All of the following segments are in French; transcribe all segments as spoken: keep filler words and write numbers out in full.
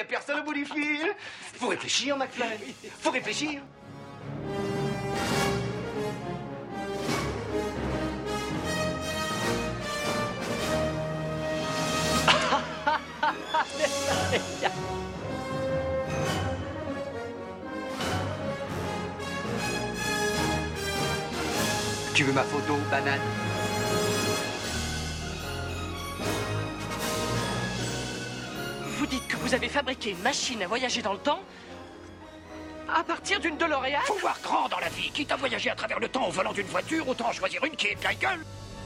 personne au bout du fil. Faut réfléchir, McFly. Faut réfléchir. Tu veux ma photo, banane? Vous dites que vous avez fabriqué une machine à voyager dans le temps à partir d'une DeLorean? Faut voir grand dans la vie. Quitte à voyager à travers le temps au volant d'une voiture, autant en choisir une qui est de la gueule.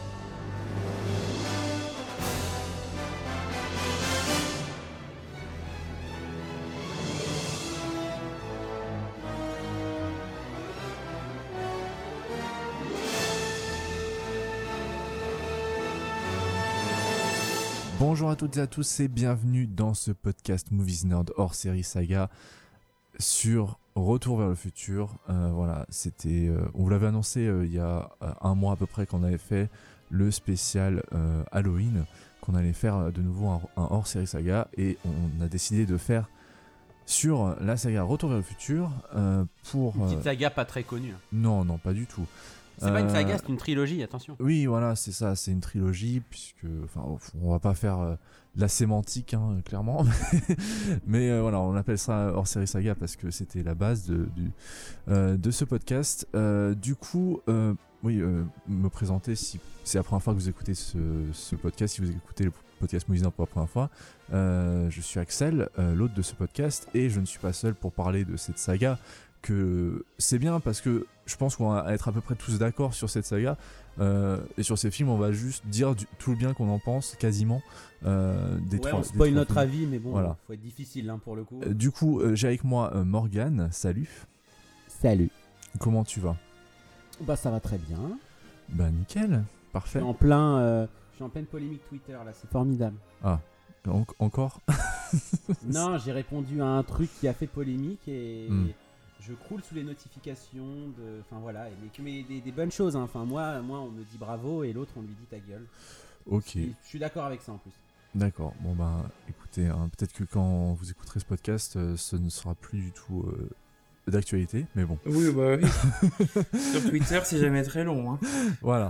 Bonjour à toutes et à tous et bienvenue dans ce podcast Movies Nerd hors série saga sur Retour vers le futur. Euh, voilà, c'était, euh, on vous l'avait annoncé euh, il y a euh, un mois à peu près qu'on avait fait le spécial euh, Halloween, qu'on allait faire de nouveau un, un hors série saga et on a décidé de faire sur la saga Retour vers le futur euh, pour... Une petite euh, saga pas très connue. Non, non, pas du tout. C'est euh... pas une saga, Euh, c'est une trilogie, attention. Oui, voilà, c'est ça, c'est une trilogie, puisque, enfin, on va pas faire euh, de la sémantique, hein, clairement, mais euh, voilà, on appelle ça hors série saga parce que c'était la base de, du, euh, de ce podcast. Euh, du coup, euh, oui, euh, me présenter si c'est la première fois que vous écoutez ce, ce podcast, si vous écoutez le podcast Movies Nerd pour la première fois. Euh, je suis Axel, euh, l'hôte de ce podcast, et je ne suis pas seul pour parler de cette saga. Que c'est bien parce que je pense qu'on va être à peu près tous d'accord sur cette saga euh, et sur ces films on va juste dire du, tout le bien qu'on en pense quasiment euh, des ouais, trois, on spoil des notre films. Avis mais bon, voilà. Faut être difficile hein, pour le coup. Euh, du coup euh, j'ai avec moi euh, Morgane, salut. Salut. Comment tu vas? Bah ça va très bien. Bah nickel, parfait. Je suis en plein, euh, je suis en pleine polémique Twitter là, c'est formidable. Ah, en- encore Non, j'ai répondu à un truc qui a fait polémique et... Mm. Je croule sous les notifications de, enfin voilà, mais, mais des, des bonnes choses. Hein. Enfin moi, moi on me dit bravo et l'autre on lui dit ta gueule. Ok. Et je suis d'accord avec ça en plus. D'accord. Bon bah écoutez, hein, peut-être que quand vous écouterez ce podcast, euh, ce ne sera plus du tout euh, d'actualité, mais bon. Oui bah oui. Sur Twitter c'est jamais très long. Hein. Voilà.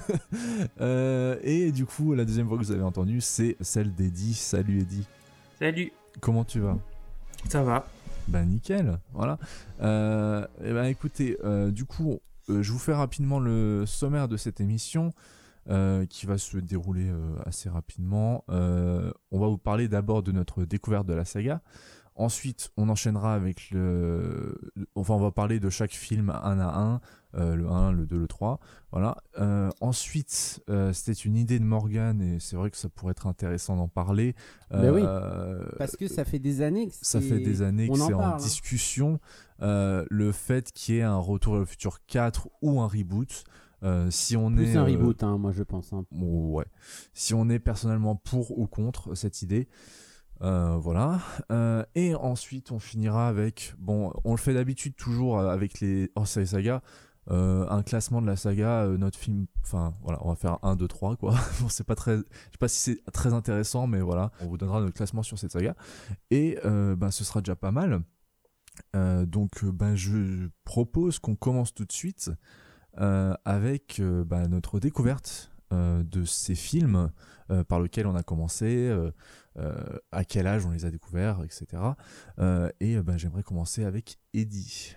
euh, et du coup, la deuxième voix que vous avez entendue, c'est celle d'Eddie. Salut Eddie. Salut. Comment tu vas? Ça va. Bah nickel, voilà. Euh, et ben écoutez, euh, du coup, euh, je vous fais rapidement le sommaire de cette émission euh, qui va se dérouler euh, assez rapidement. Euh, on va vous parler d'abord de notre découverte de la saga. Ensuite, on enchaînera avec le... Enfin, on va parler de chaque film un à un, euh, le un, le deux, le trois, voilà. Euh, ensuite, euh, c'était une idée de Morgane, et c'est vrai que ça pourrait être intéressant d'en parler. Euh, ben oui, euh, parce que ça fait des années que c'est... Ça fait des années que on c'est en, en parle, discussion, euh, le fait qu'il y ait un Retour vers le futur quatre ou un reboot. Euh, si on Plus est, un euh, reboot, hein, moi je pense. Hein. Ouais. Si on est personnellement pour ou contre cette idée. Euh, voilà. Euh, et ensuite, on finira avec... Bon, on le fait d'habitude toujours avec les hors-série saga. Euh, un classement de la saga, euh, notre film... Enfin, voilà, on va faire un, deux, trois, quoi. Bon, c'est pas très... Je sais pas si c'est très intéressant, mais voilà. On vous donnera notre classement sur cette saga. Et euh, ben, ce sera déjà pas mal. Euh, donc, ben, je propose qu'on commence tout de suite euh, avec euh, ben, notre découverte euh, de ces films euh, par lesquels on a commencé... Euh, Euh, à quel âge on les a découverts, et cetera. Euh, et euh, ben, j'aimerais commencer avec Eddie.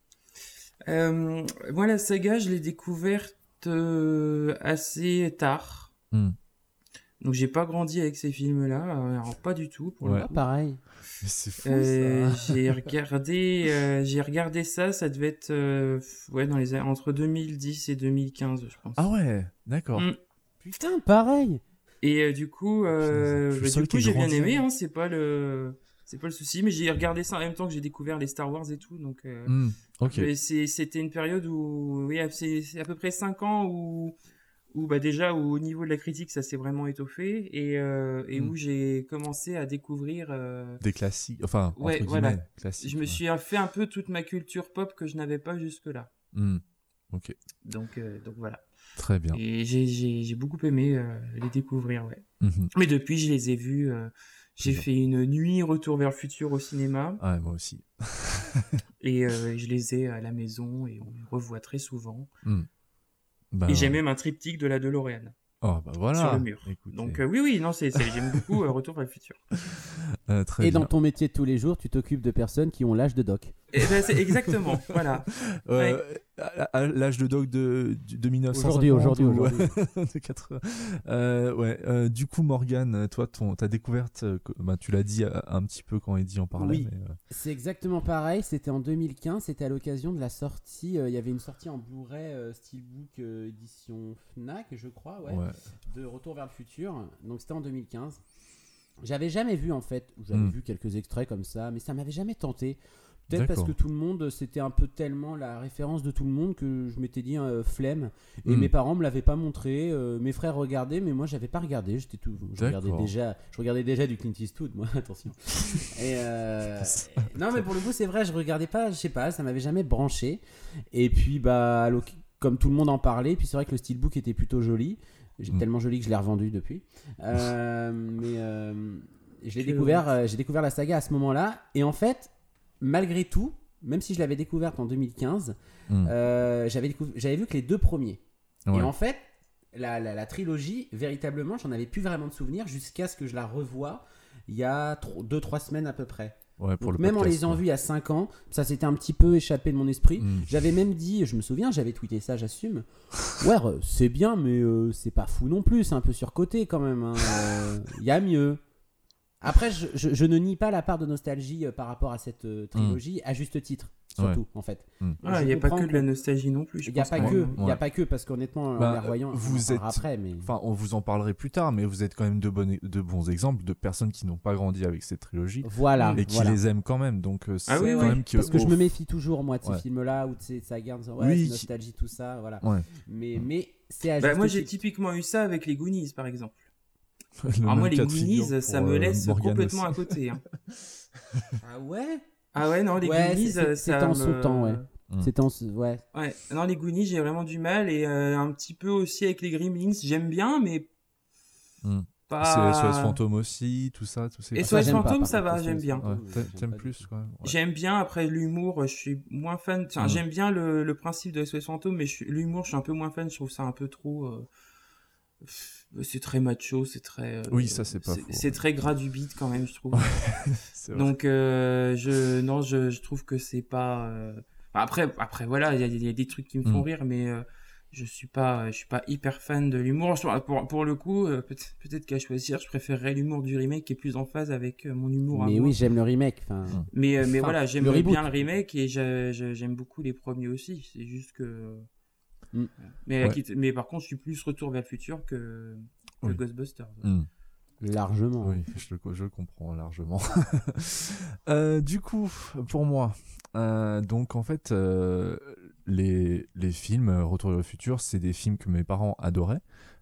Euh, moi, la saga, je l'ai découverte euh, assez tard. Mm. Donc, j'ai pas grandi avec ces films-là. Alors, pas du tout. Pour Ouais. le coup. Pareil. Mais c'est fou Euh, ça. j'ai regardé, euh, j'ai regardé ça. Ça devait être euh, ouais dans les entre deux mille dix et deux mille quinze, je pense. Ah ouais, d'accord. Mm. Putain, pareil. Et euh, du coup, euh, Je suis bah, seul du qui coup, ai j'ai bien grandi aimé. avec. Hein, c'est pas le, c'est pas le souci. Mais j'ai regardé ça en même temps que j'ai découvert les Star Wars et tout. Donc, euh, Mm, ok. mais c'est, c'était une période où, oui, c'est, c'est à peu près cinq ans où, où bah déjà où, au niveau de la critique, ça s'est vraiment étoffé et, euh, et Mm. où j'ai commencé à découvrir. Euh, Des classiques, enfin, Ouais, entre voilà. guillemets, classiques. je me ouais. suis fait un peu toute ma culture pop que je n'avais pas jusque-là. Mm, ok, Donc, euh, donc voilà. très bien. Et j'ai, j'ai, j'ai beaucoup aimé euh, les découvrir, ouais. Mhm. Mais depuis, je les ai vus, euh, J'ai Toujours. fait une nuit Retour vers le futur au cinéma. Ah, moi aussi. Et euh, je les ai à la maison et on les revoit très souvent. Hmm. Ben, Et j'ai même un triptyque de la DeLorean Oh, bah voilà. sur le mur. Écoutez. Donc euh, oui, oui, non, c'est, c'est- j'aime beaucoup euh, Retour vers le futur. Euh, très Et bien. dans ton métier de tous les jours, tu t'occupes de personnes qui ont l'âge de Doc. Et ben, c'est exactement, voilà. Euh, à, à l'âge de Doc de, de mille neuf cent cinquante Aujourd'hui, aujourd'hui, ou- aujourd'hui. de quatre-vingts. Euh, ouais. euh, du coup, Morgane, toi, ton, ta découverte, euh, que- bah, tu l'as dit euh, un petit peu quand Eddie en parlait. Oui. Mais, euh, C'est exactement pareil, c'était en deux mille quinze, c'était à l'occasion de la sortie, euh, il y avait une sortie en Blu-ray euh, Steelbook euh, édition Fnac, je crois, ouais, ouais. de Retour vers le futur, donc c'était en deux mille quinze. J'avais jamais vu en fait, j'avais Mm. vu quelques extraits comme ça, mais ça m'avait jamais tenté. Peut-être parce D'accord. que tout le monde, c'était un peu tellement la référence de tout le monde que je m'étais dit euh, flemme. Et Mm. mes parents me l'avaient pas montré. euh, mes frères regardaient, mais moi j'avais pas regardé. J'étais tout. Je regardais D'accord. déjà. Je regardais déjà du Clint Eastwood, moi. Attention. Et euh, et- non, mais pour le coup, c'est vrai. Je regardais pas. Je sais pas. Ça m'avait jamais branché. Et puis bah, à l'oc- comme tout le monde en parlait. Puis c'est vrai que le steelbook était plutôt joli. J'ai Mm. tellement joli que je l'ai revendu depuis. Euh, mais euh, je l'ai Quelle découvert. euh, j'ai découvert la saga à ce moment-là. Et en fait, malgré tout, même si je l'avais découverte en deux mille quinze, Mm. euh, j'avais, décou- j'avais vu que les deux premiers. Ouais. Et en fait, la, la, la trilogie, véritablement, j'en avais plus vraiment de souvenirs jusqu'à ce que je la revoie il y a deux trois semaines à peu près. Ouais, pour Donc, le même en podcast, les ayant ouais. vus il y a cinq ans, ça s'était un petit peu échappé de mon esprit. Mm. J'avais même dit, je me souviens, j'avais tweeté ça, j'assume. Ouais, euh, c'est bien, mais euh, c'est pas fou non plus, c'est un peu surcoté quand même. hein. Euh, Il y a mieux. Après, je, je- je ne nie pas la part de nostalgie euh, par rapport à cette euh, trilogie, à juste titre, surtout, en fait. Ah, Je il n'y a pas comprends que de la nostalgie non plus. je Il n'y a pense pas quand que, même. il y a Ouais. pas que, parce qu'honnêtement, Bah, en les revoyant, vous on en parlera êtes- après, mais... Enfin, on vous en parlerait plus tard, mais vous êtes quand même de, bonnes- de bons exemples de personnes qui n'ont pas grandi avec cette trilogie Voilà, et qui quand les aiment quand même. Donc, euh, c'est Ah oui, quand oui. même que. Parce que je au- me méfie toujours, moi, de ces Ouais. films-là, ou de ces sagas, en disant, ouais, Oui, c'est qui- nostalgie, tout ça, voilà. Ouais. Mais, mais c'est à Bah, juste moi, j'ai titre. typiquement eu ça avec les Goonies, par exemple. Le Alors même moi, les cas de figure Goonies, ça pour, me euh, laisse Morgane complètement aussi. à côté. hein. Ah ouais Ah ouais, non, les Ouais, Goonies, c'est- c'est- euh, c'était ça en me... son temps, ouais. Mm. C'était en... Ouais. Ouais, non, les Goonies, j'ai vraiment du mal. Et euh, un petit peu aussi avec les Gremlins, j'aime bien, mais Mm. pas... C'est S O S Fantôme aussi, tout ça. Tout ces... Et Ça, S O S j'aime pas, Fantôme, par ça contre, va, S O S j'aime bien. Fantôme. Ouais, J'aime t'a- pas t'aimes du plus tout. quoi. Ouais. J'aime bien, après l'humour, je suis moins fan. Enfin, Mm. j'aime bien le, le principe de S O S Fantôme, mais je suis- l'humour, je suis un peu moins fan. Je trouve ça un peu trop. euh, C'est très macho, c'est très. euh, Oui, ça, c'est pas faux. C'est très gras du beat quand même, je trouve. C'est vrai. Donc, euh, je, non, je, je trouve que c'est pas. euh, enfin, après, après, voilà, il y, a- il y a des trucs qui me font Mm. rire, mais euh, je suis pas, je suis pas hyper fan de l'humour. Je- Pour, pour le coup, euh, peut-être peut-être qu'à choisir, je préférerais l'humour du remake qui est plus en phase avec euh, mon humour à Mais moi. oui, j'aime le remake. Enfin, Mm. Mais, euh, mais Enfin, voilà, j'aime le reboot. bien le remake et je- je- j'aime beaucoup les premiers aussi. C'est juste que. Mm. Mais, Ouais. quitte- mais par contre, je suis plus Retour vers le futur que, que Oui. Ghostbusters. Mm. largement. Oui, je le, je le comprends largement. Euh, du coup, pour moi, euh, donc en fait, euh, les, les films euh, Retour vers le futur, c'est des films que mes parents adoraient.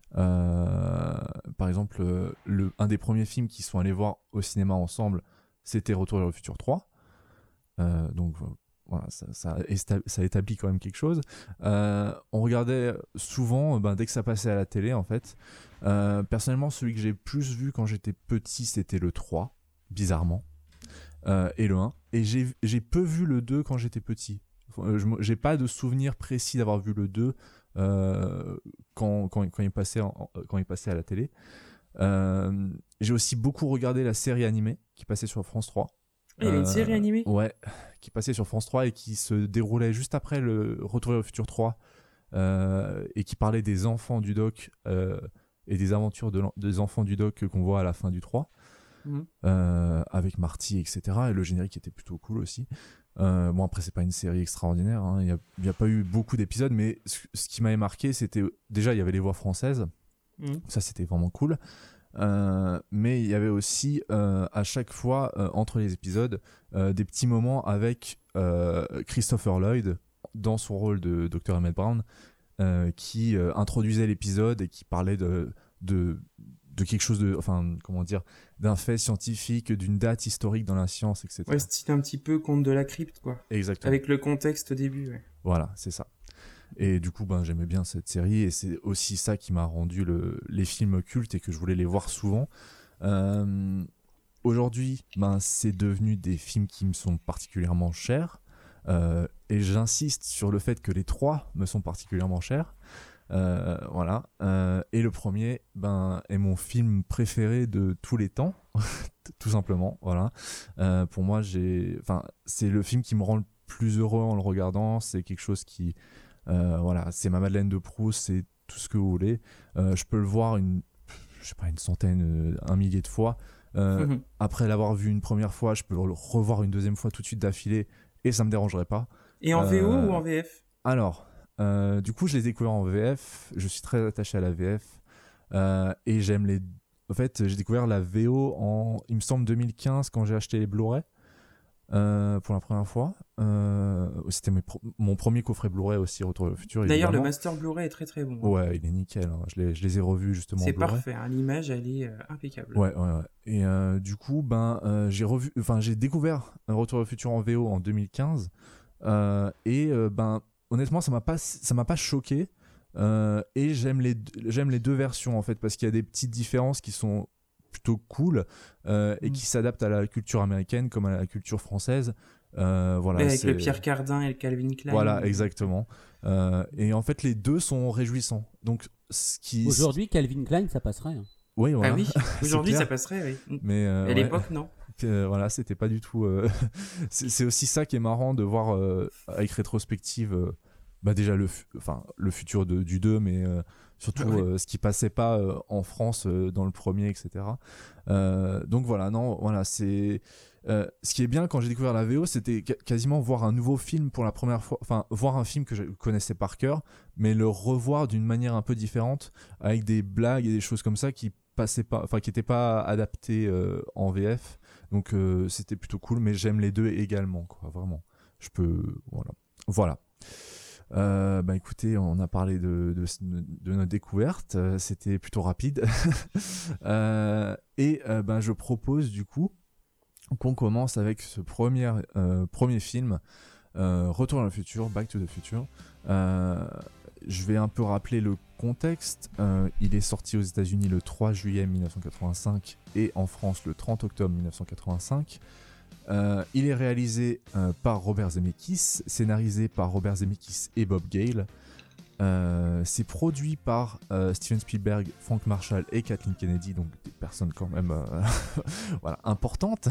Euh, par exemple, euh, le, un des premiers films qu'ils sont allés voir au cinéma ensemble, c'était Retour vers le futur trois. Euh, donc voilà, ça, ça, ésta- ça établit quand même quelque chose. Euh, on regardait souvent, ben, dès que ça passait à la télé, en fait. Euh, personnellement, celui que j'ai plus vu quand j'étais petit, c'était le trois, bizarrement, euh, et le un. Et j'ai, j'ai peu vu le deux quand j'étais petit. Euh, je me- j'ai pas de souvenir précis d'avoir vu le deux euh, quand, quand, quand, il passait en- quand il passait à la télé. Euh, j'ai aussi beaucoup regardé la série animée qui passait sur France trois. Ah, il y avait une Euh, série animée Ouais, qui passait sur France trois et qui se déroulait juste après le Retour vers le futur trois euh, et qui parlait des enfants du doc euh, et des aventures de l'en- des enfants du doc qu'on voit à la fin du trois Mhm. euh, avec Marty, et cetera. Et le générique était plutôt cool aussi. Euh, bon, après, c'est pas une série extraordinaire, hein. Il n'y a, il y a pas eu beaucoup d'épisodes, mais ce, ce qui m'avait marqué, c'était déjà, il y avait les voix françaises. Mhm. Ça, c'était vraiment cool. Euh, mais il y avait aussi euh, à chaque fois euh, entre les épisodes euh, des petits moments avec euh, Christopher Lloyd dans son rôle de docteur Emmett Brown euh, qui euh, introduisait l'épisode et qui parlait de, de, de quelque chose de, enfin comment dire, d'un fait scientifique, d'une date historique dans la science, et cetera. Ouais, c'était un petit peu Conte de la crypte, quoi. Exactement. Avec le contexte au début, ouais. Voilà, c'est ça. Et du coup, ben, j'aimais bien cette série et c'est aussi ça qui m'a rendu le, les films cultes et que je voulais les voir souvent. Euh, aujourd'hui, ben, c'est devenu des films qui me sont particulièrement chers. Euh, et j'insiste sur le fait que les trois me sont particulièrement chers. Euh, voilà. Euh, et le premier, ben, est mon film préféré de tous les temps, tout simplement. Voilà. Euh, pour moi, j'ai, enfin, c'est le film qui me rend le plus heureux en le regardant. C'est quelque chose qui, euh, voilà, c'est ma Madeleine de Proust, c'est tout ce que vous voulez. Euh, je peux le voir une, je sais pas, une centaine, un millier de fois. Euh, mmh. Après l'avoir vu une première fois, je peux le revoir une deuxième fois tout de suite d'affilée et ça me dérangerait pas. Et en V O euh, ou en V F? Alors. Euh, du coup, je l'ai découvert en V F. Je suis très attaché à la V F euh, et j'aime les. En fait, j'ai découvert la V O en, il me semble, deux mille quinze quand j'ai acheté les Blu-ray euh, pour la première fois. Euh, c'était mes pro... mon premier coffret Blu-ray aussi, Retour vers le futur. D'ailleurs, évidemment. le Master Blu-ray est très très bon. Ouais, il est nickel. Hein. Je, les, je les ai revus justement. C'est en Blu-ray. parfait. Hein. L'image, elle est euh, impeccable. Ouais, ouais, ouais. Et euh, du coup, ben, euh, j'ai revu, enfin, j'ai découvert Retour vers le futur en V O en deux mille quinze euh, et euh, ben. Honnêtement, ça m'a pas, ça m'a pas choqué euh, et j'aime les, j'aime les deux versions en fait parce qu'il y a des petites différences qui sont plutôt cool euh, et mmh. qui s'adaptent à la culture américaine comme à la culture française. Euh, voilà, et avec c'est... le Pierre Cardin et le Calvin Klein. Voilà, exactement. Euh, et en fait, les deux sont réjouissants. Donc, ce qui... Aujourd'hui, Calvin Klein, ça passerait. Hein. Oui, voilà. Ah oui, aujourd'hui ça passerait, oui. Mais euh, à ouais. l'époque, non. Euh, voilà, c'était pas du tout. Euh... c'est, c'est aussi ça qui est marrant de voir euh, avec rétrospective. Euh, bah déjà le, fu- enfin, le futur de, du deux, mais euh, surtout ouais. euh, ce qui passait pas euh, en France euh, dans le premier, et cetera. Euh, donc voilà, non, voilà, c'est. Euh, ce qui est bien quand j'ai découvert la V O, c'était ca- quasiment voir un nouveau film pour la première fois, enfin voir un film que je connaissais par cœur, mais le revoir d'une manière un peu différente, avec des blagues et des choses comme ça qui passaient pas, enfin qui n'étaient pas adaptées euh, en V F. Donc euh, c'était plutôt cool, mais j'aime les deux également, quoi, vraiment. Je peux, voilà, voilà. Euh, bah écoutez, on a parlé de, de, de notre découverte, euh, c'était plutôt rapide. euh, et euh, ben je propose du coup qu'on commence avec ce premier, euh, premier film, euh, Retour vers le futur, Back to the Future. Euh, je vais un peu rappeler le contexte. Euh, il est sorti aux États-Unis le trois juillet mille neuf cent quatre-vingt-cinq et en France le trente octobre mille neuf cent quatre-vingt-cinq. Euh, il est réalisé euh, par Robert Zemeckis, scénarisé par Robert Zemeckis et Bob Gale. Euh, c'est produit par euh, Steven Spielberg, Frank Marshall et Kathleen Kennedy, donc des personnes quand même euh, voilà, importantes.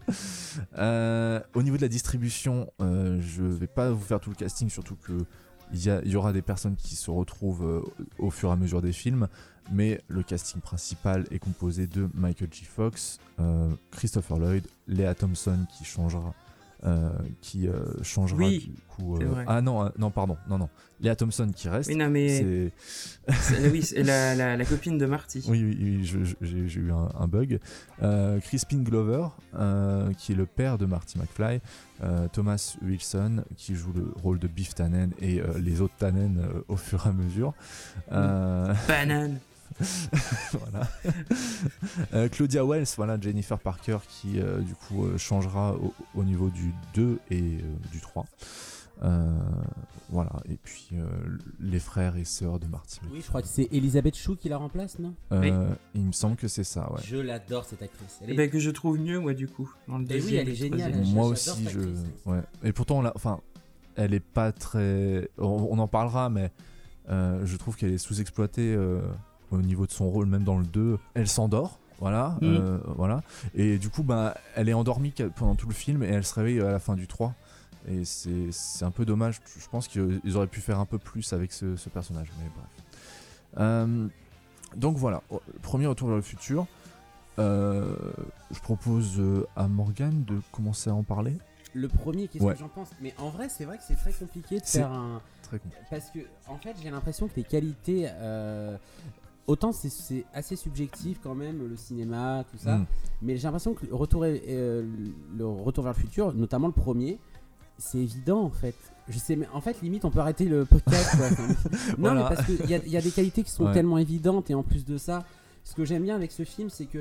euh, au niveau de la distribution, euh, je ne vais pas vous faire tout le casting, surtout que il y, a, il y aura des personnes qui se retrouvent euh, au fur et à mesure des films, mais le casting principal est composé de Michael J. Fox, euh, Christopher Lloyd, Lea Thompson qui changera, euh, qui euh, changera oui, du coup. Euh, ah non, euh, non pardon, non non, Lea Thompson qui reste. Oui non mais c'est, c'est, oui, c'est la, la, la copine de Marty. Oui oui, oui je, je, j'ai, j'ai eu un, un bug. Euh, Crispin Glover euh, qui est le père de Marty McFly. Euh, Thomas Wilson qui joue le rôle de Biff Tannen et euh, les autres Tannen euh, au fur et à mesure. Euh... Banane. Voilà. euh, Claudia Wells, voilà, Jennifer Parker qui euh, du coup euh, changera au, au niveau du deux et euh, du trois. Euh, voilà, et puis euh, les frères et sœurs de Marty. Oui, je crois que c'est Elisabeth Chou qui la remplace, non? euh, oui. Il me semble que c'est ça, ouais. Je l'adore cette actrice. Elle est... bah, que je trouve mieux, moi, du coup. Dans le Et oui, elle est géniale. troisième. Moi J'adore aussi, cette je. actrice. Ouais. Et pourtant, on l'a... enfin, elle est pas très. On, on en parlera, mais euh, je trouve qu'elle est sous-exploitée euh, au niveau de son rôle, même dans le deux. Elle s'endort. Voilà, Mm. euh, voilà. Et du coup, bah, elle est endormie pendant tout le film et elle se réveille à la fin du trois. Et c'est, c'est un peu dommage. Je pense qu'ils auraient pu faire un peu plus avec ce, ce personnage. Mais bref. Euh, donc voilà, premier Retour vers le futur. Euh, je propose euh, à Morgane de commencer à en parler. Le premier, qu'est-ce Ouais. que j'en pense? Mais en vrai, c'est vrai que c'est très compliqué de C'est faire un. Très compliqué. Parce que, en fait, j'ai l'impression que les qualités. euh, Autant c'est, c'est assez subjectif quand même, le cinéma, tout ça. Mm. Mais j'ai l'impression que le retour, euh, le retour vers le futur, notamment le premier, c'est évident en fait. Je sais, mais en fait, limite, on peut arrêter le podcast. Quoi. Enfin, non, Voilà. mais parce qu'il y a, y a des qualités qui sont Ouais. tellement évidentes. Et en plus de ça, ce que j'aime bien avec ce film, c'est que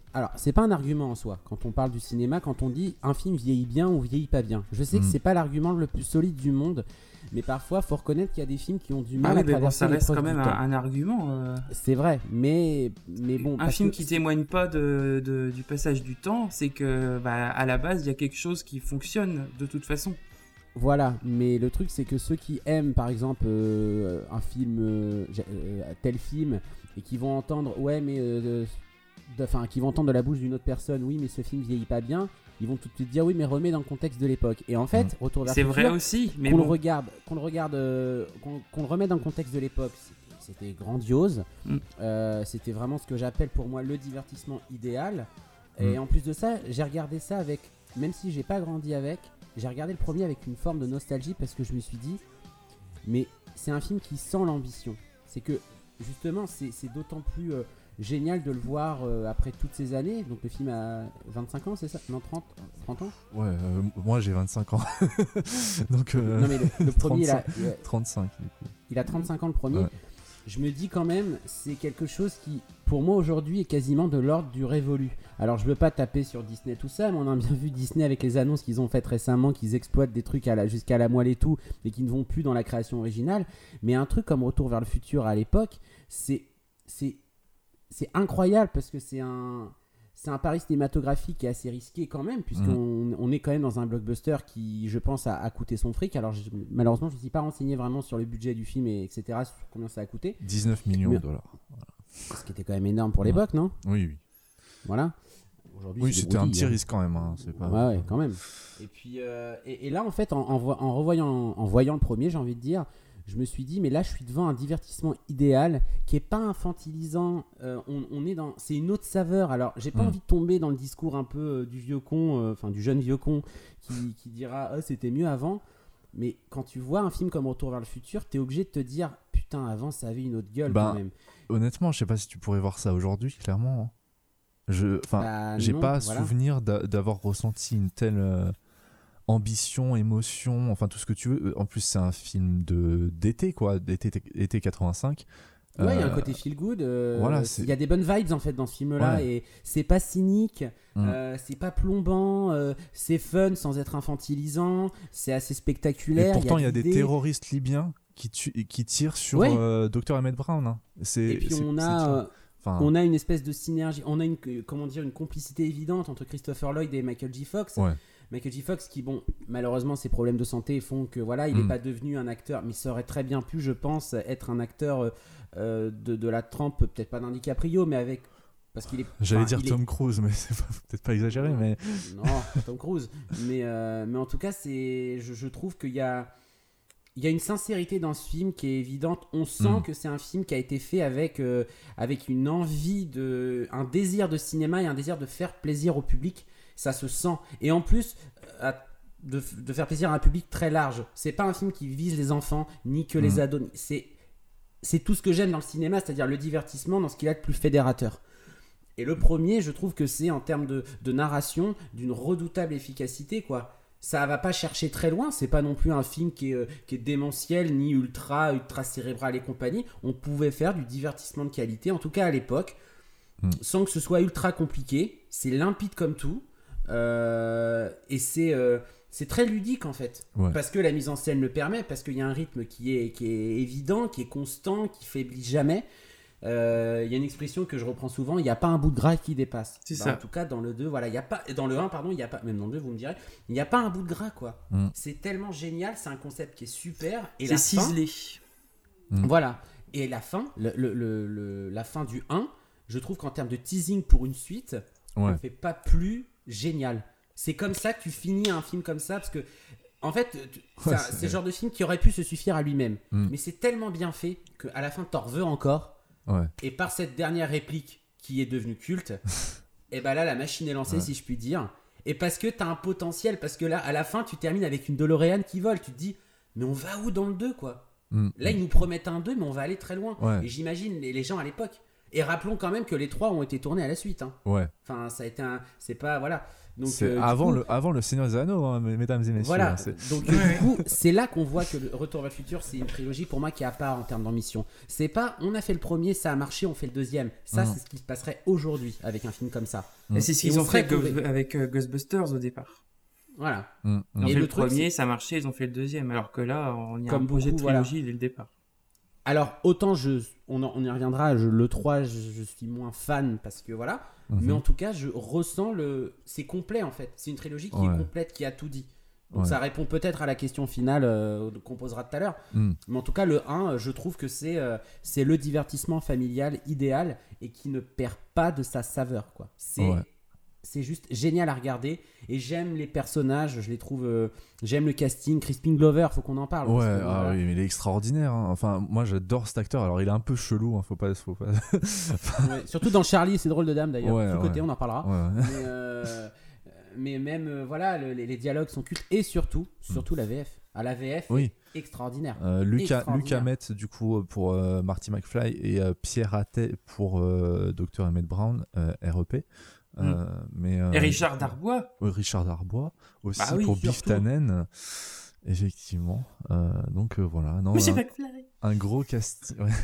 Alors, c'est pas un argument en soi quand on parle du cinéma, quand on dit un film vieillit bien ou vieillit pas bien. Je sais Mm. que c'est pas l'argument le plus solide du monde, mais parfois, faut reconnaître qu'il y a des films qui ont du Ah mal oui, à mais bon, traverser ça reste l'épreuve quand même du un, temps. un argument. euh. C'est vrai, mais, mais bon. Un parce film que qui c'est- témoigne pas de, de- du passage du temps, c'est que bah, à la base, il y a quelque chose qui fonctionne de toute façon. Voilà, mais le truc c'est que ceux qui aiment par exemple euh, un film, euh, j'ai- euh, tel film, et qui vont entendre, ouais mais, euh, de- enfin qui vont entendre de la bouche d'une autre personne, oui mais ce film vieillit pas bien, ils vont tout de suite dire oui mais remets dans le contexte de l'époque. Et en fait, Mm. Retour vers C'est le vrai futur, aussi, mais qu'on bon. le regarde, qu'on le regarde, euh, qu'on, qu'on le remette dans le contexte de l'époque, c'était, c'était grandiose. Mm. Euh, c'était vraiment ce que j'appelle pour moi le divertissement idéal. Et Mm. en plus de ça, j'ai regardé ça avec, même si j'ai pas grandi avec, j'ai regardé le premier avec une forme de nostalgie parce que je me suis dit, mais c'est un film qui sent l'ambition. C'est que justement, c'est, c'est d'autant plus euh, génial de le voir euh, après toutes ces années. Donc le film a vingt-cinq ans, c'est ça? Non, trente, trente ans. Ouais, euh, moi j'ai vingt-cinq ans. Donc, euh, Non mais le, le premier, il a, il a- trente-cinq. du coup. il a trente-cinq ans le premier. Ouais. Je me dis quand même, c'est quelque chose qui, pour moi aujourd'hui, est quasiment de l'ordre du révolu. Alors je veux pas taper sur Disney tout ça, mais on a bien vu Disney avec les annonces qu'ils ont faites récemment, qu'ils exploitent des trucs à la, jusqu'à la moelle et tout, et qui ne vont plus dans la création originale. Mais un truc comme Retour vers le futur à l'époque, c'est, c'est, c'est incroyable parce que c'est un... C'est un pari cinématographique qui est assez risqué quand même, puisqu'on on est quand même dans un blockbuster qui, je pense, a, a coûté son fric. Alors, je- malheureusement, je ne me suis pas renseigné vraiment sur le budget du film, et etc., sur combien ça a coûté. dix-neuf millions Mais- de dollars. Ce qui était quand même énorme pour Ouais. l'époque, non? Oui, oui. Voilà. Aujourd'hui, Oui, c'est des c'était un broutilles, petit hein. risque quand même. Hein. C'est pas... Ouais, ouais, quand même. Et puis, euh, et, et là, en fait, en, en, vo- en revoyant, en voyant le premier, j'ai envie de dire, je me suis dit, mais là, je suis devant un divertissement idéal qui est pas infantilisant. Euh, on, on est dans, c'est une autre saveur. Alors, j'ai pas Mm. envie de tomber dans le discours un peu euh, du vieux con, euh, enfin du jeune vieux con qui, qui dira, ah, c'était mieux avant. Mais quand tu vois un film comme Retour vers le futur, t'es obligé de te dire, putain, avant, ça avait une autre gueule Ben, quand même. Honnêtement, je sais pas si tu pourrais voir ça aujourd'hui, clairement. hein. Je, enfin, Bah, j'ai non, pas voilà. souvenir d'a- d'avoir ressenti une telle euh, ambition, émotion, enfin tout ce que tu veux. En plus, c'est un film de d'été, quoi, d'été été quatre-vingt-cinq. Ouais, il y a un Euh, côté feel good. euh, voilà, il c'est- y a des bonnes vibes en fait dans ce film-là, Ouais. et c'est pas cynique, Mm. euh, c'est pas plombant, euh, c'est fun sans être infantilisant, c'est assez spectaculaire. Et pourtant, il y a, de des l'idée. terroristes libyens qui, tuent- qui tirent sur Ouais. euh, docteur Emmett Brown. hein. C'est, Et puis c'est- on c'est a, ça. euh, Enfin, on a une espèce de synergie, on a une, euh, comment dire, une complicité évidente entre Christopher Lloyd et Michael J. Fox. Ouais. Michael J. Fox qui, bon, malheureusement, ses problèmes de santé font que voilà, il n'est Mm. pas devenu un acteur, mais ça aurait très bien pu, je pense, être un acteur euh, euh, de, de la trempe, peut-être pas d'un DiCaprio, mais avec. Parce qu'il est. J'allais enfin, dire il est- Tom Cruise, mais c'est pas- peut-être pas exagéré, mais Non, pas Tom Cruise. Mais, euh, mais en tout cas, c'est, je, je trouve qu'il y a, il y a une sincérité dans ce film qui est évidente. On sent Mm. que c'est un film qui a été fait avec, euh, avec une envie, de, un désir de cinéma et un désir de faire plaisir au public. Ça se sent. Et en plus, euh, à- de, de faire plaisir à un public très large. C'est pas un film qui vise les enfants ni que les Mm. ados. C'est, c'est tout ce que j'aime dans le cinéma, c'est-à-dire le divertissement dans ce qu'il a de plus fédérateur. Et le premier, je trouve que c'est en termes de, de narration d'une redoutable efficacité, quoi. Ça va pas chercher très loin, c'est pas non plus un film qui est, euh, qui est démentiel, ni ultra, ultra cérébral et compagnie. On pouvait faire du divertissement de qualité, en tout cas à l'époque, Mm. sans que ce soit ultra compliqué. C'est limpide comme tout. Euh, et c'est, euh, c'est très ludique en fait. Ouais. Parce que la mise en scène le permet, parce qu'il y a un rythme qui est, qui est évident, qui est constant, qui faiblit jamais. Euh, Il y a une expression que je reprends souvent, il n'y a pas un bout de gras qui dépasse. C'est Bah, ça. En tout cas, dans le deux, voilà, il y a pas, dans le un, pardon, il y a pas, même dans le deux, vous me direz, il n'y a pas un bout de gras, quoi. Mm. C'est tellement génial, c'est un concept qui est super. Et C'est la fin, ciselé. voilà. Et la fin, le, le- le- le- la fin du un, je trouve qu'en termes de teasing pour une suite, Ouais. on ne fait pas plus génial. C'est comme ça que tu finis un film comme ça, parce que, en fait, tu- c'est Ouais, un- c'est- c'est le genre de film qui aurait pu se suffire à lui-même. Mm. Mais c'est tellement bien fait qu'à la fin, t'en veux encore. Ouais. Et par cette dernière réplique qui est devenue culte, et ben là, la machine est lancée, Ouais. si je puis dire. Et parce que t'as un potentiel, parce que là, à la fin, tu termines avec une DeLorean qui vole. Tu te dis, mais on va où dans le deux, quoi? Mm. Là, ils nous promettent un deux, mais on va aller très loin. Ouais. Et j'imagine les, les gens à l'époque. Et rappelons quand même que les trois ont été tournés à la suite. Hein. Ouais. Enfin, ça a été un. C'est pas. Voilà. Donc, C'est euh, du avant, coup, le, avant le Seigneur des Anneaux, hein, mesdames et messieurs. Voilà. hein, c'est- Donc, euh, du coup, c'est là qu'on voit que le Retour vers le futur, c'est une trilogie pour moi qui est à part en termes d'ambition. C'est pas, on a fait le premier, ça a marché, on fait le deuxième. Ça, Mhm. c'est ce qui se passerait aujourd'hui avec un film comme ça. Et c'est ce Et qu'ils on ont fait serait avec, tombé. avec euh, Ghostbusters au départ. Voilà. Mm, mm. Ils ont Et fait le le truc, premier, c'est- ça a marché, ils ont fait le deuxième. Alors que là, on y a Comme un projet beaucoup, de voilà. trilogie dès le départ. Alors, autant je, on, en- on y reviendra, je, le trois, je, je suis moins fan parce que voilà. Mhm. Mais en tout cas, je ressens le. C'est complet en fait. C'est une trilogie qui Ouais. est complète, qui a tout dit. Donc Ouais. ça répond peut-être à la question finale euh, qu'on posera tout à l'heure. Mm. Mais en tout cas, le un, euh, je trouve que c'est euh, c'est le divertissement familial idéal et qui ne perd pas de sa saveur. Quoi. C'est Ouais. c'est juste génial à regarder. Et j'aime les personnages, je les trouve. euh, j'aime le casting. Crispin Glover, faut qu'on en parle. Ouais, parce que, ah voilà. oui, mais il est extraordinaire. hein. Enfin, moi j'adore cet acteur. Alors il est un peu chelou, hein, faut pas. Faut pas... Ouais, surtout dans Charlie, c'est drôle de dame d'ailleurs. Ouais, Sous-côté, ouais. on en parlera. Ouais, ouais. mais, euh, mais même, euh, voilà, le- les, les dialogues sont cultes. Et surtout, surtout la V F. À la V F, Oui. extraordinaire. Euh, Lucas, Extraordinaire. Lucas Metz du coup pour euh, Marty McFly et euh, Pierre Attet pour euh, Docteur Emmett Brown, euh, R E P. Euh, mais, euh, Et Richard Darbois. euh, Richard Darbois aussi Bah oui, pour Biff surtout. Tannen. Effectivement. Euh, donc euh, voilà. Non, Monsieur un, McFly. un gros casting. Ouais.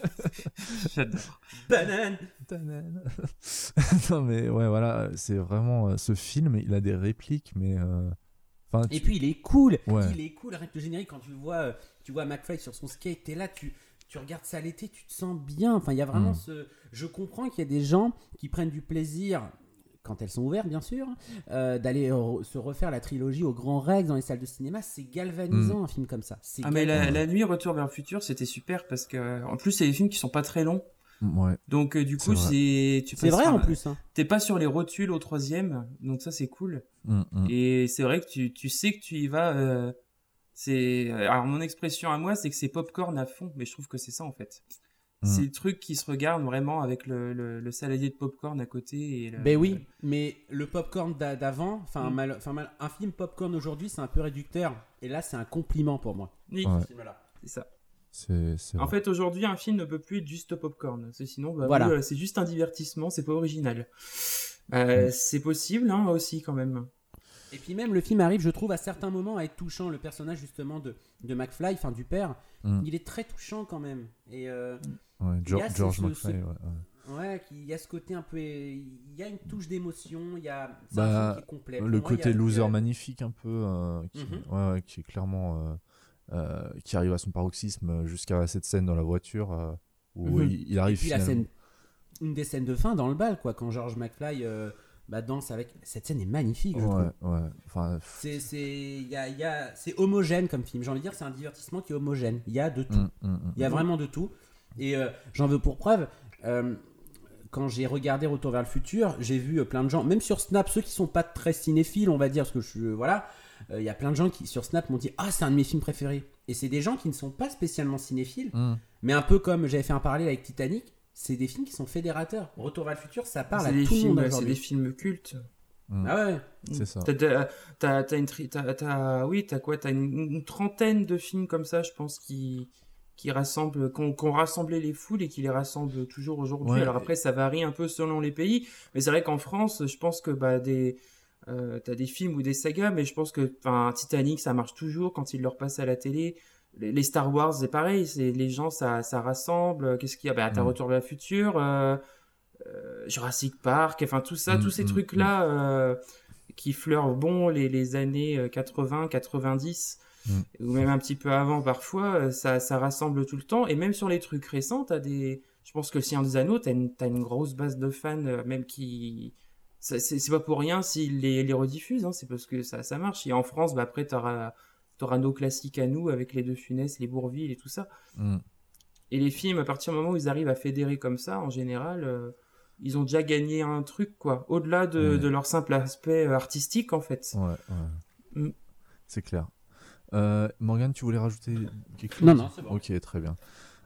J'adore. Banane. Tannen. non mais ouais voilà, c'est vraiment euh, ce film. Il a des répliques, mais. euh, Enfin, Et tu- puis il est cool, Ouais. il est cool. Rien que le générique, quand tu le vois, euh, tu vois McFly sur son skate, t'es là, tu, tu regardes ça l'été, tu te sens bien. Enfin, il y a vraiment Mm. ce. Je comprends qu'il y a des gens qui prennent du plaisir, quand elles sont ouvertes bien sûr, euh, d'aller re- se refaire la trilogie au Grand Rex dans les salles de cinéma. C'est galvanisant un film comme ça. C'est Ah mais la, galvanisant. la nuit Retour vers le futur, c'était super parce que en plus c'est des films qui sont pas très longs. ouais. Donc euh, du coup C'est vrai. c'est tu C'est passes vrai un- en plus. Hein. T'es pas sur les rotules au troisième, donc ça c'est cool. Mm, mm. Et c'est vrai que tu, tu sais que tu y vas. euh, c'est alors mon expression à moi, c'est que c'est popcorn à fond, mais je trouve que c'est ça en fait. Mm. C'est le truc qui se regarde vraiment avec le, le, le saladier de popcorn à côté. Et le, Ben oui, mais le popcorn d'a- d'avant, enfin Mm. mal- enfin, mal- un film popcorn aujourd'hui, c'est un peu réducteur. Et là, c'est un compliment pour moi. Oui, Ouais. ce film-là. c'est ça. C'est, c'est En vrai. fait, aujourd'hui, un film ne peut plus être juste popcorn. Parce que sinon, bah, Voilà. oui, euh, c'est juste un divertissement, c'est pas original. Euh, Mm. C'est possible, hein, aussi, quand même. Et puis même, le film arrive, je trouve, à certains moments à être touchant. Le personnage, justement, de, de McFly, enfin du père, Mm. il est très touchant quand même. Et euh, Ouais, il y a George, ce- George ce- McFly, ce- ouais, ouais. ouais, il y a ce côté un peu... Il y a une touche d'émotion, il y a... C'est Bah, un film qui est complet. Pour Le moi, il y côté a- il y loser a- magnifique un peu, euh, qui, Mhm. ouais, ouais, qui est clairement, euh, euh, qui arrive à son paroxysme jusqu'à cette scène dans la voiture euh, où Mhm. il, il Et arrive puis la finalement. scène... Une des scènes de fin dans le bal, quoi, quand George McFly euh, bah, danse avec... Cette scène est magnifique, je trouve. Ouais, ouais. Enfin, pff, C'est, c'est, il y a, il y a, c'est homogène comme film. J'ai envie de dire, c'est un divertissement qui est homogène. Il y a de tout. mm, mm, mm. Il y a vraiment de tout. Et euh, j'en veux pour preuve, euh, quand j'ai regardé Retour vers le futur, j'ai vu euh, plein de gens, même sur Snap, ceux qui sont pas très cinéphiles, on va dire, parce que je suis. euh, voilà, euh, il y a plein de gens qui, sur Snap, m'ont dit ah, c'est un de mes films préférés. Et c'est des gens qui ne sont pas spécialement cinéphiles, Mm. mais un peu comme j'avais fait un parallèle avec Titanic, c'est des films qui sont fédérateurs. Retour vers le futur, ça parle à C'est des, tout le films, monde c'est aujourd'hui. des films cultes. Mm. Ah ouais. C'est ça. T'as, t'as, t'as, t'as une tri- t'as, t'as- oui, t'as quoi T'as une, une trentaine de films comme ça, je pense, qui, qui rassemblent, qui ont, qui ont rassemblé les foules et qui les rassemblent toujours aujourd'hui. Ouais. Alors après, ça varie un peu selon les pays, mais c'est vrai qu'en France, je pense que bah, des, euh, t'as des films ou des sagas, mais je pense que enfin, Titanic, ça marche toujours quand ils le repassent à la télé. Les, les Star Wars, c'est pareil, c'est, les gens, ça, ça rassemble. Qu'est-ce qu'il y a bah, T'as Mm. Retour vers le futur, euh, euh, Jurassic Park, enfin tout ça, Mm, tous ces mm, trucs-là. euh, qui fleurent bon les, les années quatre-vingts, quatre-vingt-dix, Mm. ou même un petit peu avant parfois, euh, ça, ça rassemble tout le temps. Et même sur les trucs récents, t'as des... je pense que le Seigneur des Anneaux, t'as une, t'as une grosse base de fans, euh, même qui... ça- C'est c'est pas pour rien s'ils les, les rediffusent, hein, c'est parce que ça, ça marche. Et en France, bah, après, t'auras t'auras nos classiques à nous, avec les Deux Funès, les Bourvil et tout ça. Mm. Et les films, à partir du moment où ils arrivent à fédérer comme ça, en général... euh, ils ont déjà gagné un truc, quoi. Au-delà de, Ouais. de leur simple aspect euh, artistique, en fait. Ouais, ouais. Mm. C'est clair. Euh, Morgane, tu voulais rajouter quelque chose? Non, non, c'est bon. Ok, très bien.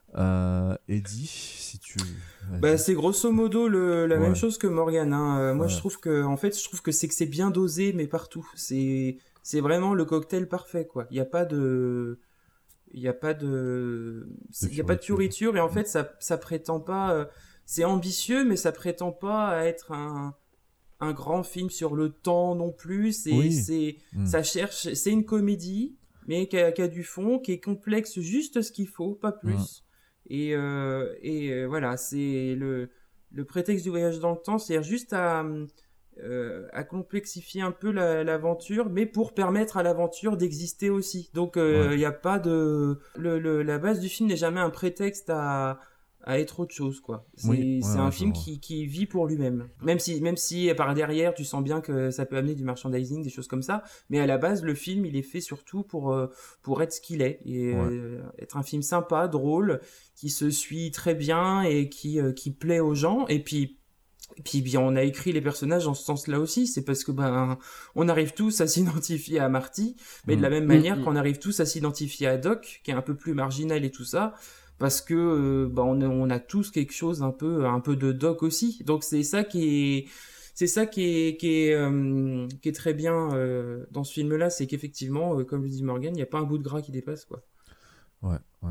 Euh, Eddie, si tu. vas-y. Bah, c'est grosso modo le, la Ouais. même chose que Morgan. Hein. Euh, moi, Ouais. je trouve que, en fait, je trouve que c'est que c'est bien dosé, mais partout. C'est, c'est vraiment le cocktail parfait, quoi. Il n'y a pas de, il y a pas de, il y a pas de fioriture. fioriture et en fait, ça, ça prétend pas. euh, c'est ambitieux, mais ça prétend pas à être un, un grand film sur le temps non plus. C'est, Oui. c'est, Mm. ça cherche, c'est une comédie, mais qui a, qui a du fond, qui est complexe, juste ce qu'il faut, pas plus. Mm. Et, euh, et euh, voilà, c'est le, le prétexte du voyage dans le temps, c'est juste à, euh, à complexifier un peu la, l'aventure, mais pour permettre à l'aventure d'exister aussi. Donc, il Ouais. n'y a pas de... Le, le, la base du film n'est jamais un prétexte à, à être autre chose, quoi. C'est, Oui, ouais, c'est ouais, un je film vois. qui, qui vit pour lui-même. Même si, même si par derrière, tu sens bien que ça peut amener du merchandising, des choses comme ça, mais à la base, le film, il est fait surtout pour, euh, pour être ce qu'il est, et Ouais. euh, être un film sympa, drôle, qui se suit très bien et qui, euh, qui plaît aux gens. Et puis, et puis bien, on a écrit les personnages en ce sens-là aussi. C'est parce que ben, on arrive tous à s'identifier à Marty, mais de la même Mm. manière Mm. qu'on arrive tous à s'identifier à Doc, qui est un peu plus marginal et tout ça, parce que euh, ben, on, a, on a tous quelque chose un peu, un peu de Doc aussi. Donc c'est ça qui est, c'est ça qui est, qui est, euh, qui est très bien euh, dans ce film-là, c'est qu'effectivement, euh, comme le dit Morgan, il n'y a pas un bout de gras qui dépasse, quoi. Ouais, ouais.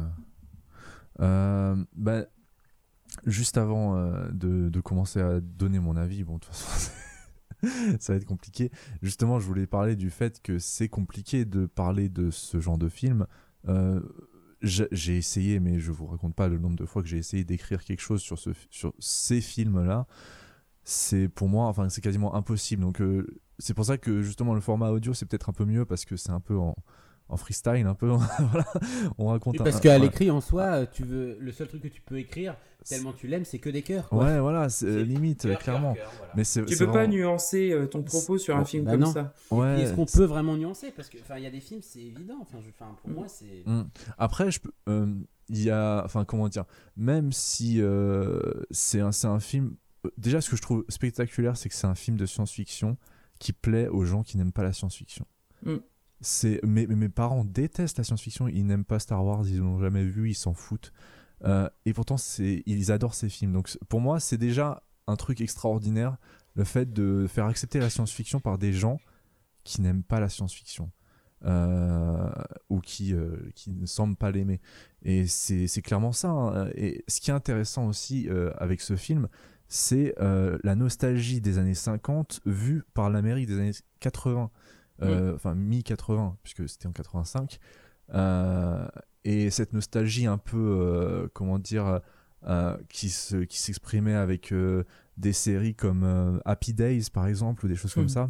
Euh, bah, juste avant euh, de, de commencer à donner mon avis, bon, de toute façon, ça va être compliqué. Justement, je voulais parler du fait que c'est compliqué de parler de ce genre de film. Euh, j'ai, j'ai essayé, mais je vous raconte pas le nombre de fois que j'ai essayé d'écrire quelque chose sur, ce, sur ces films-là. C'est pour moi, enfin, c'est quasiment impossible. Donc, euh, c'est pour ça que justement le format audio, c'est peut-être un peu mieux parce que c'est un peu en, en freestyle, un peu. Voilà. On raconte. Oui, un- parce qu'à ouais. l'écrit en soi, tu veux le seul truc que tu peux écrire tellement tu l'aimes, c'est que des cœurs. Quoi. Ouais, voilà, c'est C'est limite, cœur, clairement. cœur, cœur, voilà. Mais c'est, Tu c'est peux pas vraiment- nuancer euh, ton propos sur un Bon, film bah comme non. ça. Ouais, Et est-ce qu'on c'est- peut vraiment nuancer? Parce que enfin, il y a des films, c'est évident. Enfin, je, enfin pour Mm. moi, c'est. Mm. Après, je peux, euh, il y a, enfin, comment dire, même si euh, c'est un, c'est un film. euh, Déjà, ce que je trouve spectaculaire, c'est que c'est un film de science-fiction qui plaît aux gens qui n'aiment pas la science-fiction. Mm. C'est, mes, mes parents détestent la science-fiction, ils n'aiment pas Star Wars, ils l'ont jamais vu, ils s'en foutent. Euh, et pourtant, c'est, ils adorent ces films. Donc, pour moi, c'est déjà un truc extraordinaire, le fait de faire accepter la science-fiction par des gens qui n'aiment pas la science-fiction. Euh, ou qui, euh, qui ne semblent pas l'aimer. Et c'est, c'est clairement ça. Hein. Et ce qui est intéressant aussi euh, avec ce film, c'est euh, la nostalgie des années cinquante vue par l'Amérique des années quatre-vingts. Euh, enfin, mi-quatre-vingts, puisque c'était en quatre-vingt-cinq. Euh, et cette nostalgie un peu, euh, comment dire, euh, qui, se, qui s'exprimait avec euh, des séries comme euh, Happy Days, par exemple, ou des choses comme Mhm. ça.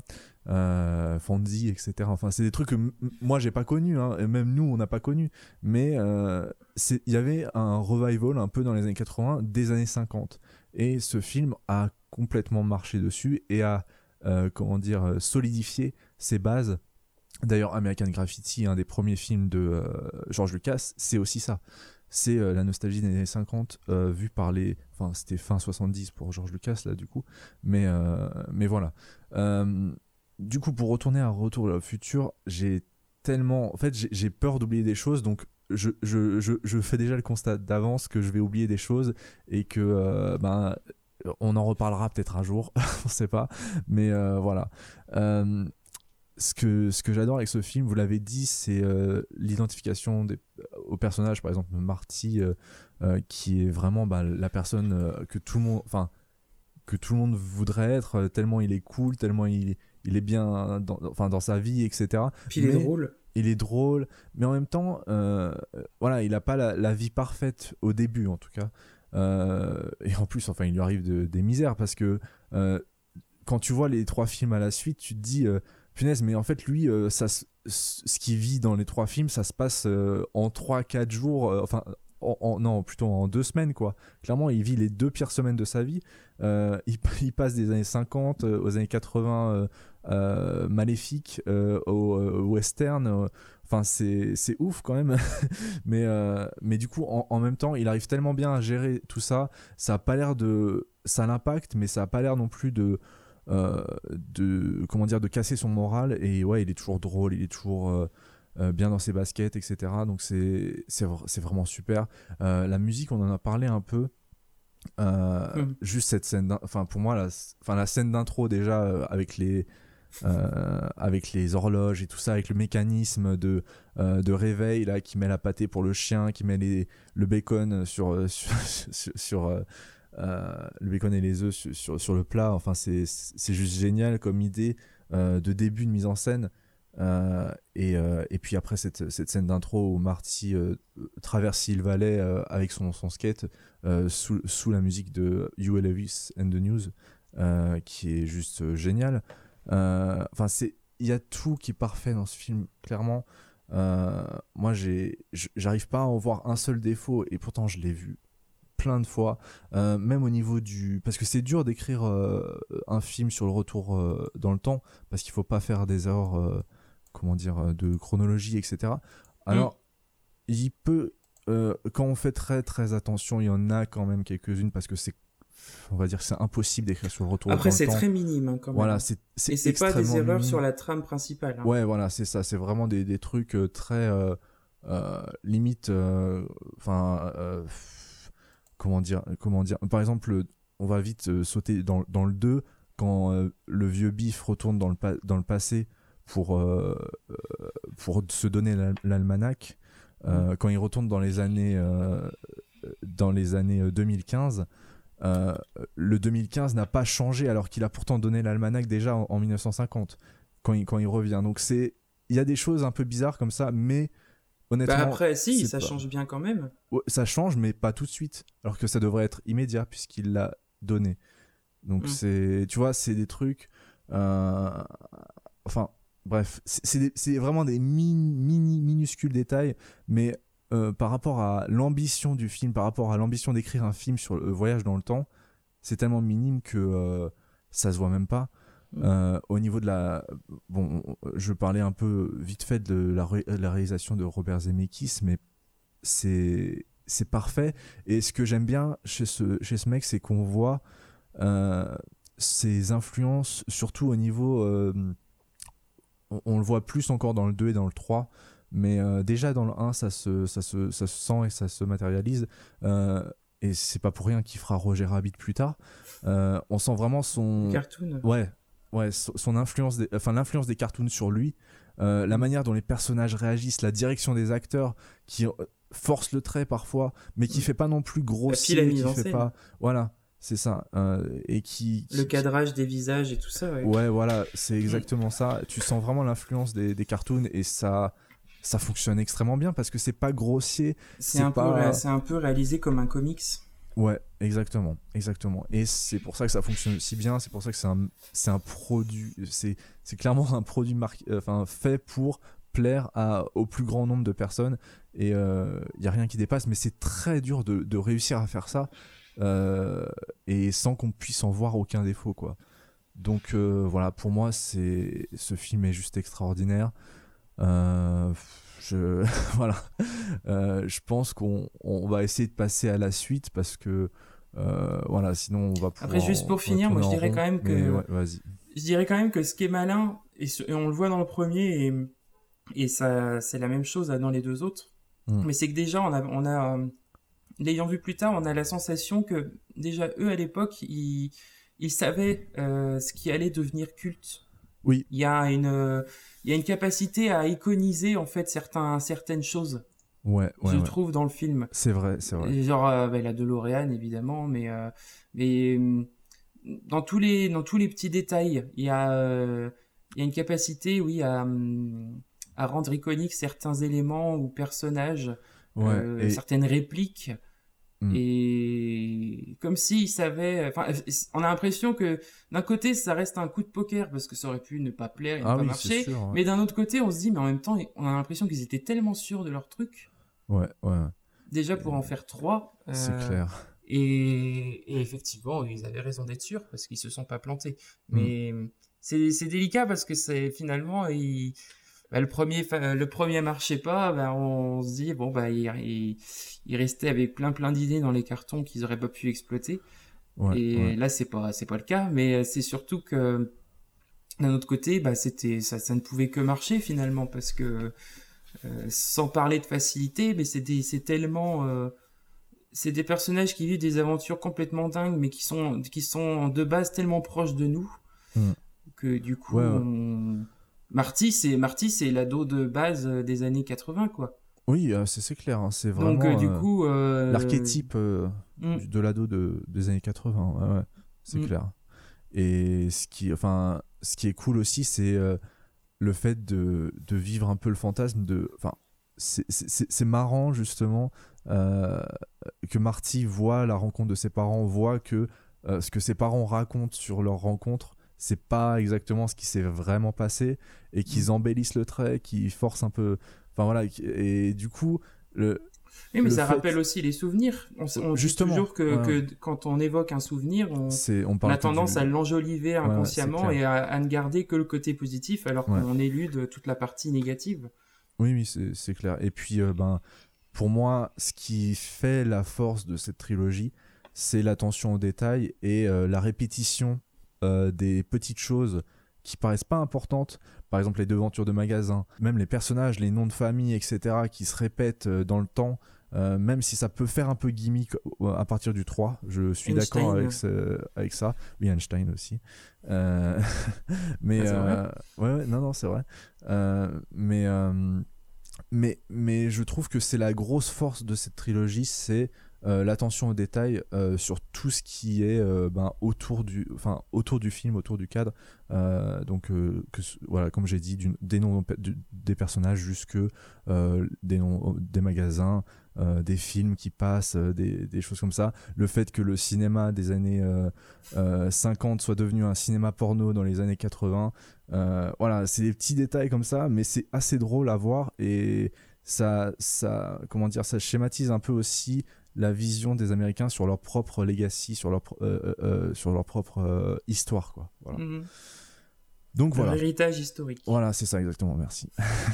Euh, Fonzie, et cetera. Enfin, c'est des trucs que m- moi j'ai pas connu, hein, et même nous on n'a pas connu. Mais euh, c'est- il y avait un revival un peu dans les années quatre-vingts, des années cinquante. Et ce film a complètement marché dessus et a, euh, comment dire, euh, solidifié ses bases. D'ailleurs, American Graffiti, un des premiers films de euh, George Lucas, c'est aussi ça. C'est euh, la nostalgie des années cinquante euh, vue par les... Enfin, c'était fin soixante-dix pour George Lucas, là, du coup. Mais, euh, mais voilà. Euh, du coup, pour retourner à Retour vers le futur, j'ai tellement... En fait, j'ai, j'ai peur d'oublier des choses, donc je, je, je, je fais déjà le constat d'avance que je vais oublier des choses et que... Euh, ben, on en reparlera peut-être un jour, on sait pas. Mais euh, voilà. Euh, ce que, ce que j'adore avec ce film, vous l'avez dit, c'est euh, l'identification des, aux personnages, par exemple Marty, euh, euh, qui est vraiment bah, la personne euh, que tout le monde, enfin que tout le monde voudrait être, euh, tellement il est cool, tellement il, il est bien dans, enfin, dans sa vie, et cetera. Puis il est Mais drôle. Il est drôle, mais en même temps, euh, voilà, il n'a pas la, la vie parfaite au début, en tout cas. Euh, et en plus, enfin, il lui arrive de, des misères parce que euh, quand tu vois les trois films à la suite, tu te dis euh, punaise, mais en fait, lui, euh, ça, ce qu'il vit dans les trois films, ça se passe euh, en trois quatre jours, euh, enfin, en, en, non, plutôt en deux semaines, quoi. Clairement, il vit les deux pires semaines de sa vie. Euh, il, il passe des années cinquante euh, aux années quatre-vingts euh, euh, maléfiques, euh, au, euh, au western. Euh, enfin, c'est, c'est ouf quand même. mais, euh, mais du coup, en, en même temps, il arrive tellement bien à gérer tout ça. Ça a pas l'air de. Ça l'impacte, mais ça a pas l'air non plus de. Euh, de comment dire de casser son moral, et ouais, il est toujours drôle, il est toujours euh, euh, bien dans ses baskets, etc. Donc c'est c'est, c'est vraiment super. Euh, la musique, on en a parlé un peu. Euh, Mm. Juste cette scène, enfin pour moi la, enfin la scène d'intro déjà euh, avec les euh, avec les horloges et tout ça, avec le mécanisme de euh, de réveil là qui met la pâtée pour le chien, qui met les, le bacon sur sur sur, sur, euh, euh, le bacon et les œufs sur, sur, sur le plat. Enfin, c'est, c'est juste génial comme idée euh, de début de mise en scène. Euh, et, euh, et puis après cette, cette scène d'intro où Marty euh, traverse Hill Valley euh, avec son, son skate euh, sous, sous la musique de Huey Lewis and the News, euh, qui est juste euh, génial. Euh, enfin, c'est, il y a tout qui est parfait dans ce film, clairement. Euh, moi, j'ai, j'arrive pas à en voir un seul défaut, et pourtant je l'ai vu plein de fois, euh, même au niveau du... Parce que c'est dur d'écrire euh, un film sur le retour euh, dans le temps, parce qu'il faut pas faire des erreurs, euh, comment dire, de chronologie, et cetera. Alors, mmh. il peut... Euh, quand on fait très très attention, il y en a quand même quelques-unes, parce que c'est, on va dire que c'est impossible d'écrire sur le retour Après, dans le temps. après, c'est très minime, hein, quand même. Voilà, c'est, c'est Et c'est pas des erreurs minime. sur la trame principale. Hein. Ouais, voilà, c'est ça. C'est vraiment des, des trucs euh, très... Euh, euh, limite... Enfin... Euh, Comment dire, comment dire Par exemple, on va vite euh, sauter dans, dans le deux, quand euh, le vieux Biff retourne dans le, pa- dans le passé pour, euh, euh, pour se donner l'al- l'almanach. Euh, mmh. Quand il retourne dans les années, euh, dans les années deux mille quinze, euh, le deux mille quinze n'a pas changé, alors qu'il a pourtant donné l'almanach déjà en, en mille neuf cent cinquante, quand il, quand il revient. Donc c'est, il y a des choses un peu bizarres comme ça, mais... Honnêtement, bah après, si, ça pas... change bien quand même. Ouais, ça change, mais pas tout de suite. Alors que ça devrait être immédiat, puisqu'il l'a donné. Donc, mm. c'est, tu vois, c'est des trucs... Euh... Enfin, bref, c'est, c'est, des, c'est vraiment des mini, mini, minuscules détails, mais euh, par rapport à l'ambition du film, par rapport à l'ambition d'écrire un film sur le voyage dans le temps, c'est tellement minime que euh, ça se voit même pas. Euh, au niveau de la... Bon, je parlais un peu vite fait de la, ré... la réalisation de Robert Zemeckis, mais c'est, c'est parfait. Et ce que j'aime bien chez ce, chez ce mec, c'est qu'on voit euh, ses influences, surtout au niveau... Euh, on, on le voit plus encore dans le deux et dans le trois, mais euh, déjà dans le un, ça se, ça, se, ça se sent et ça se matérialise. Euh, et c'est pas pour rien qu'il fera Roger Rabbit plus tard. Euh, on sent vraiment son... Cartoon. Ouais. Ouais, son influence, des, enfin l'influence des cartoons sur lui, euh, la manière dont les personnages réagissent, la direction des acteurs qui force le trait parfois, mais qui fait pas non plus grossier, la mise qui en fait scène. Pas, voilà, c'est ça, euh, et qui, qui le cadrage des visages et tout ça. Ouais, ouais voilà, c'est exactement ça. Tu sens vraiment l'influence des, des cartoons et ça, ça fonctionne extrêmement bien parce que c'est pas grossier. C'est, c'est un pas... peu, c'est un peu réalisé comme un comics. Ouais, exactement, exactement. Et c'est pour ça que ça fonctionne si bien. C'est pour ça que c'est un, c'est un produit. C'est, c'est clairement un produit marqué, enfin fait pour plaire à, au plus grand nombre de personnes. Et il euh, y a rien qui dépasse. Mais c'est très dur de, de réussir à faire ça euh, et sans qu'on puisse en voir aucun défaut, quoi. Donc euh, voilà, pour moi, c'est ce film est juste extraordinaire. Euh, je voilà euh, je pense qu'on on va essayer de passer à la suite parce que euh, voilà, sinon on va pouvoir... Après, juste pour finir, moi je dirais rond, quand même que ouais, vas-y. je dirais quand même que ce qui est malin, et, ce, et on le voit dans le premier et, et ça c'est la même chose dans les deux autres, mm. mais c'est que déjà on a, on a euh, l'ayant vu plus tard, on a la sensation que déjà eux à l'époque ils, ils savaient euh, ce qui allait devenir culte. Oui. Il y a une, euh, il y a une capacité à iconiser en fait certains, certaines choses. Ouais, ouais, je ouais. trouve dans le film. C'est vrai, c'est vrai. Genre euh, bah, la DeLorean évidemment, mais euh, mais euh, dans tous les dans tous les petits détails, il y a euh, il y a une capacité, oui, à à rendre iconiques certains éléments ou personnages, ouais, euh, et... certaines répliques. Mm. Et comme s'ils savaient, enfin, on a l'impression que d'un côté ça reste un coup de poker parce que ça aurait pu ne pas plaire et ne ah pas oui, marcher, sûr, ouais. mais d'un autre côté on se dit, mais en même temps on a l'impression qu'ils étaient tellement sûrs de leur truc. Ouais, ouais. Déjà pour en faire trois. Euh, c'est clair. Et, et effectivement ils avaient raison d'être sûrs parce qu'ils se sont pas plantés. Mais mm. c'est, c'est délicat parce que c'est finalement ils... Bah, le premier le premier marchait pas, bah, on se dit bon bah il, il, il restait avec plein plein d'idées dans les cartons qu'ils auraient pas pu exploiter. Ouais, et ouais. là c'est pas c'est pas le cas, mais c'est surtout que d'un autre côté bah c'était ça ça ne pouvait que marcher finalement parce que euh, sans parler de facilité, mais c'est des c'est tellement euh, c'est des personnages qui vivent des aventures complètement dingues mais qui sont qui sont de base tellement proches de nous mm. que du coup ouais, ouais. on Marty, c'est Marty, c'est l'ado de base des années quatre-vingts, quoi. Oui, euh, c'est, c'est clair, hein, c'est vraiment Donc, euh, du euh, coup. euh, l'archétype euh, mm. du- de l'ado de, des années quatre-vingts. Ouais, ouais, c'est Mm. clair. Et ce qui, enfin, ce qui est cool aussi, c'est euh, le fait de, de vivre un peu le fantasme de. Enfin, c'est, c'est, c'est- c'est marrant justement euh, que Marty voit la rencontre de ses parents, voit que euh, ce que ses parents racontent sur leur rencontre, c'est pas exactement ce qui s'est vraiment passé et qu'ils embellissent le trait, qu'ils forcent un peu. Enfin voilà, qui- et du coup, le. Oui, mais le ça fait- rappelle aussi les souvenirs. On, s- on dit Justement, toujours que, ouais. que quand on évoque un souvenir, on, C'est, on on parle a que tendance du- à l'enjoliver ouais, inconsciemment c'est clair. et à, à ne garder que le côté positif, alors Ouais. qu'on élude toute la partie négative. Oui, oui, c'est, c'est clair. Et puis, euh, ben, pour moi, ce qui fait la force de cette trilogie, c'est l'attention aux détails et euh, la répétition euh, des petites choses qui paraissent pas importantes. Par exemple, les devantures de magasins, même les personnages, les noms de famille, et cetera, qui se répètent euh, dans le temps. Euh, même si ça peut faire un peu gimmick euh, à partir du trois, je suis Einstein. d'accord avec, ce- avec ça. Oui, Einstein aussi. Euh, mais Ah, c'est vrai euh, ouais, ouais, non, non, c'est vrai. Euh, mais, euh, mais, mais je trouve que c'est la grosse force de cette trilogie, c'est euh, l'attention aux détails euh, sur tout ce qui est euh, ben, autour, du, enfin, autour du film, autour du cadre. Euh, donc, euh, que, ce- voilà, comme j'ai dit, du- des noms du- des personnages jusque euh, des noms des magasins. Euh, des films qui passent, euh, des, des choses comme ça. Le fait que le cinéma des années euh, euh, cinquante soit devenu un cinéma porno dans les années quatre-vingts. Euh, voilà, c'est des petits détails comme ça, mais c'est assez drôle à voir et ça, ça, comment dire, ça schématise un peu aussi la vision des Américains sur leur propre legacy, sur leur, pro- euh, euh, sur leur propre euh, histoire, quoi. Voilà. Mhm. Donc voilà. Leur héritage historique. Voilà, c'est ça exactement, merci.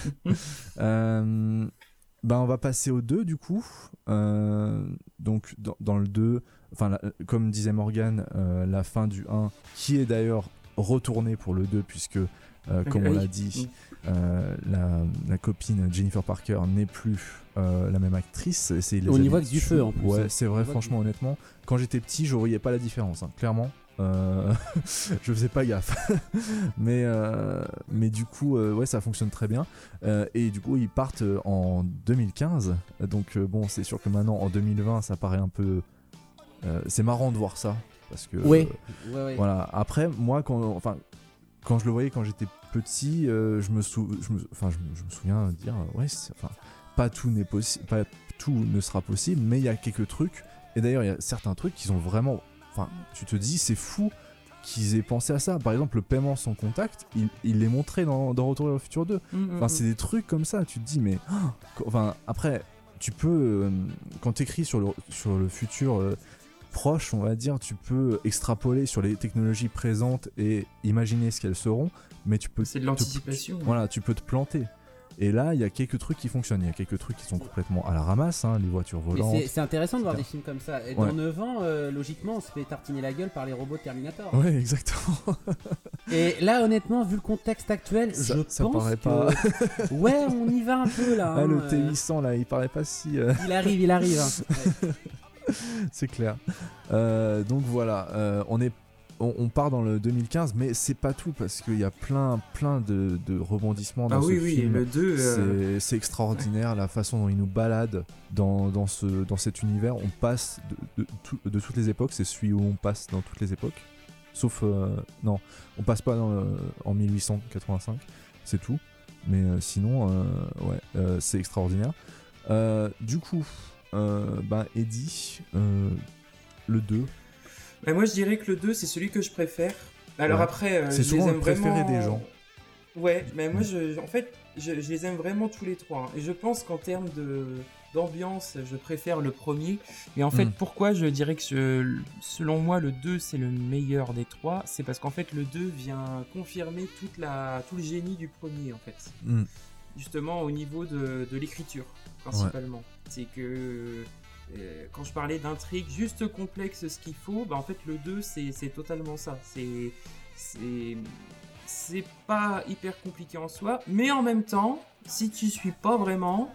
euh, ben on va passer au deux du coup. Euh, donc dans, dans le deux, enfin la- comme disait Morgane, euh, la fin du un, qui est d'ailleurs retournée pour le deux puisque, euh, comme on Oui. l'a dit, euh, la, la copine Jennifer Parker n'est plus euh, la même actrice. C'est, il les On a y mis voit que du dessus. feu, en plus, Ouais, hein. c'est On vrai, voit franchement, honnêtement. Quand j'étais petit, je voyais pas la différence, hein, clairement. Euh, je faisais pas gaffe. mais, euh, mais du coup, euh, ouais, ça fonctionne très bien. Euh, et du coup, ils partent euh, en deux mille quinze. Donc, euh, bon, c'est sûr que maintenant, en deux mille vingt, ça paraît un peu. Euh, c'est marrant de voir ça. Parce que. Ouais. euh, Ouais, ouais. Voilà. Après, moi, quand, enfin, quand je le voyais quand j'étais petit, euh, je, me sou... je, me... Enfin, je, me... je me souviens dire, euh, ouais, c'est... Enfin, pas tout n'est possible, pas tout ne sera possible, mais il y a quelques trucs. Et d'ailleurs, il y a certains trucs qui sont vraiment. Enfin, tu te dis, c'est fou qu'ils aient pensé à ça. Par exemple, le paiement sans contact, il, il est montré dans, dans Retour vers le futur deux. Mhm, Enfin, c'est des trucs comme ça. Tu te dis, mais. oh, enfin, après, tu peux. Euh, quand tu écris sur le, sur le futur. Euh, proche, on va dire, tu peux extrapoler sur les technologies présentes et imaginer ce qu'elles seront, mais tu peux C'est de te- l'anticipation. voilà, tu peux te planter. Et là, il y a quelques trucs qui fonctionnent, il y a quelques trucs qui sont complètement à la ramasse, hein, les voitures Mais volantes. c'est, c'est intéressant de voir et des cetera. films comme ça. Et Ouais. dans neuf ans, euh, logiquement, on se fait tartiner la gueule par les robots de Terminator. Ouais, exactement. Et là, honnêtement, vu le contexte actuel, Ça- je ça pense paraît que... pas. ouais, on y va un peu là. Ah, hein, le euh, T huit cents là, il paraît pas si. euh, Il arrive, il arrive. hein. Ouais. C'est clair. Euh, donc voilà, euh, on est. On, on part dans le deux mille quinze, mais c'est pas tout parce qu'il y a plein, plein de, de rebondissements dans Ah ce oui, oui, film. le deux. euh, C'est, c'est extraordinaire la façon dont il nous balade dans, dans, ce, dans cet univers. On passe de, de, tout- de toutes les époques, c'est celui où on passe dans toutes les époques. Sauf. euh, non, on passe pas dans le- en mille huit cent quatre-vingt-cinq, c'est tout. Mais euh, sinon, euh, ouais, euh, c'est extraordinaire. Euh, du coup, euh, bah, Eddie, euh, le deux. Bah, moi, je dirais que le deux, c'est celui que je préfère. Alors Ouais. après, euh, C'est je souvent les le aime préféré vraiment... des gens. Ouais, mais moi, je, en fait, je, je les aime vraiment tous les trois. hein. Et je pense qu'en termes de d'ambiance, je préfère le premier. Mais en fait, Mm. pourquoi je dirais que je- selon moi, le deux, c'est le meilleur des trois, c'est parce qu'en fait, le deux vient confirmer toute la, tout le génie du premier, en fait. Mm. Justement, au niveau de, de l'écriture, principalement. C'est que... euh, quand je parlais d'intrigue juste complexe, ce qu'il faut, bah en fait le deux c'est c'est totalement ça. C'est c'est c'est pas hyper compliqué en soi, mais en même temps, si tu suis pas vraiment,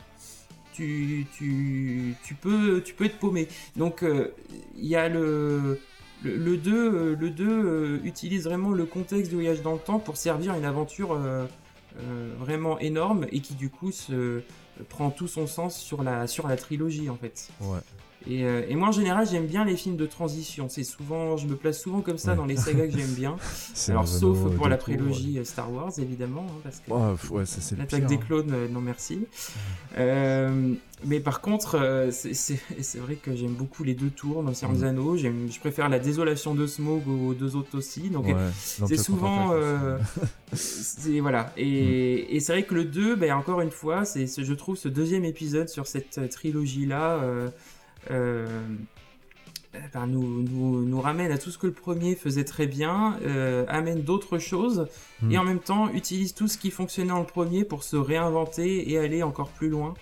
tu tu tu peux tu peux être paumé. Donc euh, il y a le le, le deux, euh, le deux euh, utilise vraiment le contexte du voyage dans le temps pour servir une aventure euh, euh, vraiment énorme et qui du coup se prend tout son sens sur la sur la trilogie en fait. Ouais. Et, euh, et moi en général j'aime bien les films de transition. C'est souvent, je me place souvent comme ça Ouais. dans les sagas que j'aime bien. C'est Alors un sauf anneau pour la de tour, prélogie euh, Star Wars évidemment, hein, parce que Ouais, f- ouais, ça, c'est le l'attaque pire, des hein. clones, euh, non merci. Euh, mais par contre, euh, c'est, c'est, c'est vrai que j'aime beaucoup les deux tours dans le Seigneur des Mm. Anneaux. J'aime, je préfère la désolation de Smaug aux deux autres aussi. Donc Ouais, c'est l'Empire souvent, contre-attaque euh, c'est voilà. Et, et c'est vrai que le deux, ben encore une fois, c'est, ce- je trouve ce deuxième épisode sur cette euh, trilogie là. Euh, euh, ben, nous, nous, nous ramène à tout ce que le premier faisait très bien, euh, amène d'autres choses, Mm. et en même temps utilise tout ce qui fonctionnait dans le premier pour se réinventer et aller encore plus loin.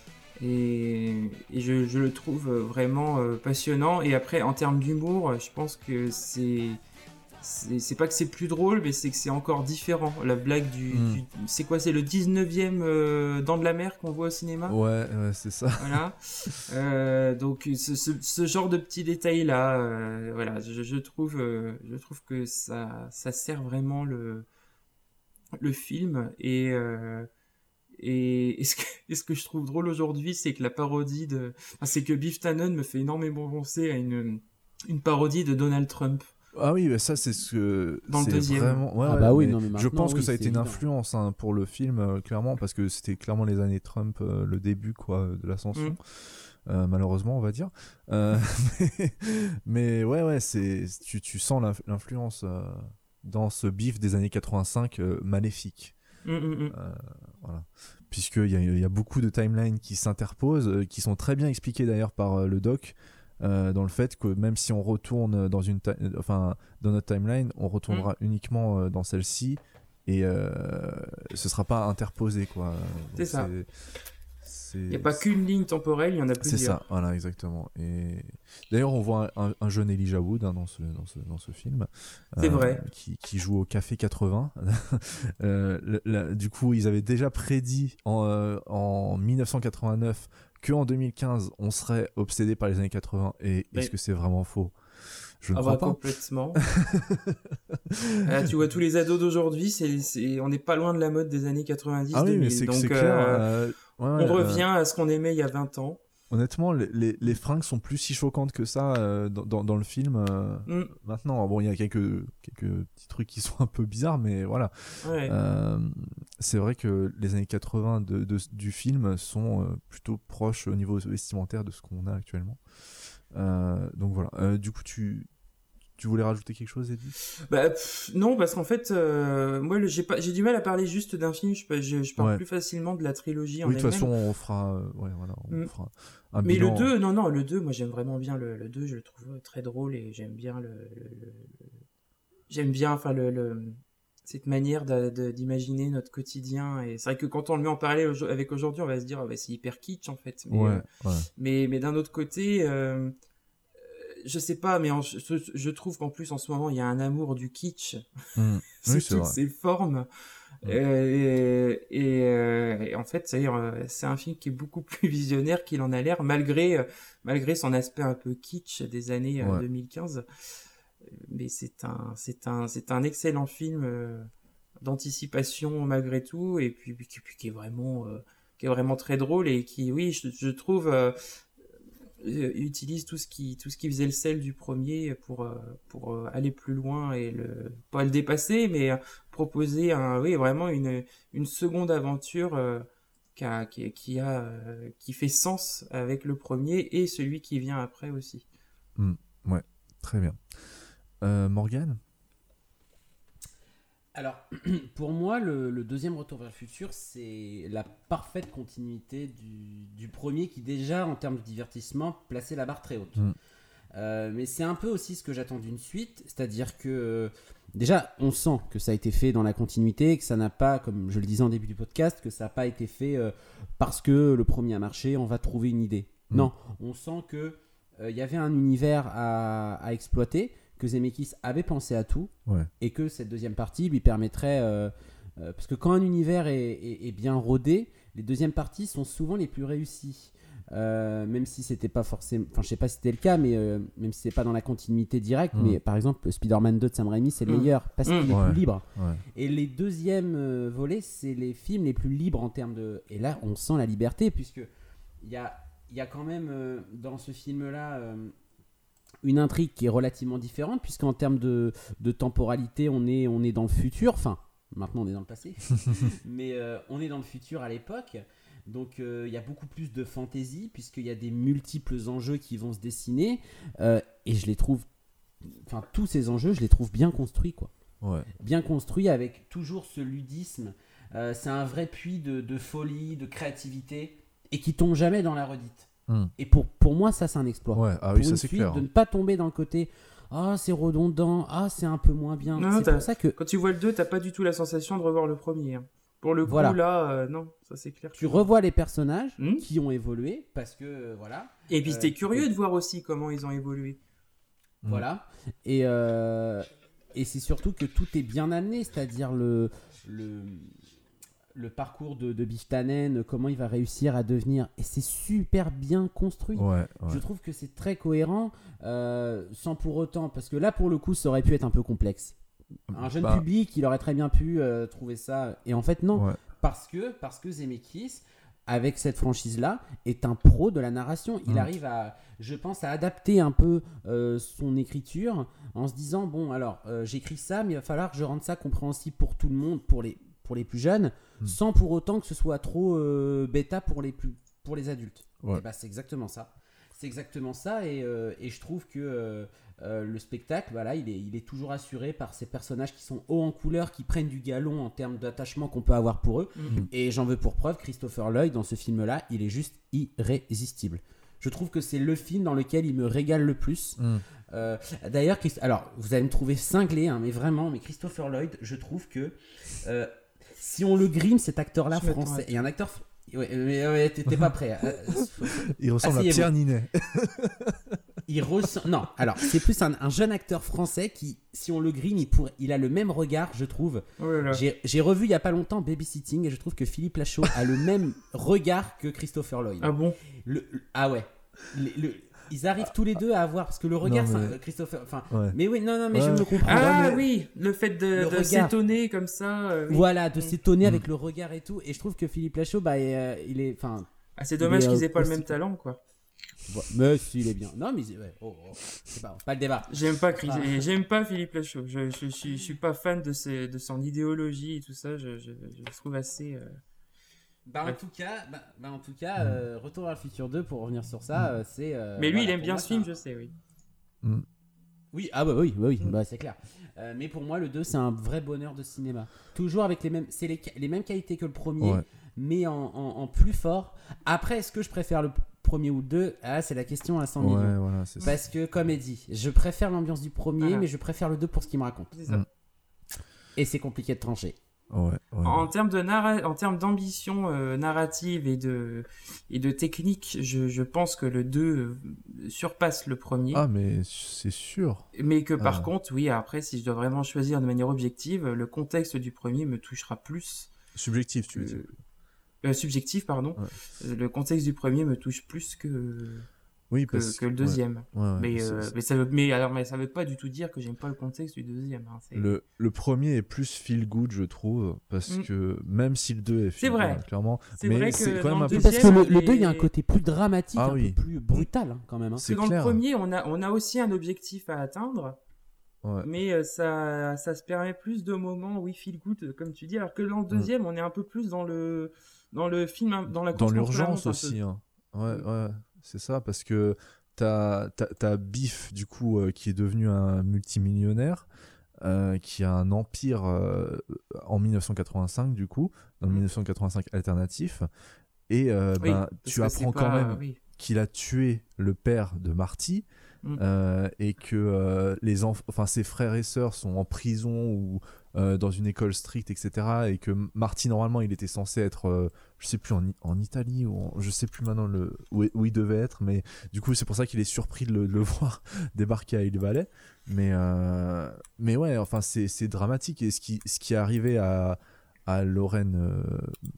Et, et je, je le trouve vraiment euh, passionnant. Et après, en termes d'humour, je pense que c'est... C'est, c'est pas que c'est plus drôle, mais c'est que c'est encore différent. La blague du... Mm. du- c'est quoi, c'est le dix-neuvième euh, Dents de la Mer qu'on voit au cinéma. Ouais, ouais, c'est ça. Voilà. Euh, donc ce, ce, ce genre de petits détails là, euh, voilà, je, je trouve, euh, je trouve que ça, ça sert vraiment le, le film. Et, euh, et, et ce, que, et ce que je trouve drôle aujourd'hui, c'est que la parodie de, enfin, c'est que Biff Tannen me fait énormément penser à une, une parodie de Donald Trump. Ah oui, mais ça c'est ce que Dans le c'est deuxième. vraiment. Ouais, Ah ouais, bah oui, mais non, mais je maintenant, pense que oui, ça a c'est été une évident. influence hein, pour le film, euh, clairement, parce que c'était clairement les années Trump, euh, le début quoi de l'ascension. Mm. Euh, malheureusement, on va dire. Euh, mais, mais ouais, ouais, c'est tu, tu sens l'inf- l'influence euh, dans ce Biff des années quatre-vingt-cinq euh, maléfique. Mm, mm, mm. Euh, voilà. Puisqu'il y a, il y a beaucoup de timelines qui s'interposent, euh, qui sont très bien expliquées d'ailleurs par euh, le doc, euh, dans le fait que même si on retourne dans, une ti- enfin, dans notre timeline, on retournera Mm. uniquement euh, dans celle-ci et euh, ce sera pas interposé. Quoi. Donc C'est ça. c'est- Il n'y a pas qu'une ligne temporelle, il y en a plusieurs. C'est ça, voilà, exactement. Et d'ailleurs, on voit un, un- un jeune Elijah Wood hein, dans, ce, dans, ce, dans ce film. C'est vrai. Qui, qui joue au Café quatre-vingts. Euh, le- la- du coup, ils avaient déjà prédit en, euh, en dix-neuf cent quatre-vingt-neuf qu'en deux mille quinze, on serait obsédé par les années quatre-vingts. Et Mais- est-ce que c'est vraiment faux? Je ne Ah crois bah, pas. complètement. Ah, tu vois tous les ados d'aujourd'hui, c'est, c'est, on n'est pas loin de la mode des années quatre-vingt-dix Ah oui, deux mille. mais c'est Donc c'est clair. euh, euh, ouais, ouais, on euh, revient à ce qu'on aimait il y a vingt ans. Honnêtement, les, les, les fringues sont plus si choquantes que ça euh, dans, dans, dans le film. euh, Mm. Maintenant, bon, il y a quelques, quelques petits trucs qui sont un peu bizarres, mais voilà. Ouais. Euh, c'est vrai que les années quatre-vingts de, de- du film sont euh, plutôt proches au niveau vestimentaire de ce qu'on a actuellement. Euh, donc voilà. Euh, du coup, tu, tu voulais rajouter quelque chose, Eddie? Bah, pff, non, parce qu'en fait, euh, moi, le- j'ai, pas, j'ai du mal à parler juste d'un film. Je, je, je parle Ouais. plus facilement de la trilogie en Oui, de toute elle-même. façon, on fera, euh, ouais, voilà, on Mm. fera un Mais bilan. le deux, non, non, le deux, moi j'aime vraiment bien le, le deux, je le trouve très drôle et j'aime bien le. le- le- le- J'aime bien, enfin, le, le- cette manière d'a- de- d'imaginer notre quotidien. Et c'est vrai que quand on le met en parallèle au- avec aujourd'hui, on va se dire, ah bah, c'est hyper kitsch en fait. Mais, Ouais, euh, ouais. mais, mais d'un autre côté, euh, je sais pas, mais en- je, je trouve qu'en plus en ce moment, il y a un amour du kitsch Mm. sous Oui, c'est toutes vrai. ses formes. Mm. Euh, et, et, euh, et en fait, c'est-à-dire, euh, c'est un film qui est beaucoup plus visionnaire qu'il en a l'air, malgré, euh, malgré son aspect un peu kitsch des années euh, Ouais. deux mille quinze. Mais c'est un, c'est un, c'est un excellent film euh, d'anticipation malgré tout, et puis, puis, qui- puis qui est vraiment, euh, qui est vraiment très drôle et qui, oui, je, je trouve. euh, euh, utilise tout ce qui tout ce qui faisait le sel du premier pour euh, pour euh, aller plus loin et le pas le dépasser mais euh, proposer un oui vraiment une une seconde aventure euh, qui a qui, qui a euh, qui fait sens avec le premier et celui qui vient après aussi. Très bien. Euh, Morgane? Alors, pour moi, le, le deuxième Retour vers le futur, c'est la parfaite continuité du, du premier qui, déjà, en termes de divertissement, plaçait la barre très haute. Mm. Euh, mais c'est un peu aussi ce que j'attends d'une suite, c'est-à-dire que, euh, déjà, on sent que ça a été fait dans la continuité, que ça n'a pas, comme je le disais en début du podcast, que ça n'a pas été fait euh, parce que le premier a marché, on va trouver une idée. Mm. Non, on sent que euh, y avait un univers à, à exploiter, que Zemeckis avait pensé à tout, Ouais. et que cette deuxième partie lui permettrait... euh, euh, parce que quand un univers est, est- est bien rodé, les deuxièmes parties sont souvent les plus réussies. Euh, même si c'était pas forcément, enfin je sais pas si c'était le cas, mais euh, même si c'est pas dans la continuité directe, Mm. mais par exemple Spider-Man deux de Sam Raimi c'est le Mm. meilleur parce Mm. qu'il est Ouais. plus libre. Ouais. Et les deuxièmes euh, volets c'est les films les plus libres en termes de, et là on sent la liberté puisque il y a il y a quand même euh, dans ce film là euh, une intrigue qui est relativement différente puisqu'en termes de, de temporalité on est on est dans le futur, enfin maintenant on est dans le passé, mais euh, on est dans le futur à l'époque. Donc il euh, y a beaucoup plus de fantaisie puisqu'il y a des multiples enjeux qui vont se dessiner euh, et je les trouve, enfin tous ces enjeux je les trouve bien construits quoi. Ouais. Bien construits avec toujours ce ludisme. Euh, c'est un vrai puits de, de folie, de créativité et qui tombe jamais dans la redite. Mm. Et pour, pour moi ça c'est un exploit. Ouais, ah pour oui, ça une c'est suite, clair. de ne pas tomber dans le côté ah c'est redondant, ah c'est un peu moins bien. Non, c'est t'as- pour ça que Quand tu vois le deux, t'as pas du tout la sensation de revoir le premier. hein. Pour le coup, Voilà. là, euh, non, ça c'est clair. tu revois les personnages Mm. qui ont évolué parce que euh, voilà. Et puis Euh, t'es curieux de voir aussi comment ils ont évolué. Mm. Voilà. Et, euh, et c'est surtout que tout est bien amené, c'est-à-dire le, le, le parcours de, de Biff Tannen, comment il va réussir à devenir. Et c'est super bien construit. Ouais, ouais. Je trouve que c'est très cohérent, euh, sans pour autant. Parce que là, pour le coup, ça aurait pu être un peu complexe. Un jeune Bah, public, il aurait très bien pu euh, trouver ça. Et en fait, non. ouais. Parce que, parce que Zemeckis, avec cette franchise-là, est un pro de la narration. Il Mm. arrive à, je pense, à adapter un peu euh, son écriture en se disant, bon, alors, euh, j'écris ça, mais il va falloir que je rende ça compréhensible pour tout le monde, pour les, pour les plus jeunes, Mm. sans pour autant que ce soit trop euh, bêta pour les, plus, pour les adultes. Ouais. Et bah, c'est exactement ça. C'est exactement ça, et, euh, et je trouve que euh, euh, le spectacle, voilà, il est, il est toujours assuré par ces personnages qui sont hauts en couleur, qui prennent du galon en termes d'attachement qu'on peut avoir pour eux. Mm. Et j'en veux pour preuve, Christopher Lloyd, dans ce film-là, il est juste irrésistible. Je trouve que c'est le film dans lequel il me régale le plus. Mm. Euh, D'ailleurs, Christ- alors, vous allez me trouver cinglé, hein, mais vraiment, mais Christopher Lloyd, je trouve que euh, si on le grime, cet acteur-là Je m'attends à français, ça. et un acteur... Ouais, mais ouais, t'es t'es pas prêt. Euh, Il ressemble à Asseyez-vous. Pierre Ninet. il ressent. Non, alors c'est plus un, un jeune acteur français qui, si on le grime, il, pourrait- il a le même regard, je trouve. Oh là là. J'ai j'ai revu il y a pas longtemps Babysitting et je trouve que Philippe Lachaud a le même regard que Christopher Lloyd. Ah bon? Le- le- ah ouais. Le- le- ils arrivent tous les deux à avoir parce que le regard, Non, c'est mais- un- Christopher. Enfin, Ouais. mais oui, non, non, mais je Ouais. me comprends. Ah mais- oui, le fait de, Le de regard. s'étonner comme ça. euh, oui. Voilà, de Mm. s'étonner Mm. avec le regard et tout. Et je trouve que Philippe Lachaud, bah, est, euh, il est, enfin, Ah, c'est dommage Il est, qu'ils euh, aient pas le aussi- même talent, quoi. voilà. Mais si, il est bien. Non, mais ouais, oh, oh, c'est pas, pas le débat. J'aime pas, Chris- Ah. et j'aime pas Philippe Lachaud. Je, je, je, suis- je suis pas fan de, ses, de son idéologie et tout ça. Je, je, je le trouve assez. euh, Bah, en Ouais. tout cas, bah, bah, en tout cas, euh, Retour vers le futur deux, pour revenir sur ça, euh, c'est. euh, Mais lui, voilà, il aime pour bien moi, ce film, c'est un- je sais, oui. Oui, ah bah oui, bah oui, bah c'est clair. Euh, mais pour moi, le deux, c'est un vrai bonheur de cinéma. Toujours avec les mêmes, c'est les, les mêmes qualités que le premier, Ouais. mais en, en- en plus fort. Après, est-ce que je préfère le premier ou le deux? Ah, c'est la question à cent Ouais, millions. voilà, c'est ça. Parce que, comme est dit, je préfère l'ambiance du premier, Ah. mais je préfère le deux pour ce qu'il me raconte. C'est ça. Mm. Et c'est compliqué de trancher. Ouais, ouais. En termes de narra- en termes d'ambition euh, narrative et de et de technique, je, je pense que le deux euh, surpasse le premier. Ah, mais c'est sûr. Mais que par Ah. contre, oui, après, si je dois vraiment choisir de manière objective, le contexte du premier me touchera plus. Subjectif, tu veux dire. Euh, euh, subjectif, pardon. Ouais. Euh, Le contexte du premier me touche plus que, Oui, que, parce que le deuxième. Ouais, ouais, mais, c'est- euh, c'est- mais, ça veut, mais, alors, mais ça veut pas du tout dire que j'aime pas le contexte du deuxième. hein, c'est- Le, le premier est plus feel good, je trouve, parce Mm. que même si le deux est feel C'est vrai. good, clairement, C'est mais vrai que c'est quand dans même un le peu. Parce que Deuxième, le, le mais- deux, il y a un côté plus dramatique, Ah un oui. peu plus brutal, hein, quand même. hein. Parce que C'est dans clair. le premier, on a, on a aussi un objectif à atteindre. Ouais. Mais euh, ça, ça se permet plus de moments, oui, feel good, euh, comme tu dis, alors que dans le deuxième, on est un peu plus dans le, dans le film, hein, dans la Dans course contre la l'urgence montre, un aussi, peu. hein. Ouais, Mm. ouais, c'est ça, parce que t'as, t'as, t'as Biff, du coup, euh, qui est devenu un multimillionnaire, euh, qui a un empire euh, en mille neuf cent quatre-vingt-cinq, du coup, dans le Mm. mille neuf cent quatre-vingt-cinq alternatif, et euh, Oui, ben, parce tu que apprends c'est quand pas- même oui. qu'il a tué le père de Marty, Mm. euh, et que euh, les enf- enfin, ses frères et sœurs sont en prison ou euh, dans une école stricte, et cetera. Et que Marty, normalement, il était censé être, euh, je sais plus, en, I- en Italie, ou en- je sais plus maintenant le, où, où il devait être, mais du coup, c'est pour ça qu'il est surpris de le, de le voir débarquer à Hill Valley. Mais, euh, mais ouais, enfin, c'est, c'est dramatique. Et ce qui, ce qui est arrivé à, à Lauren, euh,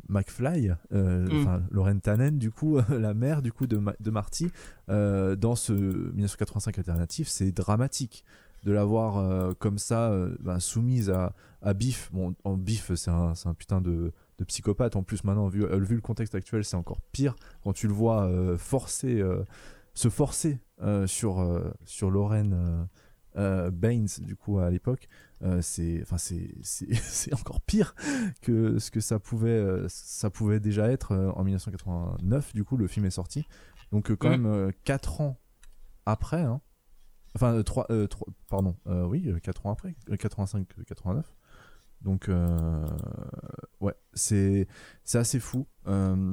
McFly, euh, enfin Mm. Lauren Tannen du coup, la mère du coup de, Ma- de Marty, euh, dans ce dix-neuf cent quatre-vingt-cinq alternatif, c'est dramatique de l'avoir euh, comme ça euh, ben, soumise à, à Biff. Bon, en Biff c'est un, c'est un putain de, de psychopathe. En plus maintenant vu, euh, vu le contexte actuel, c'est encore pire quand tu le vois euh, forcer, euh, se forcer euh, sur euh, sur Lauren. Euh, Euh, Baines du coup à l'époque, euh, c'est enfin c'est c'est c'est encore pire que ce que ça pouvait euh, ça pouvait déjà être euh, en dix-neuf cent quatre-vingt-neuf. Du coup le film est sorti, donc euh, quand Mm. même quatre ans après, hein. Enfin trois pardon euh, oui quatre ans après, quatre-vingt-cinq quatre-vingt-neuf, donc euh, ouais c'est c'est assez fou. euh,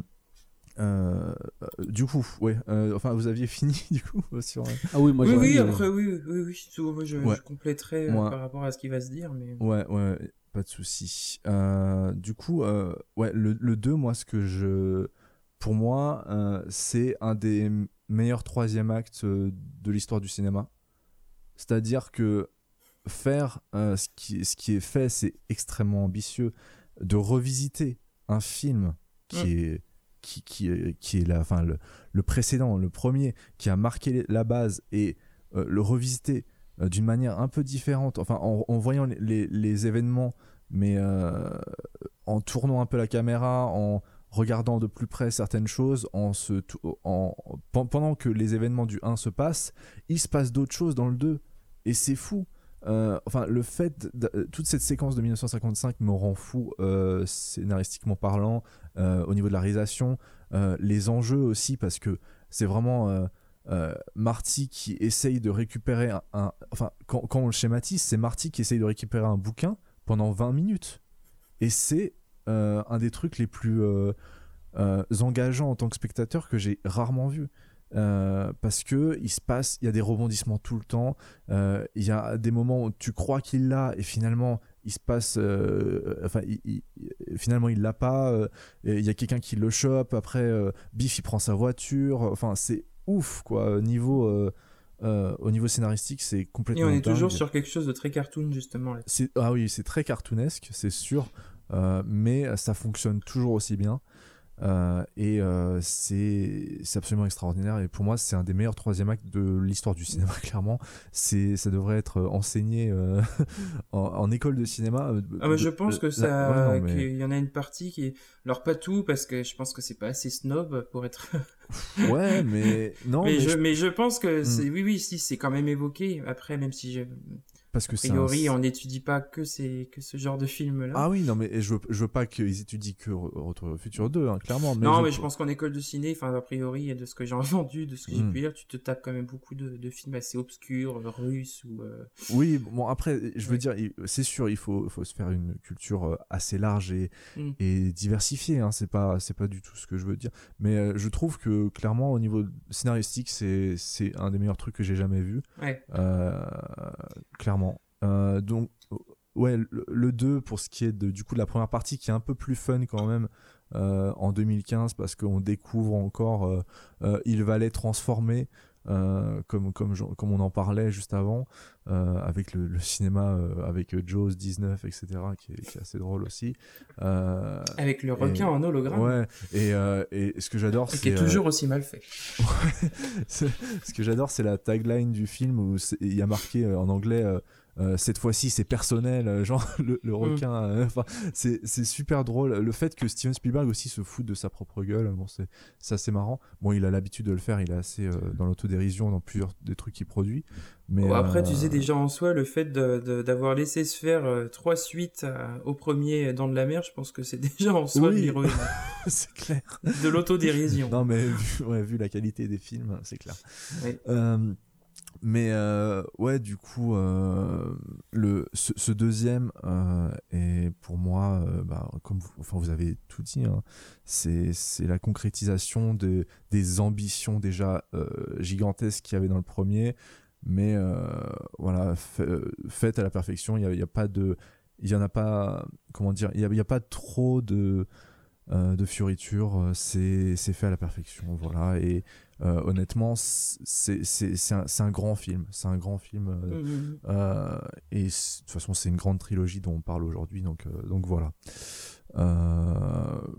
Euh, du coup, ouais. Euh, enfin, vous aviez fini du coup sur. Ah oui, moi Oui, j'ai oui, dit, euh, après, oui, oui, oui, tout, moi, je, Ouais. je compléterai euh, Moi- par rapport à ce qui va se dire, mais... Ouais, ouais, pas de souci. Euh, du coup, euh, ouais, le, le deux, moi, ce que je. Pour moi, euh, c'est un des meilleurs troisième actes euh, de l'histoire du cinéma. C'est-à-dire que faire euh, ce, qui, ce qui est fait, c'est extrêmement ambitieux. De revisiter un film qui Mm. est. Qui, qui, est- qui est la, enfin, le, le précédent, le premier, qui a marqué la base, et euh, le revisiter euh, d'une manière un peu différente, enfin en, en voyant les, les, les événements, mais euh, en tournant un peu la caméra, en regardant de plus près certaines choses, en se, tou- en, pen- pendant que les événements du un se passent, il se passe d'autres choses dans le deux, et c'est fou. Euh, enfin, le fait, de, de- toute cette séquence de dix-neuf cent cinquante-cinq me rend fou, euh, scénaristiquement parlant, euh, au niveau de la réalisation, euh, les enjeux aussi, parce que c'est vraiment euh, euh, Marty qui essaye de récupérer un, un- enfin, quand, quand on le schématise, c'est Marty qui essaye de récupérer un bouquin pendant vingt minutes, et c'est euh, un des trucs les plus euh, euh, engageants en tant que spectateur que j'ai rarement vu. Euh, parce que il se passe, il y a des rebondissements tout le temps, euh, il y a des moments où tu crois qu'il l'a et finalement il se passe, euh, enfin il, il- finalement il l'a pas, euh, et il y a quelqu'un qui le chope, après euh, Biff il prend sa voiture, enfin c'est ouf quoi, niveau, euh, euh, au niveau scénaristique c'est Et complètement on est toujours dingue. sur quelque chose de très cartoon, justement, là. C'est, ah oui, c'est très cartoonesque, c'est sûr, euh, mais ça fonctionne toujours aussi bien. Euh, et euh, c'est, c'est absolument extraordinaire. Et pour moi, c'est un des meilleurs troisième actes de l'histoire du cinéma, clairement. C'est, ça devrait être enseigné euh, en, en école de cinéma. euh, Ah bah, de- je pense que la- ça, ouais, non, mais- qu'il y en a une partie qui est, alors pas tout, parce que je pense que c'est pas assez snob pour être... Ouais, mais non, mais, mais je, je- mais je pense que Hmm. c'est, oui, oui, si, c'est quand même évoqué. Après, même si je, parce que a c'est un- priori, on n'étudie pas que ces, que ce genre de film-là. Ah oui, non, mais je veux, je veux pas qu'ils étudient que Re- Retour vers le futur deux, hein, clairement. Mais non, je, mais je pense qu'en école de ciné, enfin, a priori, et de ce que j'ai entendu, de ce que j'ai Hmm. pu lire, tu te tapes quand même beaucoup de, de films assez obscurs, euh, russes ou... euh, Oui, bon après, je veux Ouais. dire, il- c'est sûr, il faut, faut se faire une culture euh, assez large et, Mm. et diversifiée. Hein, c'est pas, c'est pas du tout ce que je veux dire. Mais euh, je trouve que clairement, au niveau scénaristique, c'est, c'est un des meilleurs trucs que j'ai jamais vu. Ouais. Euh, clairement. Euh, donc, ouais, le, le deux pour ce qui est de, du coup de la première partie, qui est un peu plus fun quand même. Euh, en deux mille quinze, parce qu'on découvre encore euh, euh, Il Valait transformé, euh, comme, comme, je- comme on en parlait juste avant, euh, avec le, le cinéma, euh, avec Jaws dix-neuf, et cetera, qui est, qui est assez drôle aussi. Euh, Avec le requin et- en hologramme. Ouais, et, euh, et ce que j'adore, Et c'est. qui est euh, toujours aussi mal fait. c'est- ce que j'adore, c'est la tagline du film où c'est- il y a marqué euh, en anglais. euh, euh, cette fois-ci c'est personnel, euh, genre le, le requin, euh, enfin c'est, c'est super drôle, le fait que Steven Spielberg aussi se fout de sa propre gueule, bon c'est, c'est assez marrant. Bon, il a l'habitude de le faire, il est assez euh, dans l'autodérision dans plusieurs des trucs qu'il produit, mais Bon, après, tu euh, sais déjà en soi, le fait de, de- d'avoir laissé se faire euh, trois suites à- au premier Dans de la mer, je pense que c'est déjà en soi Oui. de l'héroïne, c'est clair. de l'autodérision. Non mais vu, ouais, vu la qualité des films, c'est clair. Ouais. Euh, mais euh, ouais, du coup, euh, le, ce, ce deuxième euh, est pour moi, euh, bah, comme vous, enfin, vous avez tout dit, hein, c'est, c'est la concrétisation de, des ambitions déjà euh, gigantesques qu'il y avait dans le premier, mais euh, voilà, fait, faites à la perfection. Il y a, il y a pas de, il y en a pas, comment dire, il y a, il y a pas trop de euh, de fioritures, c'est, c'est fait à la perfection, voilà. Et euh, honnêtement, c'est, c'est, c'est, un, c'est un grand film, c'est un grand film, euh, Mhm. euh, et de toute façon, c'est une grande trilogie dont on parle aujourd'hui, donc, euh, donc voilà. Euh,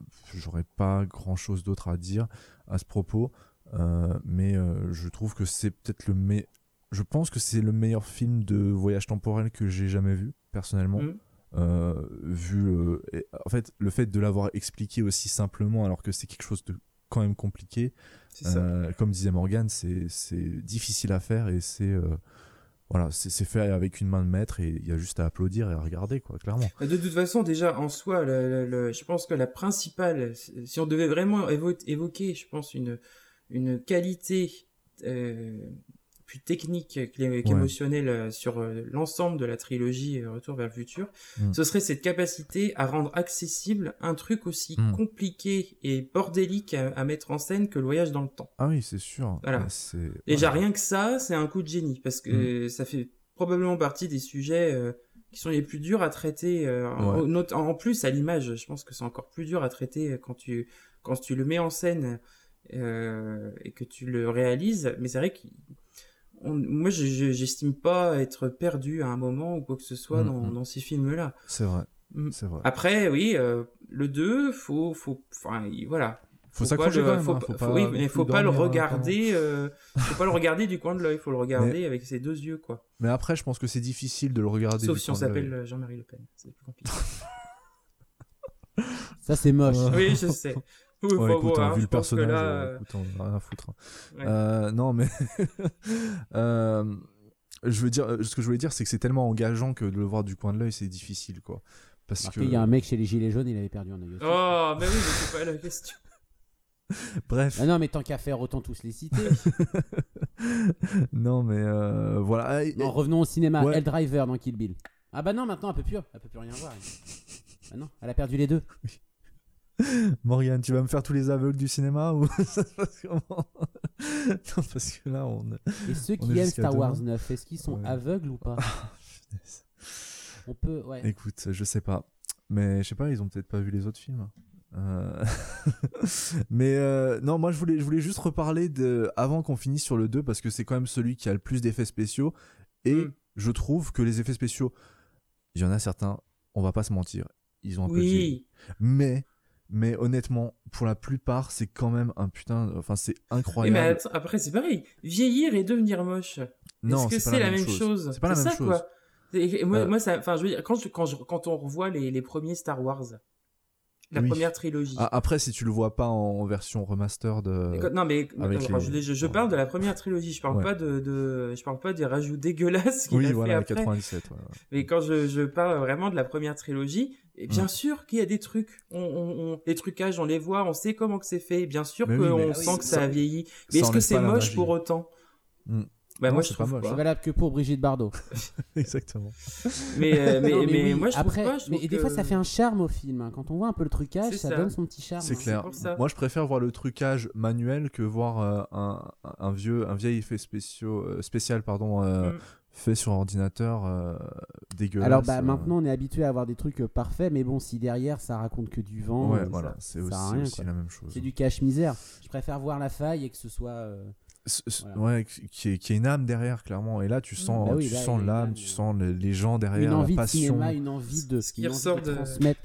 j'aurais pas grand chose d'autre à dire à ce propos, euh, mais euh, je trouve que c'est peut-être le me... je pense que c'est le meilleur film de voyage temporel que j'ai jamais vu personnellement. Mm. Euh, vu euh, et, en fait le fait de l'avoir expliqué aussi simplement alors que c'est quelque chose de quand même compliqué, C'est ça. euh, comme disait Morgane, c'est c'est difficile à faire et c'est euh, voilà, c'est c'est fait avec une main de maître et il y a juste à applaudir et à regarder, quoi, clairement. De toute façon, déjà, en soi, le, le- le- je pense que la principale, si on devait vraiment évo- évoquer, je pense, une, une qualité euh, plus technique qu'é- qu'émotionnelle euh, sur euh, l'ensemble de la trilogie euh, Retour vers le futur, Mm. ce serait cette capacité à rendre accessible un truc aussi Mm. compliqué et bordélique à, à mettre en scène que le voyage dans le temps. Ah oui, c'est sûr. Voilà. Ouais, c'est... Déjà, ouais. rien que ça, c'est un coup de génie, parce que ça fait probablement partie des sujets euh, qui sont les plus durs à traiter. euh, en, Ouais. not- en plus, à l'image, je pense que c'est encore plus dur à traiter quand tu, quand tu le mets en scène euh, et que tu le réalises. Mais c'est vrai que on- moi, je- je- j'estime pas être perdu à un moment ou quoi que ce soit Mm, dans, mm. dans ces films-là. C'est vrai, Mm. c'est vrai. Après, oui, euh, le deux, faut, faut, enfin, il- voilà. Faut pas s'accrocher le- quand même, faut hein, pas- faut faut- pas oui, non mais plus faut pas le dormir, hein, regarder, euh, faut pas le regarder du coin de l'œil, faut le regarder avec ses deux yeux, quoi. Mais après, je pense que c'est difficile de le regarder. Sauf du si on coin de l'œil. s'appelle euh, Jean-Marie Le Pen, c'est plus compliqué. Ça, c'est moche. Ouais. Oui, je sais. Oui, Ouais, enfin, écoute, bon, hein, hein, vu je le pense que personnage, là, euh, euh, écoute, on a rien à foutre. hein. Ouais. Euh, non, mais euh, je veux dire, ce que je voulais dire, c'est que c'est tellement engageant que de le voir du coin de l'œil, c'est difficile, quoi. Parce Remarquez, que, il y a un mec chez les Gilets jaunes, il avait perdu un œil aussi. Oh, mais oui, mais c'est pas la question. bref, Ah non, mais tant qu'à faire, autant tous les citer. non, mais euh, voilà. Et- Non, revenons au cinéma. Ouais. Elle Driver dans Kill Bill. Ah bah non, maintenant elle peut plus, elle peut plus rien voir. Ah non, elle a perdu les deux. Morgane, tu vas me faire tous les aveugles du cinéma ou ça se passe comment? Non, parce que là, on. Et ceux On qui est aiment jusqu'à Star Wars demain. neuf, est-ce qu'ils sont Ouais. aveugles ou pas? Punaise. On peut, ouais. Écoute, je sais pas. Mais je sais pas, ils ont peut-être pas vu les autres films. Euh, mais euh, non, moi je voulais, je voulais juste reparler de avant qu'on finisse sur le deux parce que c'est quand même celui qui a le plus d'effets spéciaux et Mm. je trouve que les effets spéciaux, il y en a certains, on va pas se mentir, ils ont un peu vieilli. Oui. Mais mais honnêtement, pour la plupart, c'est quand même un putain, enfin c'est Oui, mais incroyable. attends, après, c'est pareil. Vieillir et devenir moche. Non, Est-ce que c'est c'est pas la même chose? C'est pas la même ça, chose. quoi. Et- et moi, Euh. moi, ça, enfin, je veux dire, quand, je- quand, je- quand on revoit les, les premiers Star Wars, la Oui. première trilogie. Ah, après, si tu le vois pas en version remaster de. Et quand- non mais avec alors, les- je, je- je parle de la première trilogie, je parle Ouais. pas de, de je parle pas des rajouts dégueulasses qu'il Oui, a voilà, fait après. quatre-vingt-dix-sept. ouais, ouais. Mais quand je, je parle vraiment de la première trilogie, et bien Mm. sûr qu'il y a des trucs, on, on, on- les trucages, on les voit, on sait comment que c'est fait, bien sûr Mais oui, qu'on mais- Ah sent oui, que ça- ça a vieilli. ça Mais est-ce que enlève c'est pas la moche magie. pour autant? Mm. Bah Non, moi c'est je pas trouve moche. pas. C'est valable que pour Brigitte Bardot. Exactement. Mais, euh, mais, Non, mais, oui, moi je trouve après, pas. Je mais trouve et des fois que- ça fait un charme au film. hein. Quand on voit un peu le trucage, C'est ça, ça. donne son petit charme. C'est hein. clair. pour ça. Moi, je préfère voir le trucage manuel que voir euh, un, un vieux, un vieil effet spéciaux, euh, spécial, pardon, euh, Mm. fait sur ordinateur euh, dégueulasse. Alors bah euh. maintenant on est habitué à avoir des trucs euh, parfaits, mais bon si derrière ça raconte que du vent, Ouais, euh, voilà, ça- c'est ça aussi, sert à rien, aussi quoi. la même chose. C'est du cache-misère. Je préfère voir la faille et que ce soit. euh, C- c- Voilà. Ouais, qui est, qui est une âme derrière, clairement. Et là, tu sens, Bah oui, tu là, sens il y a une l'âme, âme, tu euh, sens les, les gens derrière, une envie la de passion. cinéma, une envie de. Ce qui une envie ressort de de- transmettre.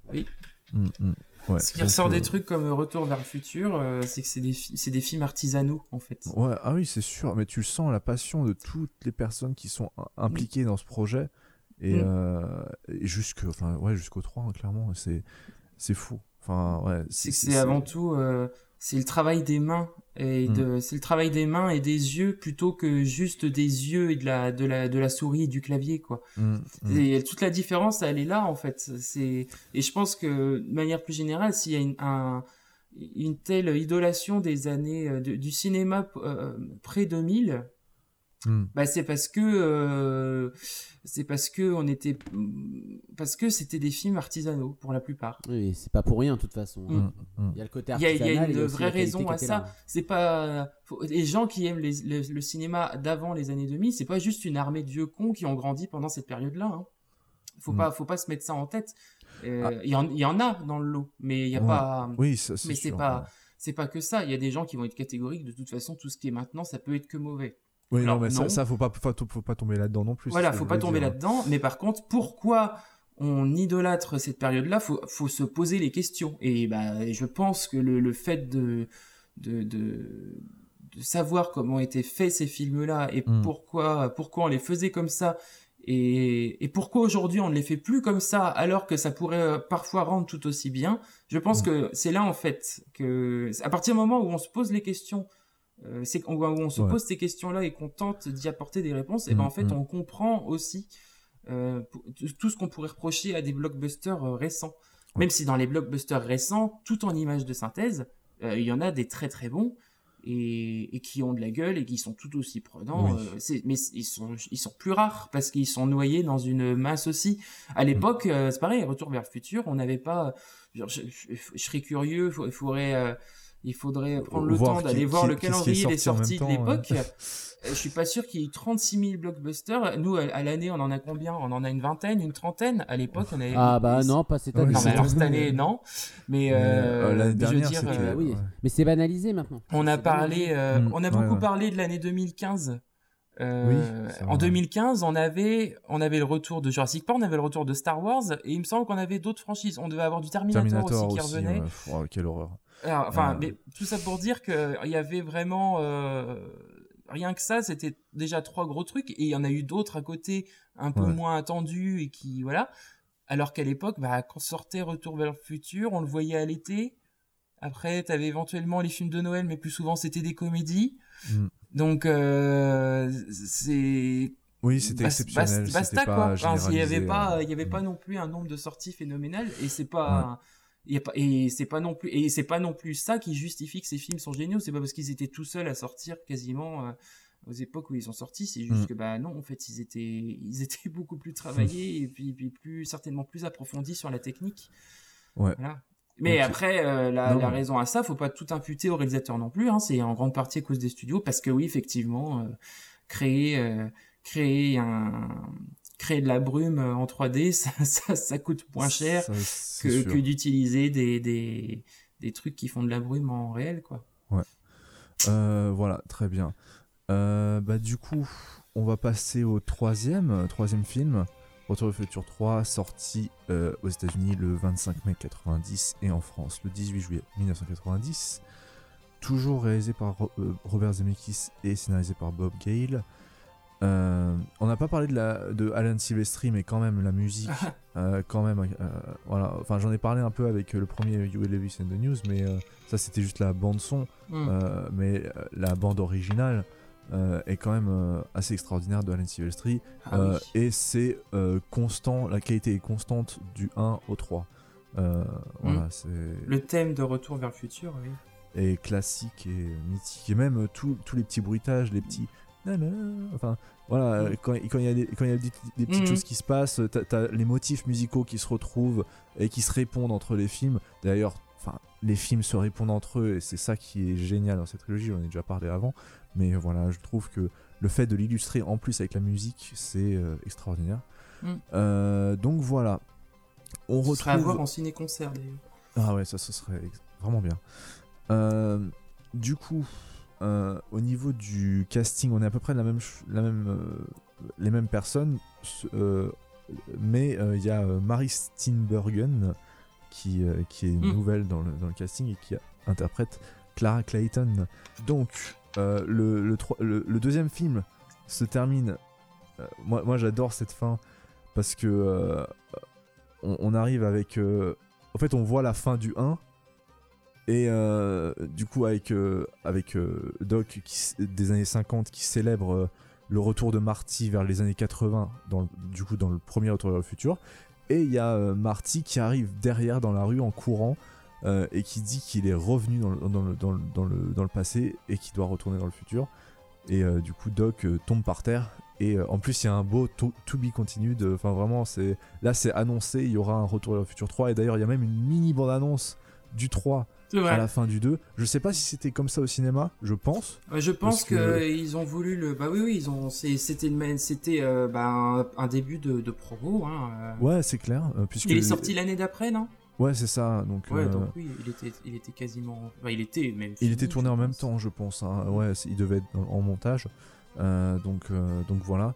Mm, mm. Ouais, Ce qui donc, ressort euh, des trucs comme Retour vers le futur, euh, c'est que c'est des, fi- c'est des films artisanaux en fait. Ouais, ah oui, c'est sûr, mais tu sens la passion de toutes les personnes qui sont im- impliquées dans ce projet et, Mm. euh, et jusque, enfin, ouais, jusqu'au trois, hein, clairement, c'est, c'est fou. Enfin, ouais, C'est que c'est avant tout, euh, c'est le travail des mains et Mm. de, c'est le travail des mains et des yeux plutôt que juste des yeux et de la, de la, de la souris et du clavier quoi. Mm, mm. Et toute la différence, elle est là en fait. C'est et je pense que de manière plus générale, s'il y a une, un, une telle idolation des années euh, de- du cinéma euh, pré deux mille, Mm. bah c'est parce que euh, c'est parce que on était parce que c'était des films artisanaux pour la plupart. Oui, c'est pas pour rien de toute façon. Mm. hein. Mm, mm. Il y a le côté Il y a, il artisanal. y a et une aussi vraie la qualité raison qui à était ça. là. C'est pas faut- les gens qui aiment les- le, le cinéma d'avant les années deux mille, c'est pas juste une armée de vieux cons qui ont grandi pendant cette période-là. Hein. Faut Mm. pas, faut pas se mettre ça en tête. Euh, Ah. Il y, en, il y en a dans le lot, mais il y a Ouais. pas. Oui, ça, c'est mais c'est sûr, pas, ouais. c'est pas que ça. Il y a des gens qui vont être catégoriques. De toute façon, tout ce qui est maintenant, ça peut être que mauvais. Oui, Alors, non, mais ça, non. ça, faut pas, faut, faut pas tomber là-dedans non plus. Voilà, c'est ce faut que pas je veux tomber dire. là-dedans. Mais par contre, pourquoi on idolâtre cette période-là, faut, faut se poser les questions. Et bah, je pense que le, le fait de, de, de, de savoir comment étaient faits ces films-là et Mm. pourquoi, pourquoi on les faisait comme ça, et, et pourquoi aujourd'hui on ne les fait plus comme ça, alors que ça pourrait euh, parfois rendre tout aussi bien, je pense Mm. que c'est là en fait que, à partir du moment où on se pose les questions, euh, c'est où on se Ouais. pose ces questions-là et qu'on tente d'y apporter des réponses, et ben Mm, en fait mm. on comprend aussi euh, pour- tout ce qu'on pourrait reprocher à des blockbusters euh, récents. Ouais. Même si dans les blockbusters récents, tout en images de synthèse, euh, il y en a des très très bons et, et qui ont de la gueule et qui sont tout aussi prenants. Oui. euh, c'est- mais ils sont, ils sont plus rares parce qu'ils sont noyés dans une masse aussi. À l'époque, euh, c'est pareil, Retour vers le futur, on n'avait pas... genre, je, je- je serais curieux, il faudrait... euh, il faudrait prendre le Voir temps qui- d'aller voir qui- le qu'est-ce qui est calendrier des sorti en même sorties de temps, l'époque. Euh, Je suis pas sûr qu'il y ait eu trente-six mille blockbusters. Nous, à, à l'année, on en a combien? On en a une vingtaine, une trentaine. À l'époque, on avait... Ah bah non, pas cette Ouais, année. Non, mais cette alors cette année, année, non. Mais, Mais, euh, euh, l'année mais je veux dernière, dire, c'était- euh, Ah oui, ouais. mais c'est banalisé maintenant. on a C'est parlé, banalisé. euh, Mm, on a ouais, beaucoup ouais. parlé de l'année deux mille quinze. Euh, Oui, c'est en vrai. deux mille quinze, on avait, on avait le retour de Jurassic Park, on avait le retour de Star Wars, et il me semble qu'on avait d'autres franchises. On devait avoir du Terminator, Terminator aussi qui aussi, revenait. ouais. Pff, oh, quelle horreur. Alors, enfin, Euh. mais tout ça pour dire qu'il y avait vraiment euh, rien que ça, c'était déjà trois gros trucs, et il y en a eu d'autres à côté, un peu Ouais. moins attendus et qui voilà. Alors qu'à l'époque, bah, quand sortait Retour vers le futur, on le voyait à l'été. Après, t'avais éventuellement les films de Noël, mais plus souvent c'était des comédies. Mm. Donc euh, c'est Oui, c'était Bas- exceptionnel. bas- basta c'était quoi. pas Enfin, il y avait généralisé, pas, euh, il y avait pas mm. non plus un nombre de sorties phénoménal, et c'est pas, il y a pas, et c'est pas non plus, et c'est pas non plus ça qui justifie que ces films sont géniaux. C'est pas parce qu'ils étaient tout seuls à sortir quasiment euh, aux époques où ils sont sortis. C'est juste Mm. que bah non, en fait, ils étaient, ils étaient beaucoup plus travaillés et puis, puis plus certainement plus approfondis sur la technique. Ouais. Voilà. Mais Ok. après, euh, la, Non, la mais- raison à ça, faut pas tout imputer au réalisateur non plus. Hein, c'est en grande partie à cause des studios, parce que oui, effectivement, euh, créer, euh, créer un, créer de la brume euh, en trois D, ça, ça, ça coûte moins cher Ça, c'est que, sûr. que d'utiliser des, des, des trucs qui font de la brume en réel, quoi. Euh, voilà, très bien. Euh, bah, du coup, on va passer au troisième, euh, troisième film, Retour vers le futur trois, sorti euh, aux États-Unis le vingt-cinq mai quatre-vingt-dix et en France le dix-huit juillet mille neuf cent quatre-vingt-dix. Toujours réalisé par Ro- euh, Robert Zemeckis et scénarisé par Bob Gale. Euh, on n'a pas parlé de, la, de Alan Silvestri, mais quand même la musique, euh, quand même, euh, voilà. Enfin, j'en ai parlé un peu avec euh, le premier Huey Lewis and the News, mais euh, ça c'était juste la bande son. Mm. Euh, mais euh, la bande originale euh, est quand même euh, assez extraordinaire de Alan Silvestri. Ah Euh, oui. et c'est euh, constant, la qualité est constante du un au trois. Euh, voilà, c'est Le thème de Retour vers le futur, oui. et classique et mythique. Et même euh, tous tous les petits bruitages, les petits. nanana, Enfin, voilà, Mm. euh, quand quand il y a des, quand il y a des, des petites Mhm. choses qui se passent, t'as, t'as les motifs musicaux qui se retrouvent et qui se répondent entre les films. D'ailleurs, enfin, les films se répondent entre eux et c'est ça qui est génial dans cette trilogie. J'en ai déjà parlé avant, mais euh, voilà, je trouve que le fait de l'illustrer en plus avec la musique, c'est euh, extraordinaire. Mm. Euh, donc voilà, on Ce serait à retrouve. voir en ciné-concert, d'ailleurs. Ah ouais, ça, ce serait ex- vraiment bien. Euh, du coup, euh, au niveau du casting, on est à peu près la même, ch- la même, euh, les mêmes personnes, ce- euh, mais il y a euh, Mary Steenburgen qui, euh, qui est Mm. nouvelle dans le, dans le casting et qui interprète Clara Clayton. Donc, euh, le, le, tro- le- le deuxième film se termine. euh, moi, moi j'adore cette fin parce que euh, on, on arrive avec. euh, en fait, on voit la fin du un. Et euh, du coup, avec, euh, avec euh, Doc qui, s- des années cinquante qui célèbre euh, le retour de Marty vers les années quatre-vingts, dans, le- du coup, dans le premier Retour vers le futur. Et il y a euh, Marty qui arrive derrière dans la rue en courant euh, et qui dit qu'il est revenu dans le, dans, le, dans, le, dans, le, dans le passé et qu'il doit retourner dans le futur. Et euh, du coup, Doc euh, tombe par terre. Et euh, en plus, il y a un beau to, to be continued. Enfin, vraiment, c'est, là, c'est annoncé. Il y aura un Retour vers le futur trois. Et d'ailleurs, il y a même une mini bande-annonce du trois C'est à vrai. la fin du deux. Je sais pas si c'était comme ça au cinéma, je pense. Ouais, je pense Parce que, que- ils ont voulu le. Bah oui, oui, ils ont. c'est- C'était le même- c'était euh, bah, un, un début de, de promo. Hein. euh. Ouais, c'est clair. euh, puisque Il est sorti l'année d'après, non? Ouais, c'est ça. Donc, Ouais, euh, donc oui, il était, il était quasiment. Enfin, il était même. il fini, était tourné je en même pense. temps, je pense. hein. Ouais, c'est- il devait être en en montage. Euh, donc, euh, donc voilà.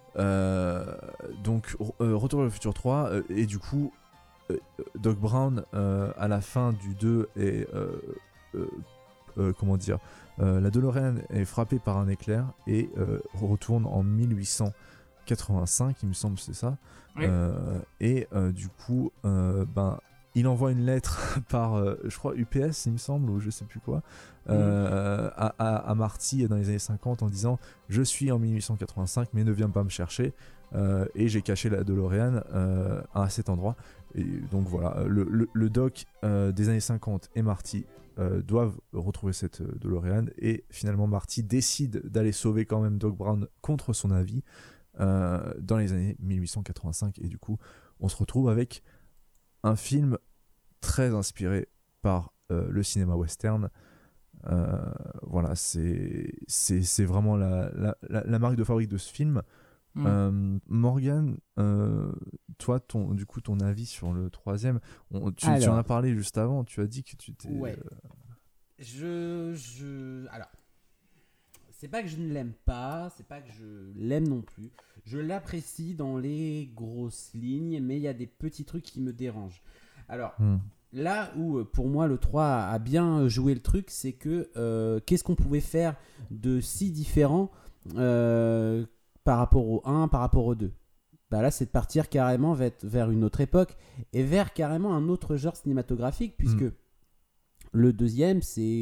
Euh, donc, euh, Retour vers le futur trois, euh, et du coup, euh, Doc Brown, euh, à la fin du deux, est. Euh, euh, euh, comment dire euh, La DeLorean est frappée par un éclair et euh, retourne en mille huit cent quatre-vingt-cinq, il me semble, c'est ça. Oui. Euh, et euh, du coup, euh, ben. Il envoie une lettre par, euh, je crois, U P S, il me semble, ou je sais plus quoi, euh, mmh. à, à, à Marty dans les années cinquante en disant « Je suis en mille huit cent quatre-vingt-cinq, mais ne viens pas me chercher. Euh, et j'ai caché la DeLorean euh, à cet endroit. » Et donc voilà, le, le, le doc euh, des années cinquante et Marty euh, doivent retrouver cette DeLorean. Et finalement, Marty décide d'aller sauver quand même Doc Brown contre son avis euh, dans les années mille huit cent quatre-vingt-cinq. Et du coup, on se retrouve avec un film très inspiré par euh, le cinéma western. Euh, voilà, c'est, c'est, c'est vraiment la, la, la, la marque de fabrique de ce film. Mmh. Euh, Morgane, euh, toi, ton, du coup, ton avis sur le troisième, on, tu, Alors, tu en as parlé juste avant, tu as dit que tu t'es... Ouais. Euh... Je, je... Alors, c'est pas que je ne l'aime pas, c'est pas que je l'aime non plus. Je l'apprécie dans les grosses lignes, mais il y a des petits trucs qui me dérangent. Alors, mmh. là où pour moi le trois a bien joué le truc, c'est que euh, qu'est-ce qu'on pouvait faire de si différent euh, par rapport au un, par rapport au deux. Bah là, c'est de partir carrément vers, vers une autre époque et vers carrément un autre genre cinématographique, puisque mmh. le deuxième, c'est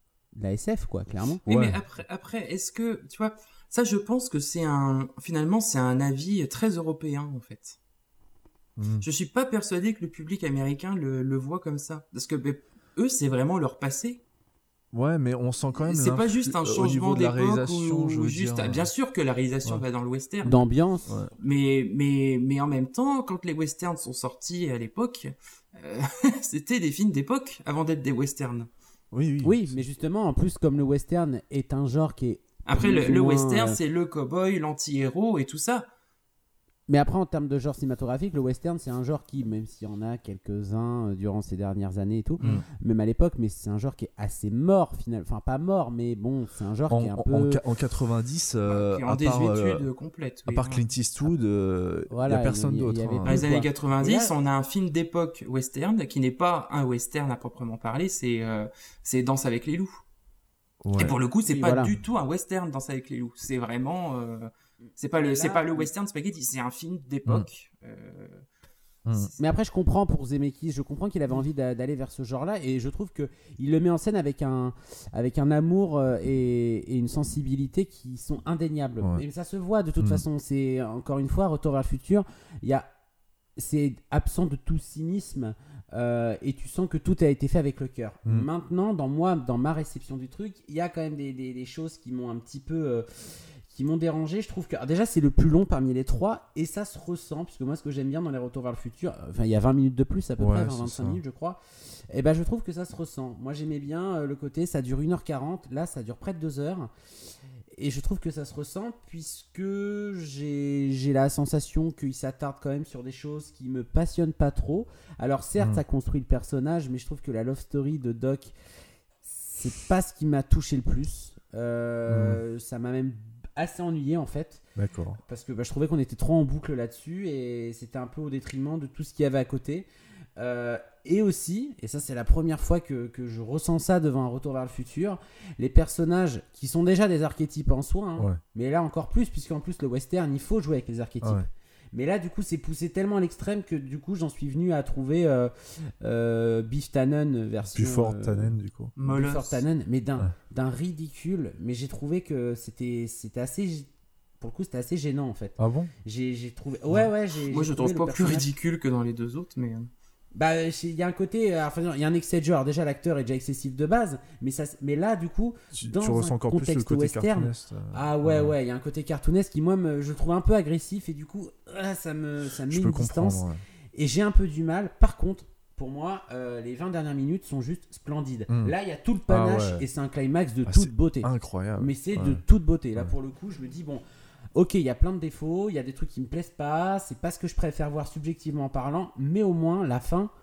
la S F, quoi, clairement. Oui, ouais. mais après, après, est-ce que, tu vois, ça, je pense que c'est un, finalement, c'est un avis très européen, en fait. Mmh. Je suis pas persuadé que le public américain le, le voit comme ça, parce que bah, eux, c'est vraiment leur passé. Ouais, mais on sent quand même. C'est pas juste un changement de la d'époque réalisation, ou, je ou veux juste. dire... Bien sûr que la réalisation ouais. va dans le western. D'ambiance. Ouais. Mais, mais, mais en même temps, quand les westerns sont sortis à l'époque, euh, c'était des films d'époque avant d'être des westerns. Oui, oui. Oui, mais justement, en plus, comme le western est un genre qui est. Après, le, le moins, western, euh... c'est le cow-boy, l'anti-héros et tout ça. Mais après, en termes de genre cinématographique, le western, c'est un genre qui, même s'il y en a quelques-uns durant ces dernières années et tout, mm. même à l'époque, mais c'est un genre qui est assez mort, finalement. Enfin, pas mort, mais bon, c'est un genre en, qui est un en, peu... En, en quatre-vingt-dix, euh, qui est en à part, désuétude complète. Oui, à part ouais. Clint Eastwood, il euh, voilà, n'y a personne y, y, d'autre. Y hein. Dans les années quatre-vingt-dix, là... on a un film d'époque western, qui n'est pas un western à proprement parler, c'est, euh, c'est Danse avec les loups. Ouais. Et pour le coup, c'est oui, pas voilà. du tout un western, Danse avec les loups. C'est vraiment... Euh... C'est pas le, là, c'est pas le western spaghetti, c'est un film d'époque. Mmh. Euh, mmh. Mais après, je comprends pour Zemeckis, je comprends qu'il avait envie d'a, d'aller vers ce genre-là, et je trouve que il le met en scène avec un, avec un amour et, et une sensibilité qui sont indéniables. Ouais. Et ça se voit de toute mmh. façon. C'est encore une fois Retour vers le futur. Il y a, c'est absent de tout cynisme. Euh, et tu sens que tout a été fait avec le cœur. Mmh. Maintenant, dans moi, dans ma réception du truc, il y a quand même des, des, des choses qui m'ont un petit peu euh, qui m'ont dérangé. Je trouve que alors déjà c'est le plus long parmi les trois et ça se ressent, puisque moi ce que j'aime bien dans les Retours vers le futur, enfin il y a vingt minutes de plus à peu ouais, près, vingt à vingt-cinq minutes je crois, et ben je trouve que ça se ressent. Moi j'aimais bien euh, le côté ça dure une heure quarante, là ça dure près de deux heures. Et je trouve que ça se ressent puisque j'ai, j'ai la sensation qu'il s'attarde quand même sur des choses qui me passionnent pas trop. Alors certes, mmh. ça construit le personnage, mais je trouve que la love story de Doc, c'est pas ce qui m'a touché le plus. Euh, mmh. Ça m'a même assez ennuyé en fait. D'accord. Parce que bah, je trouvais qu'on était trop en boucle là-dessus et c'était un peu au détriment de tout ce qu'il y avait à côté. Euh, et aussi, et ça c'est la première fois que, que je ressens ça devant un Retour vers le futur, les personnages qui sont déjà des archétypes en soi, hein, ouais. mais là encore plus, puisqu'en plus le western il faut jouer avec les archétypes. Ouais. Mais là du coup c'est poussé tellement à l'extrême que du coup j'en suis venu à trouver euh, euh, Biff Tannen version... Buford euh, Tannen du coup. Buford Tannen, mais d'un, ouais. d'un ridicule, mais j'ai trouvé que c'était, c'était assez... Pour le coup, c'était assez gênant en fait. Ah bon ? J'ai, j'ai trouvé. Ouais, ouais. J'ai, Moi, j'ai je trouve pas le plus ridicule que dans les deux autres, mais. Bah, il y a un côté. Enfin, il y a un excès de genre. Déjà, l'acteur est déjà excessif de base, mais ça, mais là, du coup, tu, dans tu ressens un encore contexte plus le côté western. Cartoonesque, euh... Ah ouais, ouais. Il y a un côté cartoonesque qui, moi, me, je le trouve un peu agressif et du coup, ça me, ça me met une distance. Ouais. Et j'ai un peu du mal. Par contre. Pour moi, euh, les vingt dernières minutes sont juste splendides. Mmh. Là, il y a tout le panache ah ouais. et c'est un climax de ah, toute beauté. Incroyable. Mais c'est ouais. de toute beauté. Là, ouais. pour le coup, je me dis, bon, ok, il y a plein de défauts, il y a des trucs qui me plaisent pas, c'est pas ce que je préfère voir subjectivement parlant, mais au moins, la fin,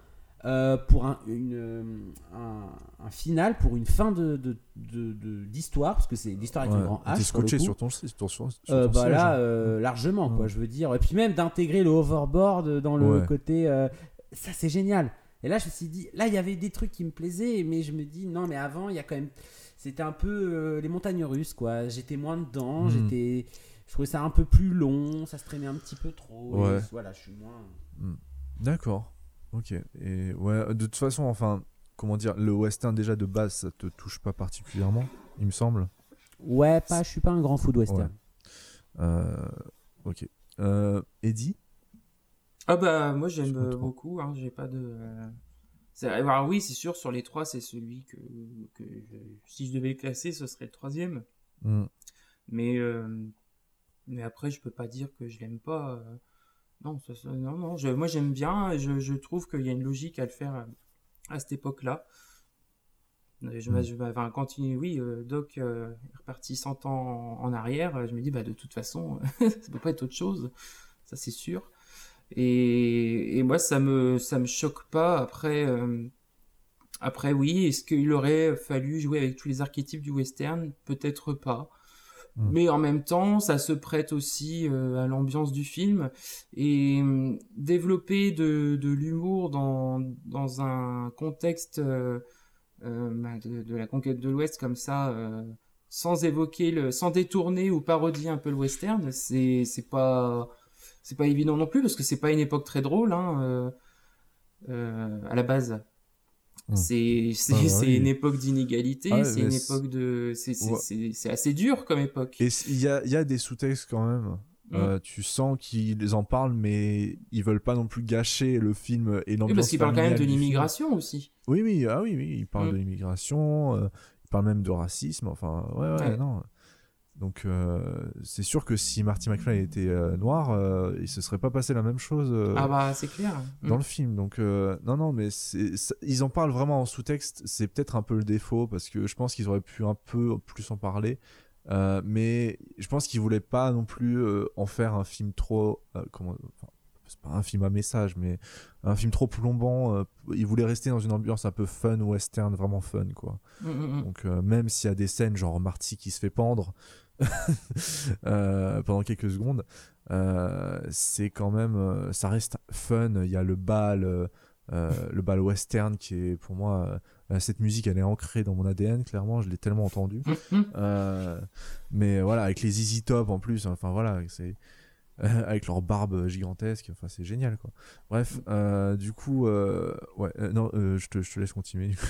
euh, pour un, une, euh, un, un final, pour une fin de, de, de, de- d'histoire, parce que c'est l'histoire avec Ouais. un grand T'es H pour le scotché coup. sur ton, sur ton, sur ton Euh, bah siège, là, hein. euh, largement, quoi, Ouais. je veux dire. Et puis même d'intégrer le hoverboard dans le Ouais. côté... euh, ça, c'est génial. Et là, je me suis dit... Là, il y avait des trucs qui me plaisaient, mais je me dis, non, mais avant, il y a quand même... C'était un peu euh, les montagnes russes, quoi. J'étais moins dedans, Mm. j'étais... Je trouvais ça un peu plus long, ça se traînait un petit peu trop. Ouais. Et voilà, je suis moins... D'accord. Ok. Et ouais, de toute façon, enfin, comment dire, le western déjà de base, ça te touche pas particulièrement, il me semble. Ouais, pas, je suis pas un grand fou de western. Ouais. Euh, ok. Euh, Eddie. Ah bah moi j'aime Je me euh, trompe. beaucoup, hein, j'ai pas de... euh, c'est- alors oui, c'est sûr, sur les trois, c'est celui que, que je- si je devais le classer, ce serait le troisième. Mm. Mais, euh, mais après, je peux pas dire que je l'aime pas. euh, Non, ça- ça- non, non, je- moi j'aime bien, et je, je trouve qu'il y a une logique à le faire à, à cette époque-là. Et Je, Mm. je, enfin, quand il, oui, euh, Doc euh, est reparti cent ans en, en arrière, je me dis, bah, de toute façon, ça peut pas être autre chose, ça c'est sûr. Et, et moi, ça me, ça me choque pas. Après, euh, après, oui, est-ce qu'il aurait fallu jouer avec tous les archétypes du western? Peut-être pas. Mm. Mais en même temps, ça se prête aussi euh, à l'ambiance du film. Et euh, développer de, de l'humour dans, dans un contexte euh, euh, bah, de, de la conquête de l'Ouest comme ça, euh, sans évoquer, le, sans détourner ou parodier un peu le western, c'est, c'est pas... C'est pas évident non plus parce que c'est pas une époque très drôle hein, euh, euh, à la base. Mm. C'est c'est Ah, bah c'est oui. une époque d'inégalité, Ah ouais, c'est mais une c'est- époque de c'est c'est Ouais. c'est c'est assez dur comme époque. Et il y a, il y a des sous-textes quand même. Mm. Euh, tu sens qu'ils en parlent, mais ils veulent pas non plus gâcher le film et l'ambiance. Oui, parce qu'il parle quand même de familiale du film. l'immigration aussi. Oui, oui, ah oui, oui, il parle Mm. de l'immigration, euh, il parle même de racisme, enfin, ouais, ouais, Ouais. non. Donc, euh, c'est sûr que si Marty McFly était euh, noir, euh, il se serait pas passé la même chose euh, Ah bah c'est clair. dans Mm. le film. Donc, euh, non, non, mais c'est, ça- ils en parlent vraiment en sous-texte. C'est peut-être un peu le défaut parce que je pense qu'ils auraient pu un peu plus en parler. Euh, mais je pense qu'ils voulaient pas non plus euh, en faire un film trop. euh, comment, enfin, c'est pas un film à message, mais un film trop plombant. Euh, ils voulaient rester dans une ambiance un peu fun, western, vraiment fun, quoi. Mm, mm, mm. Donc, euh, même s'il y a des scènes genre Marty qui se fait pendre euh, pendant quelques secondes, euh, c'est quand même. euh, ça reste fun. Il y a le bal. euh, euh, le bal western qui est pour moi euh, cette musique elle est ancrée dans mon A D N clairement, je l'ai tellement entendue. Mm, mm. Euh, mais voilà, avec les Z Z Top en plus, enfin voilà, c'est euh, avec leur barbe gigantesque, enfin c'est génial quoi. Bref, euh, du coup, euh, ouais, euh, non, euh, je te, je te laisse continuer. Du coup.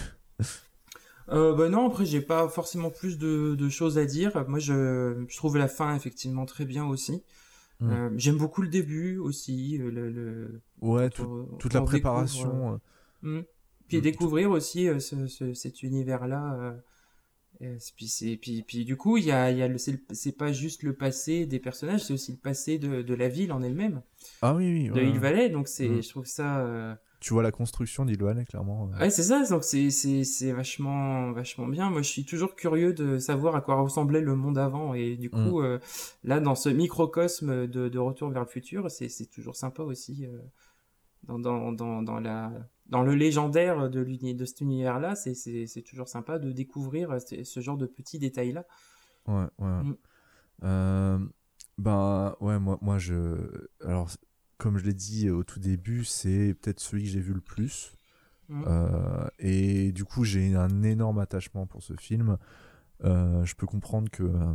Euh, bah non, après j'ai pas forcément plus de, de choses à dire. Moi je, je trouve la fin effectivement très bien aussi. Mm. Euh, j'aime beaucoup le début aussi. euh, Le, le, Ouais, quand tout- on- toute quand la on préparation. découvre, euh, euh, mm. Puis Mm. découvrir aussi euh, ce, ce- cet univers-là. euh, et puis, c'est, puis, puis du coup, il y a, il y a le, c'est, le- c'est pas juste le passé des personnages, c'est aussi le passé de, de la ville en elle-même, Ah oui, oui. de ouais. Hill Valley. Donc c'est, Mm. je trouve ça. euh, Tu vois la construction d'Hill Valley clairement. euh. Ouais, c'est ça, donc c'est, c'est, c'est vachement, vachement bien. Moi, je suis toujours curieux de savoir à quoi ressemblait le monde avant. Et du coup, euh, là, dans ce microcosme de, de Retour vers le futur, c'est, c'est toujours sympa aussi. euh, dans, dans, dans, dans, la, dans le légendaire de, l'uni, de cet univers-là, c'est, c'est, c'est toujours sympa de découvrir ce, ce genre de petits détails-là. Ouais, ouais. Mm. Euh, ben, ouais, moi, moi, je. Alors, comme je l'ai dit au tout début, c'est peut-être celui que j'ai vu le plus. Mm. Euh, et du coup, j'ai un énorme attachement pour ce film. Euh, je peux comprendre que. euh,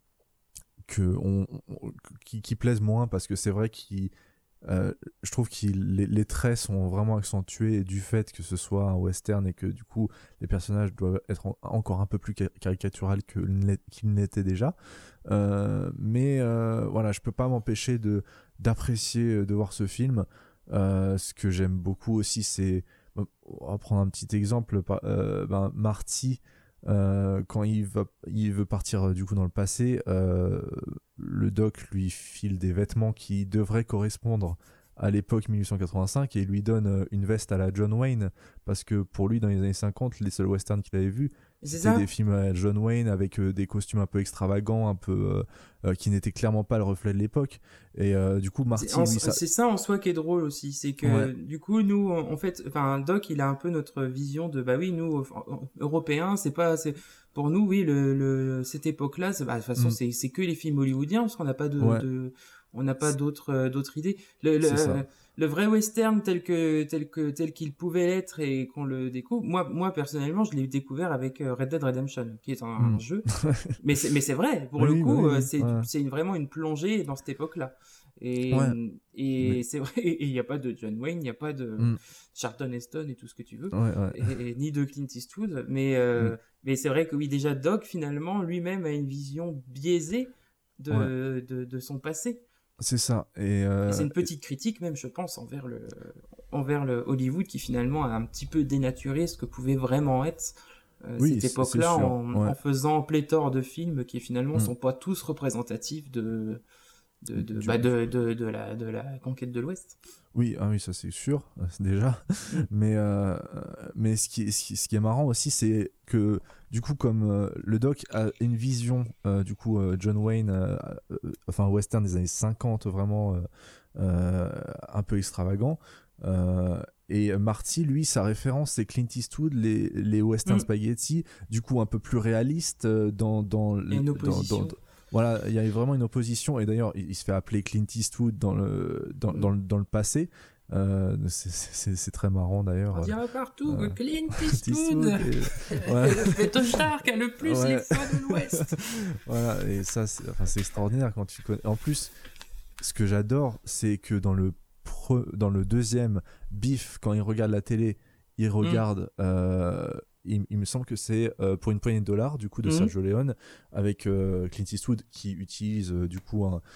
que on, on- qui, qui plaise moins parce que c'est vrai qu'il. Euh, je trouve que les, les traits sont vraiment accentués du fait que ce soit un western et que du coup les personnages doivent être en- encore un peu plus ca- caricaturales que l'est- qu'ils n'étaient déjà. Euh, mais euh, voilà, je peux pas m'empêcher de d'apprécier euh, de voir ce film. Euh, ce que j'aime beaucoup aussi, c'est, on va prendre un petit exemple, par- euh, ben, Marty. Euh, quand il, va, il veut partir euh, du coup dans le passé, euh, le doc lui file des vêtements qui devraient correspondre à l'époque mille huit cent quatre-vingt-cinq et il lui donne euh, une veste à la John Wayne parce que pour lui dans les années cinquante les seuls westerns qu'il avait vus C'est c'était ça. des films à John Wayne avec euh, des costumes un peu extravagants, un peu euh, euh, qui n'étaient clairement pas le reflet de l'époque. Et euh, du coup, Marty, C'est en- lui, ça... c'est ça en soi qui est drôle aussi, c'est que Ouais. du coup nous en en fait, enfin Doc il a un peu notre vision de bah oui nous enfin, Européens c'est pas c'est pour nous oui le, le cette époque-là c'est- bah, de toute façon Mm. c'est c'est que les films hollywoodiens parce qu'on n'a pas de, Ouais. de on n'a pas d'autres euh, d'autres idées. Le, le, C'est ça. euh, le vrai western tel que tel que tel qu'il pouvait l'être et qu'on le découvre. Moi moi personnellement je l'ai découvert avec euh, Red Dead Redemption qui est un, Mm. un jeu. Mais c'est mais c'est vrai pour Oui, le oui, coup oui, oui. euh, c'est Ouais. c'est une- vraiment une plongée dans cette époque-là. Et, Ouais. et Mais- c'est vrai, et il n'y a pas de John Wayne, il n'y a pas de Mm. Charlton Heston et tout ce que tu veux, Ouais, ouais. et, et ni de Clint Eastwood, mais, euh, Mm. mais c'est vrai que oui, déjà Doc, finalement, lui-même a une vision biaisée de, Ouais. de, de son passé. C'est ça. Et, euh, Et c'est une petite critique même, je pense, envers le, envers le Hollywood qui finalement a un petit peu dénaturé ce que pouvait vraiment être euh, Oui, cette c'est- époque-là c'est sûr, en, ouais. en faisant pléthore de films qui finalement Mm. sont pas tous représentatifs de de, de, Du- bah, de, de, de la, de la conquête de l'Ouest. Oui, ah oui, ça c'est sûr, euh, déjà. mais euh, mais ce, qui est, ce, qui, ce qui est marrant aussi, c'est que du coup, comme euh, le doc a une vision, euh, du coup, euh, John Wayne, euh, euh, enfin, western des années cinquante, vraiment euh, euh, un peu extravagant. Euh, et Marty, lui, sa référence, c'est Clint Eastwood, les, les western Mm. spaghetti, du coup, un peu plus réaliste euh, dans. dans Il y a une dans- opposition. dans- Voilà, il y a vraiment une opposition, et d'ailleurs, il, il se fait appeler Clint Eastwood dans le, dans, Mm. dans le, dans le passé. Euh, c'est- c'est c'est très marrant d'ailleurs. On dira partout euh, que Clint Clint Eastwood et- ouais. le Pétochard qui a le plus Ouais. les fans de l'Ouest. Voilà, et ça, c'est enfin, c'est extraordinaire quand tu connais. En plus, ce que j'adore, c'est que dans le, pre... dans le deuxième, Biff, quand il regarde la télé, il regarde. Euh, il, il me semble que c'est euh, pour une poignée de dollars, du coup, de Mhm. Sergio Leone, avec euh, Clint Eastwood qui utilise euh, du coup un.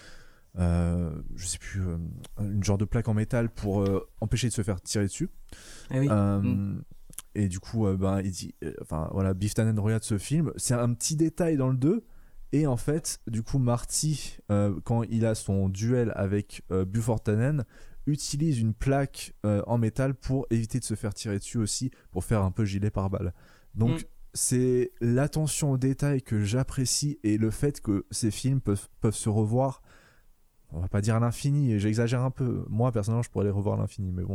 Euh, je sais plus, euh, une genre de plaque en métal pour euh, empêcher de se faire tirer dessus. Ah oui. Euh, Mm. Et du coup, euh, ben, il dit, euh, enfin voilà, Biff Tannen regarde ce film. C'est un petit détail dans le deux. Et en fait, du coup, Marty, euh, quand il a son duel avec euh, Buford Tannen, utilise une plaque euh, en métal pour éviter de se faire tirer dessus aussi, pour faire un peu gilet pare-balles. Donc, Mm. c'est l'attention aux détails que j'apprécie et le fait que ces films peuvent, peuvent se revoir. On va pas dire à l'infini, j'exagère un peu. Moi, personnellement, je pourrais les revoir à l'infini, mais bon.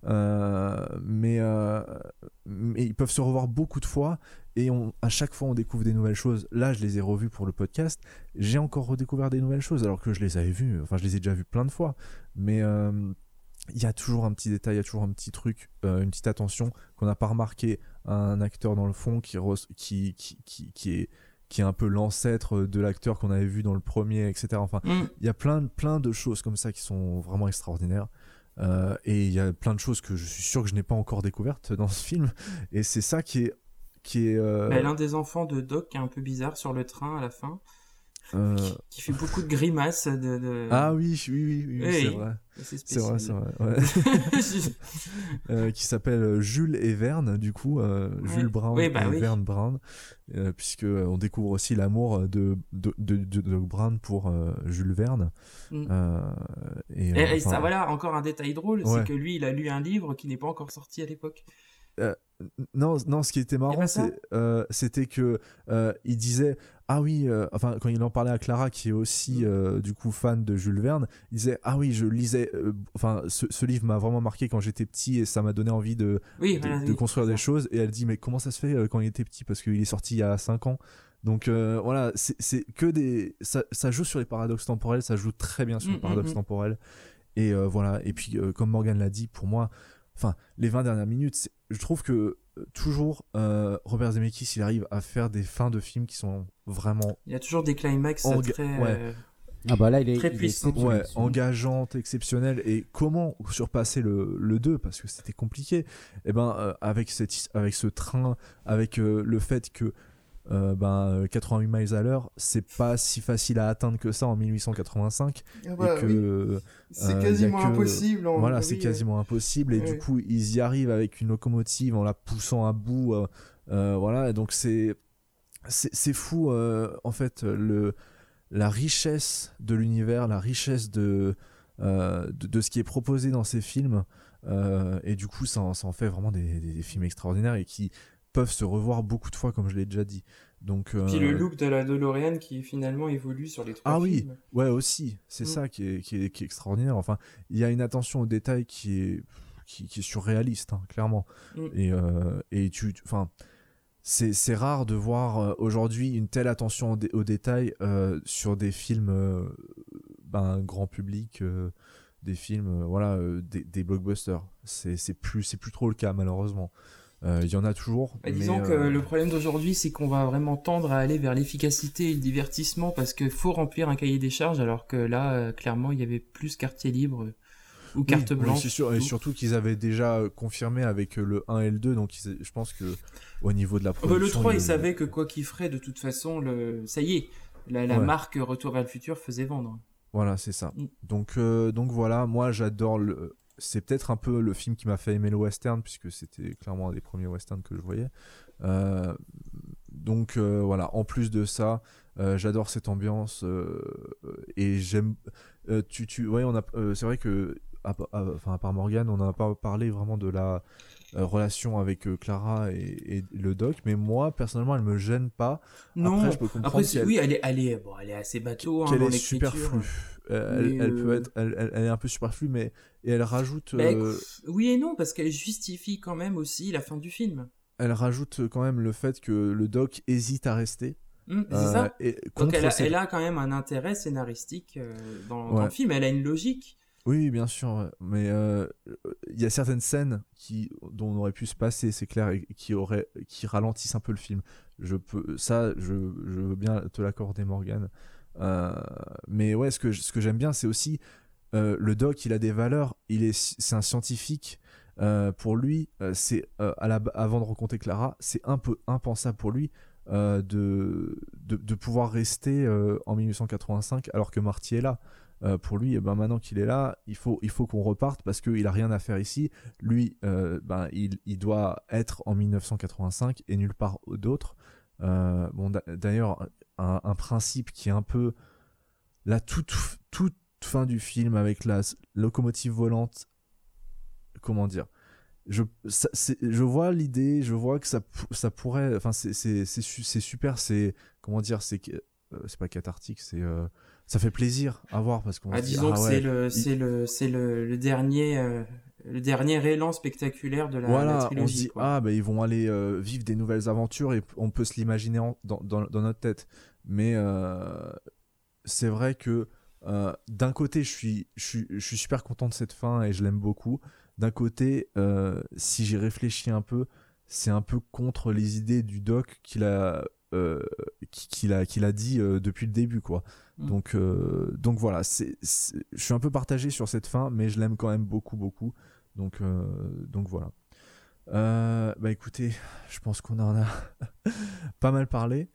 Euh, mais, euh, mais ils peuvent se revoir beaucoup de fois, et on, à chaque fois, on découvre des nouvelles choses. Là, je les ai revus pour le podcast. J'ai encore redécouvert des nouvelles choses, alors que je les avais vues. Enfin, je les ai déjà vues plein de fois. Mais euh, il y a toujours un petit détail, il y a toujours un petit truc, euh, une petite attention qu'on n'a pas remarqué. Un acteur dans le fond qui, re- qui, qui, qui, qui est qui est un peu l'ancêtre de l'acteur qu'on avait vu dans le premier, et cetera. Enfin, Mm. il y a plein, de- plein de choses comme ça qui sont vraiment extraordinaires. Euh, et il y a plein de choses que je suis sûr que je n'ai pas encore découvertes dans ce film. Et c'est ça qui est... Qui est euh, Bah, l'un des enfants de Doc qui est un peu bizarre sur le train à la fin, euh, qui fait beaucoup de grimaces. De, de... Ah oui, oui, oui, oui, Oui, c'est oui. vrai. c'est C'est vrai, c'est spécial. vrai. Ouais. Euh, qui s'appelle Jules et Verne, du coup, euh, Jules Ouais. Brown Oui, bah et oui. Verne Brown, euh, puisque euh, on découvre aussi l'amour de de, de, de, de Brown pour euh, Jules Verne. Mm. Euh, et, Et, euh, et enfin, ça, voilà, encore un détail drôle, Ouais. c'est que lui, il a lu un livre qui n'est pas encore sorti à l'époque. Non, non, ce qui était Y a marrant, pas ça c'est, euh, c'était que euh, il disait ah oui, euh, enfin quand il en parlait à Clara, qui est aussi Mm. euh, du coup fan de Jules Verne, il disait ah oui, je lisais, euh, enfin ce, ce livre m'a vraiment marqué quand j'étais petit et ça m'a donné envie de Oui, de, voilà, de oui, construire c'est des ça. choses. Et elle dit mais comment ça se fait euh, quand il était petit, parce qu'il est sorti il y a cinq ans. Donc euh, voilà, c'est, c'est que des ça, ça joue sur les paradoxes temporels, ça joue très bien sur les Mm, paradoxes mm, mm. temporels. Et euh, voilà, et puis euh, comme Morgane l'a dit, pour moi, enfin les vingt dernières minutes, c'est- je trouve que euh, toujours euh, Robert Zemeckis, il arrive à faire des fins de films qui sont vraiment Il y a toujours des climax Enga- très. ouais. euh, Ah bah là, il est, Très il est puissant. exceptionnel ouais, dessus. engageantes, exceptionnelles. Et comment surpasser le, le deux, parce que c'était compliqué. Et ben euh, avec cette avec ce train, avec euh, le fait que euh, ben euh, quatre-vingt-huit miles à l'heure, c'est pas si facile à atteindre que ça en mille huit cent quatre-vingt-cinq, Ah et bah que oui, c'est euh, quasiment y a que- impossible. en- voilà, oui, c'est euh, quasiment impossible. Et ouais. du coup, ils y arrivent avec une locomotive en la poussant à bout. euh, euh, voilà, et donc c'est c'est c'est fou euh, en fait le la richesse de l'univers, la richesse de euh, de, de ce qui est proposé dans ces films. Euh, et du coup, ça en, ça en fait vraiment des, des, des films extraordinaires et qui peuvent se revoir beaucoup de fois, comme je l'ai déjà dit. Donc, euh... Puis le look de la DeLorean qui finalement évolue sur les trois ah films. oui, ouais aussi, c'est Mm. ça qui est, qui, est, qui est extraordinaire. Enfin, il y a une attention au détail qui est, qui, qui est surréaliste, hein, clairement. Mm. Et, euh, et tu, enfin, c'est, c'est rare de voir euh, aujourd'hui une telle attention au, dé- au détail euh, sur des films euh, ben, grand public. Euh, des films, euh, voilà, euh, des, des blockbusters. C'est, c'est, plus, c'est plus trop le cas, malheureusement. Il euh, y en a toujours. Bah, disons mais, que euh... le problème d'aujourd'hui, c'est qu'on va vraiment tendre à aller vers l'efficacité et le divertissement parce qu'il faut remplir un cahier des charges, alors que là, euh, clairement, il y avait plus quartier libre euh, ou carte oui, blanche. Oui, c'est sûr. Et surtout qu'ils avaient déjà confirmé avec le un et le deux, donc ils, je pense que au niveau de la production... Bah, le trois, ils ils savaient que quoi qu'ils feraient, de toute façon, le... ça y est, la, la ouais. marque Retour vers le futur faisait vendre. Voilà, c'est ça. Mm. Donc, euh, donc voilà, moi j'adore le... C'est peut-être un peu le film qui m'a fait aimer le western, puisque c'était clairement un des premiers westerns que je voyais. Euh, donc euh, voilà, en plus de ça, euh, j'adore cette ambiance euh, et j'aime... Euh, tu, tu, ouais, on a, euh, c'est vrai que, à, à, enfin, à part Morgane, on n'a pas parlé vraiment de la euh, relation avec euh, Clara et, et le doc, mais moi, personnellement, elle me gêne pas. Non, après, je peux comprendre après qu'elle... oui, elle est, elle est, bon, elle est assez bateau hein, qu'elle dans est l'écriture. superflue. Euh, elle, Mais elle euh... peut être, elle, elle, elle est un peu superflue, mais et elle rajoute. Bah, euh... Oui et non, parce qu'elle justifie quand même aussi la fin du film. Elle rajoute quand même le fait que le doc hésite à rester. Mmh, c'est euh, ça. Et Donc elle a, ses... elle a quand même un intérêt scénaristique euh, dans, ouais. dans le film. Elle a une logique. Oui, bien sûr, ouais. Mais il euh, y a certaines scènes qui, dont on aurait pu se passer, c'est clair, et qui, auraient, qui ralentissent un peu le film. Je peux, ça, je, je veux bien te l'accorder, Morgane. Euh, mais ouais, ce que, ce que j'aime bien, c'est aussi euh, le doc, il a des valeurs, il est, c'est un scientifique. Euh, pour lui, euh, c'est, euh, à la, avant de rencontrer Clara, c'est un peu impensable pour lui euh, de, de, de pouvoir rester euh, en dix-neuf cent quatre-vingt-cinq alors que Marty est là. Euh, pour lui, eh ben, maintenant qu'il est là, il faut, il faut qu'on reparte parce qu'il n'a rien à faire ici. Lui, euh, ben, il, il doit être en dix-neuf cent quatre-vingt-cinq et nulle part d'autre. Euh, bon, d'ailleurs, un, un principe qui est un peu la toute, toute fin du film avec la locomotive volante. Comment dire, je, ça, je vois l'idée, je vois que ça, ça pourrait, enfin, c'est, c'est, c'est, c'est super, c'est, comment dire, c'est, euh, c'est pas cathartique, c'est, euh, ça fait plaisir à voir parce qu'on ah, se disons dit, ah, que ouais, c'est le, il... c'est le, c'est le, le dernier, euh, le dernier élan spectaculaire de la, voilà, la trilogie. On se dit, quoi. ah, ben, ils vont aller euh, vivre des nouvelles aventures et on peut se l'imaginer en, dans, dans, dans notre tête. Mais euh, c'est vrai que euh, d'un côté, je suis, je, suis, je suis super content de cette fin et je l'aime beaucoup. D'un côté, euh, si j'y réfléchis un peu, c'est un peu contre les idées du doc qu'il a, euh, qu'il a, qu'il a dit euh, depuis le début, quoi. Mm. Donc, euh, donc voilà, c'est, c'est, je suis un peu partagé sur cette fin, mais je l'aime quand même beaucoup, beaucoup. Donc, euh, donc voilà. Euh, bah écoutez, je pense qu'on en a pas mal parlé.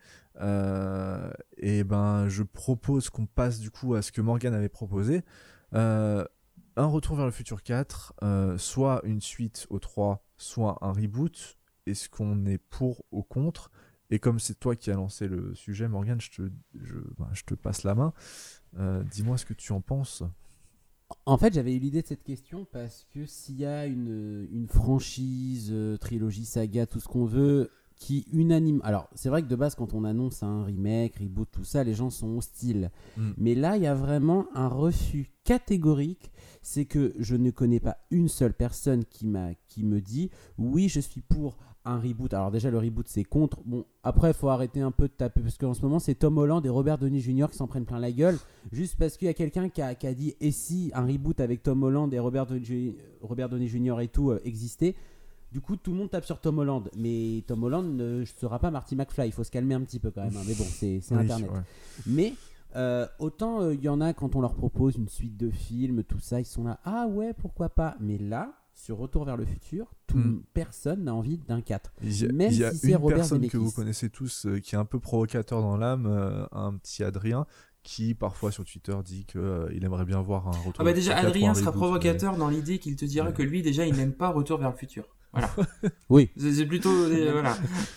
Euh, et ben, je propose qu'on passe du coup à ce que Morgane avait proposé. Euh, un Retour vers le futur quatre, euh, soit une suite au trois, soit un reboot. Est-ce qu'on est pour ou contre ? Et comme c'est toi qui as lancé le sujet, Morgane, je te, je, ben, je te passe la main. Euh, dis-moi ce que tu en penses. En fait, j'avais eu l'idée de cette question parce que s'il y a une, une franchise, euh, trilogie, saga, tout ce qu'on veut, qui unanime... Alors, c'est vrai que de base, quand on annonce un remake, reboot, tout ça, les gens sont hostiles. Mm. Mais là, il y a vraiment un refus catégorique. C'est que je ne connais pas une seule personne qui, m'a, qui me dit « Oui, je suis pour un reboot ». Alors déjà, le reboot, c'est contre. Bon, après, il faut arrêter un peu de taper parce qu'en ce moment, c'est Tom Holland et Robert Downey junior qui s'en prennent plein la gueule juste parce qu'il y a quelqu'un qui a, qui a dit « Et si un reboot avec Tom Holland et Robert Downey, Robert Downey junior et tout euh, existait ?» Du coup, tout le monde tape sur Tom Holland. Mais Tom Holland ne sera pas Marty McFly. Il faut se calmer un petit peu quand même. Hein. Mais bon, c'est, c'est oui, Internet. Ouais. Mais euh, autant il euh, y en a quand on leur propose une suite de films, tout ça, ils sont là. Ah ouais, pourquoi pas. Mais là, sur Retour vers le futur, tout, mm. personne n'a envie d'un quatre. Il y a, même il y a si c'est une Robert personne Zemeckis. Que vous connaissez tous euh, qui est un peu provocateur dans l'âme, euh, un petit Adrien, qui parfois sur Twitter dit qu'il euh, aimerait bien voir un Retour ah bah vers le futur. Déjà, Adrien sera reboot, provocateur mais... dans l'idée qu'il te dira ouais. que lui, déjà, il n'aime pas Retour vers le futur. Voilà. Oui. C'est, c'est plutôt euh, voilà.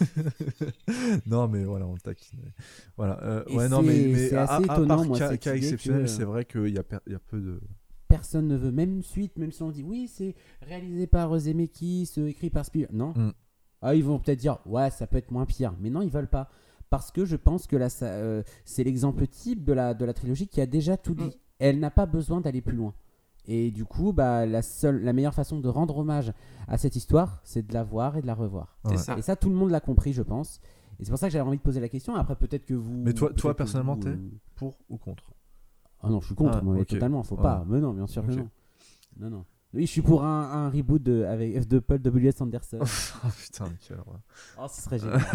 Non mais voilà, on le taquine. Voilà. Euh, Et ouais c'est, non mais, mais c'est à, assez à étonnant, part moi, cas, cette cas idée exceptionnel, que... c'est vrai qu'il y a, per- il y a peu de personne ne veut même une suite, même si on dit oui, c'est réalisé par Zemeckis, euh, écrit par Spielberg. Non. Mm. Ah, ils vont peut-être dire ouais, ça peut être moins pire, mais non, ils veulent pas. Parce que je pense que là, ça, euh, c'est l'exemple type de la, de la trilogie qui a déjà tout dit. Mm. Elle n'a pas besoin d'aller plus loin. Et du coup, bah, la, seule, la meilleure façon de rendre hommage à cette histoire, c'est de la voir et de la revoir. C'est Ouais. ça. Et ça, tout le monde l'a compris, je pense. Et c'est pour ça que j'avais envie de poser la question. Après, peut-être que vous... Mais toi- toi, peut-être que personnellement, vous, t'es euh, Pour ou contre? Ah non, je suis contre, Ah, moi, mais ok. totalement, faut Ouais. pas. Mais non, bien sûr que Ok. non. Non, non. Oui, je suis pour un, un reboot de, avec, de Paul W S. Anderson. Oh putain, quelle horreur. Oh, ce serait génial.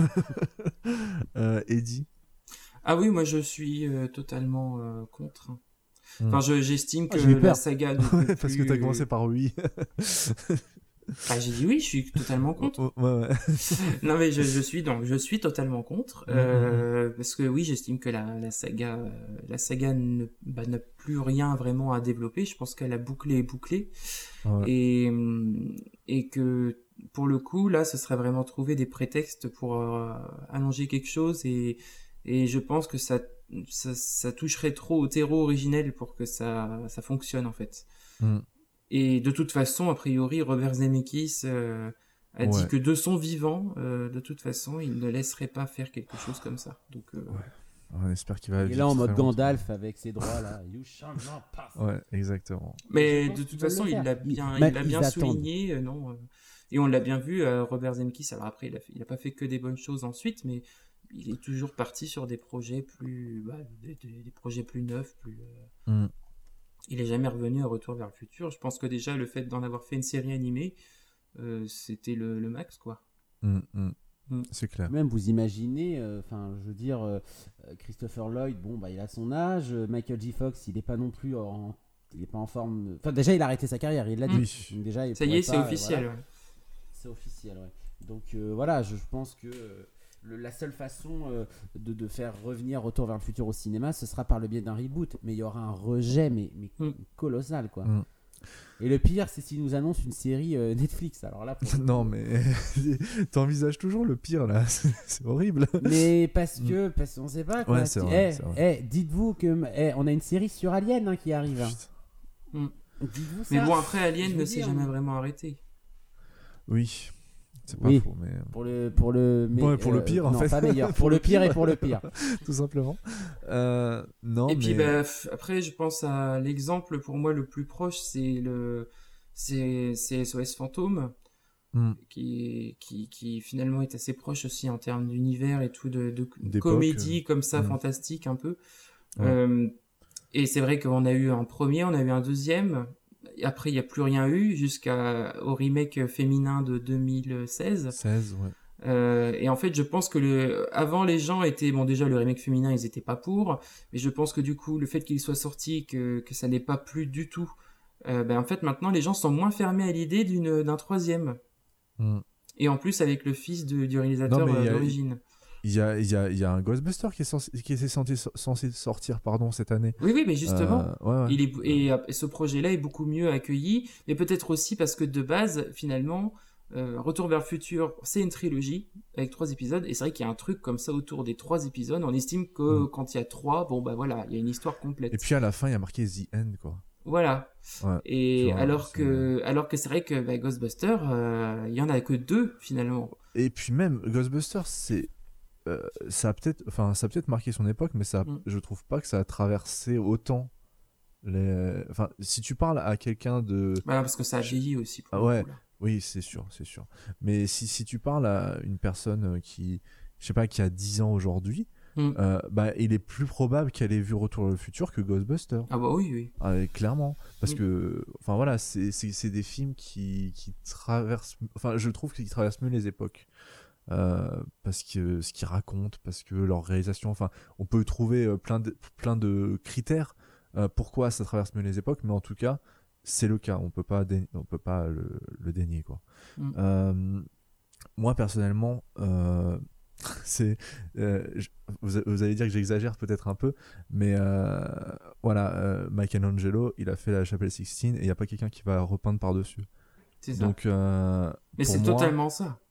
euh, Eddie. Ah oui, moi je suis euh, totalement euh, contre. Mm. Enfin, je- j'estime Ah, que j'ai eu la peur. saga ne Ouais, peut parce que plus- t'as commencé par oui. Enfin, j'ai dit oui, je suis totalement contre. Ouais, ouais. Non mais je, je suis donc je suis totalement contre Mm, euh, parce que oui, j'estime que la, la saga euh, la saga ne, bah, n'a plus rien vraiment à développer. Je pense qu'elle a bouclé et bouclé Ouais. et hum, et que pour le coup là, ce serait vraiment trouver des prétextes pour euh, allonger quelque chose et et je pense que ça ça, ça toucherait trop au terreau originel pour que ça ça fonctionne en fait. Mm. Et de toute façon, a priori, Robert Zemeckis euh, a dit Ouais. que de son vivant, euh, de toute façon, il ne laisserait pas faire quelque chose comme ça. Donc, euh, On espère qu'il va Et vivre là, en très mode longtemps. Gandalf avec ses droits là. You shall not pass. Ouais, exactement. mais Je pense de qu'ils toute veulent façon, le il faire. l'a Ils- bien, mais il l'a ils bien attendent. souligné, euh, non. euh, et on l'a bien vu, euh, Robert Zemeckis. Alors après, il a, fait- il a pas fait que des bonnes choses ensuite, mais il est toujours parti sur des projets plus, bah, des, des- des projets plus neufs, plus. euh, Mm. Il est jamais revenu à Retour vers le futur. Je pense que déjà le fait d'en avoir fait une série animée, euh, c'était le, le max, quoi. Mm, mm. Mm. C'est clair. Même vous imaginez, enfin, je veux dire, euh, Christopher Lloyd, bon, bah, il a son âge. euh, Michael J. Fox, il est pas non plus en, il est pas en forme. Enfin, déjà, il a arrêté sa carrière, il l'a dit. Oui. Donc, déjà, il Ça y pourrait est, c'est pas, euh, officiel. voilà. ouais. C'est officiel, ouais. Donc euh, voilà, je, je pense que euh, le- la seule façon euh, de, de faire revenir Retour vers le futur au cinéma, ce sera par le biais d'un reboot. Mais il y aura un rejet, mais, mais Mm. colossal, quoi. Mm. Et le pire, c'est s'ils nous annoncent une série euh, Netflix. Alors là, pour le Non, coup- mais t'envisages toujours le pire là. C'est c'est horrible. Mais parce que, parce qu'on sait pas, quoi. Ouais, c'est Si- vrai, eh, c'est vrai. eh, dites-vous que, eh, on a une série sur Alien hein, qui arrive. hein. Mm. Dites-vous ça. Mais bon, après, Alien Je ne veux s'est dire, jamais on- vraiment arrêté. Oui. C'est pas Oui. faux, mais Pour le, pour le, mais, Ouais, pour le pire, en non, fait. pas meilleur. Pour le pire et pour le pire. tout simplement. Euh, non, Et mais puis, bah, f- après, je pense à l'exemple pour moi le plus proche, c'est le, c'est, c'est S O S Fantôme, Mm. qui, qui, qui finalement est assez proche aussi en termes d'univers et tout, de, de D'époque, comédie comme ça, mm. fantastique un peu. Ouais. Euh, et c'est vrai qu'on a eu un premier, on a eu un deuxième. Et après, il n'y a plus rien eu jusqu'au remake féminin de deux mille seize. seize, ouais. Euh, et en fait, je pense que le, avant les gens étaient, bon déjà le remake féminin, ils étaient pas pour, mais je pense que du coup, le fait qu'il soit sorti, que, que ça n'ait pas plu du tout, euh, ben en fait maintenant les gens sont moins fermés à l'idée d'une, d'un troisième. Mm. Et en plus avec le fils de- du réalisateur Non, mais il y euh, a- d'origine. Il y a, il y, a, il y a un Ghostbuster qui est censé, qui était censé, censé sortir pardon, cette année. Oui, oui, mais justement, Euh, ouais, ouais. il est, et, euh, ce projet-là est beaucoup mieux accueilli, mais peut-être aussi parce que de base, finalement, euh, Retour vers le futur, c'est une trilogie avec trois épisodes, et c'est vrai qu'il y a un truc comme ça autour des trois épisodes. On estime que Mm. quand il y a trois, bon bah voilà, il y a une histoire complète. Et puis à la fin, il y a marqué The End, quoi. Voilà. Ouais, Et tu vois, alors c'est- que, alors que c'est vrai que bah, Ghostbusters, euh, il y en a que deux finalement. Et puis même Ghostbusters, c'est euh, ça a peut-être, enfin ça a peut-être marqué son époque, mais ça, Mm. je trouve pas que ça a traversé autant les. Enfin, si tu parles à quelqu'un de, Voilà, parce que ça a vieilli aussi. Pour Ah le ouais. coup, là. oui, c'est sûr, c'est sûr. Mais si si tu parles à une personne euh, qui, je sais pas, qui a dix ans aujourd'hui, Mm. euh, bah il est plus probable qu'elle ait vu Retour vers le futur que Ghostbusters. Ah bah oui, oui. Ah, clairement, parce Mm. que, enfin voilà, c'est c'est c'est des films qui qui traversent, enfin je trouve qu'ils traversent mieux les époques. Euh, parce que ce qu'ils racontent, parce que leur réalisation, enfin, on peut trouver euh, plein de, plein de critères euh, pourquoi ça traverse mieux les époques, mais en tout cas, c'est le cas, on peut pas, dé- on peut pas le, le dénier, quoi. Mm. Euh, moi, personnellement, euh, c'est, euh, je- vous, vous allez dire que j'exagère peut-être un peu, mais euh, voilà, euh, Michelangelo, il a fait la chapelle Sixtine et il n'y a pas quelqu'un qui va repeindre par-dessus. C'est ça. Donc, euh, Mais pour c'est moi, totalement ça.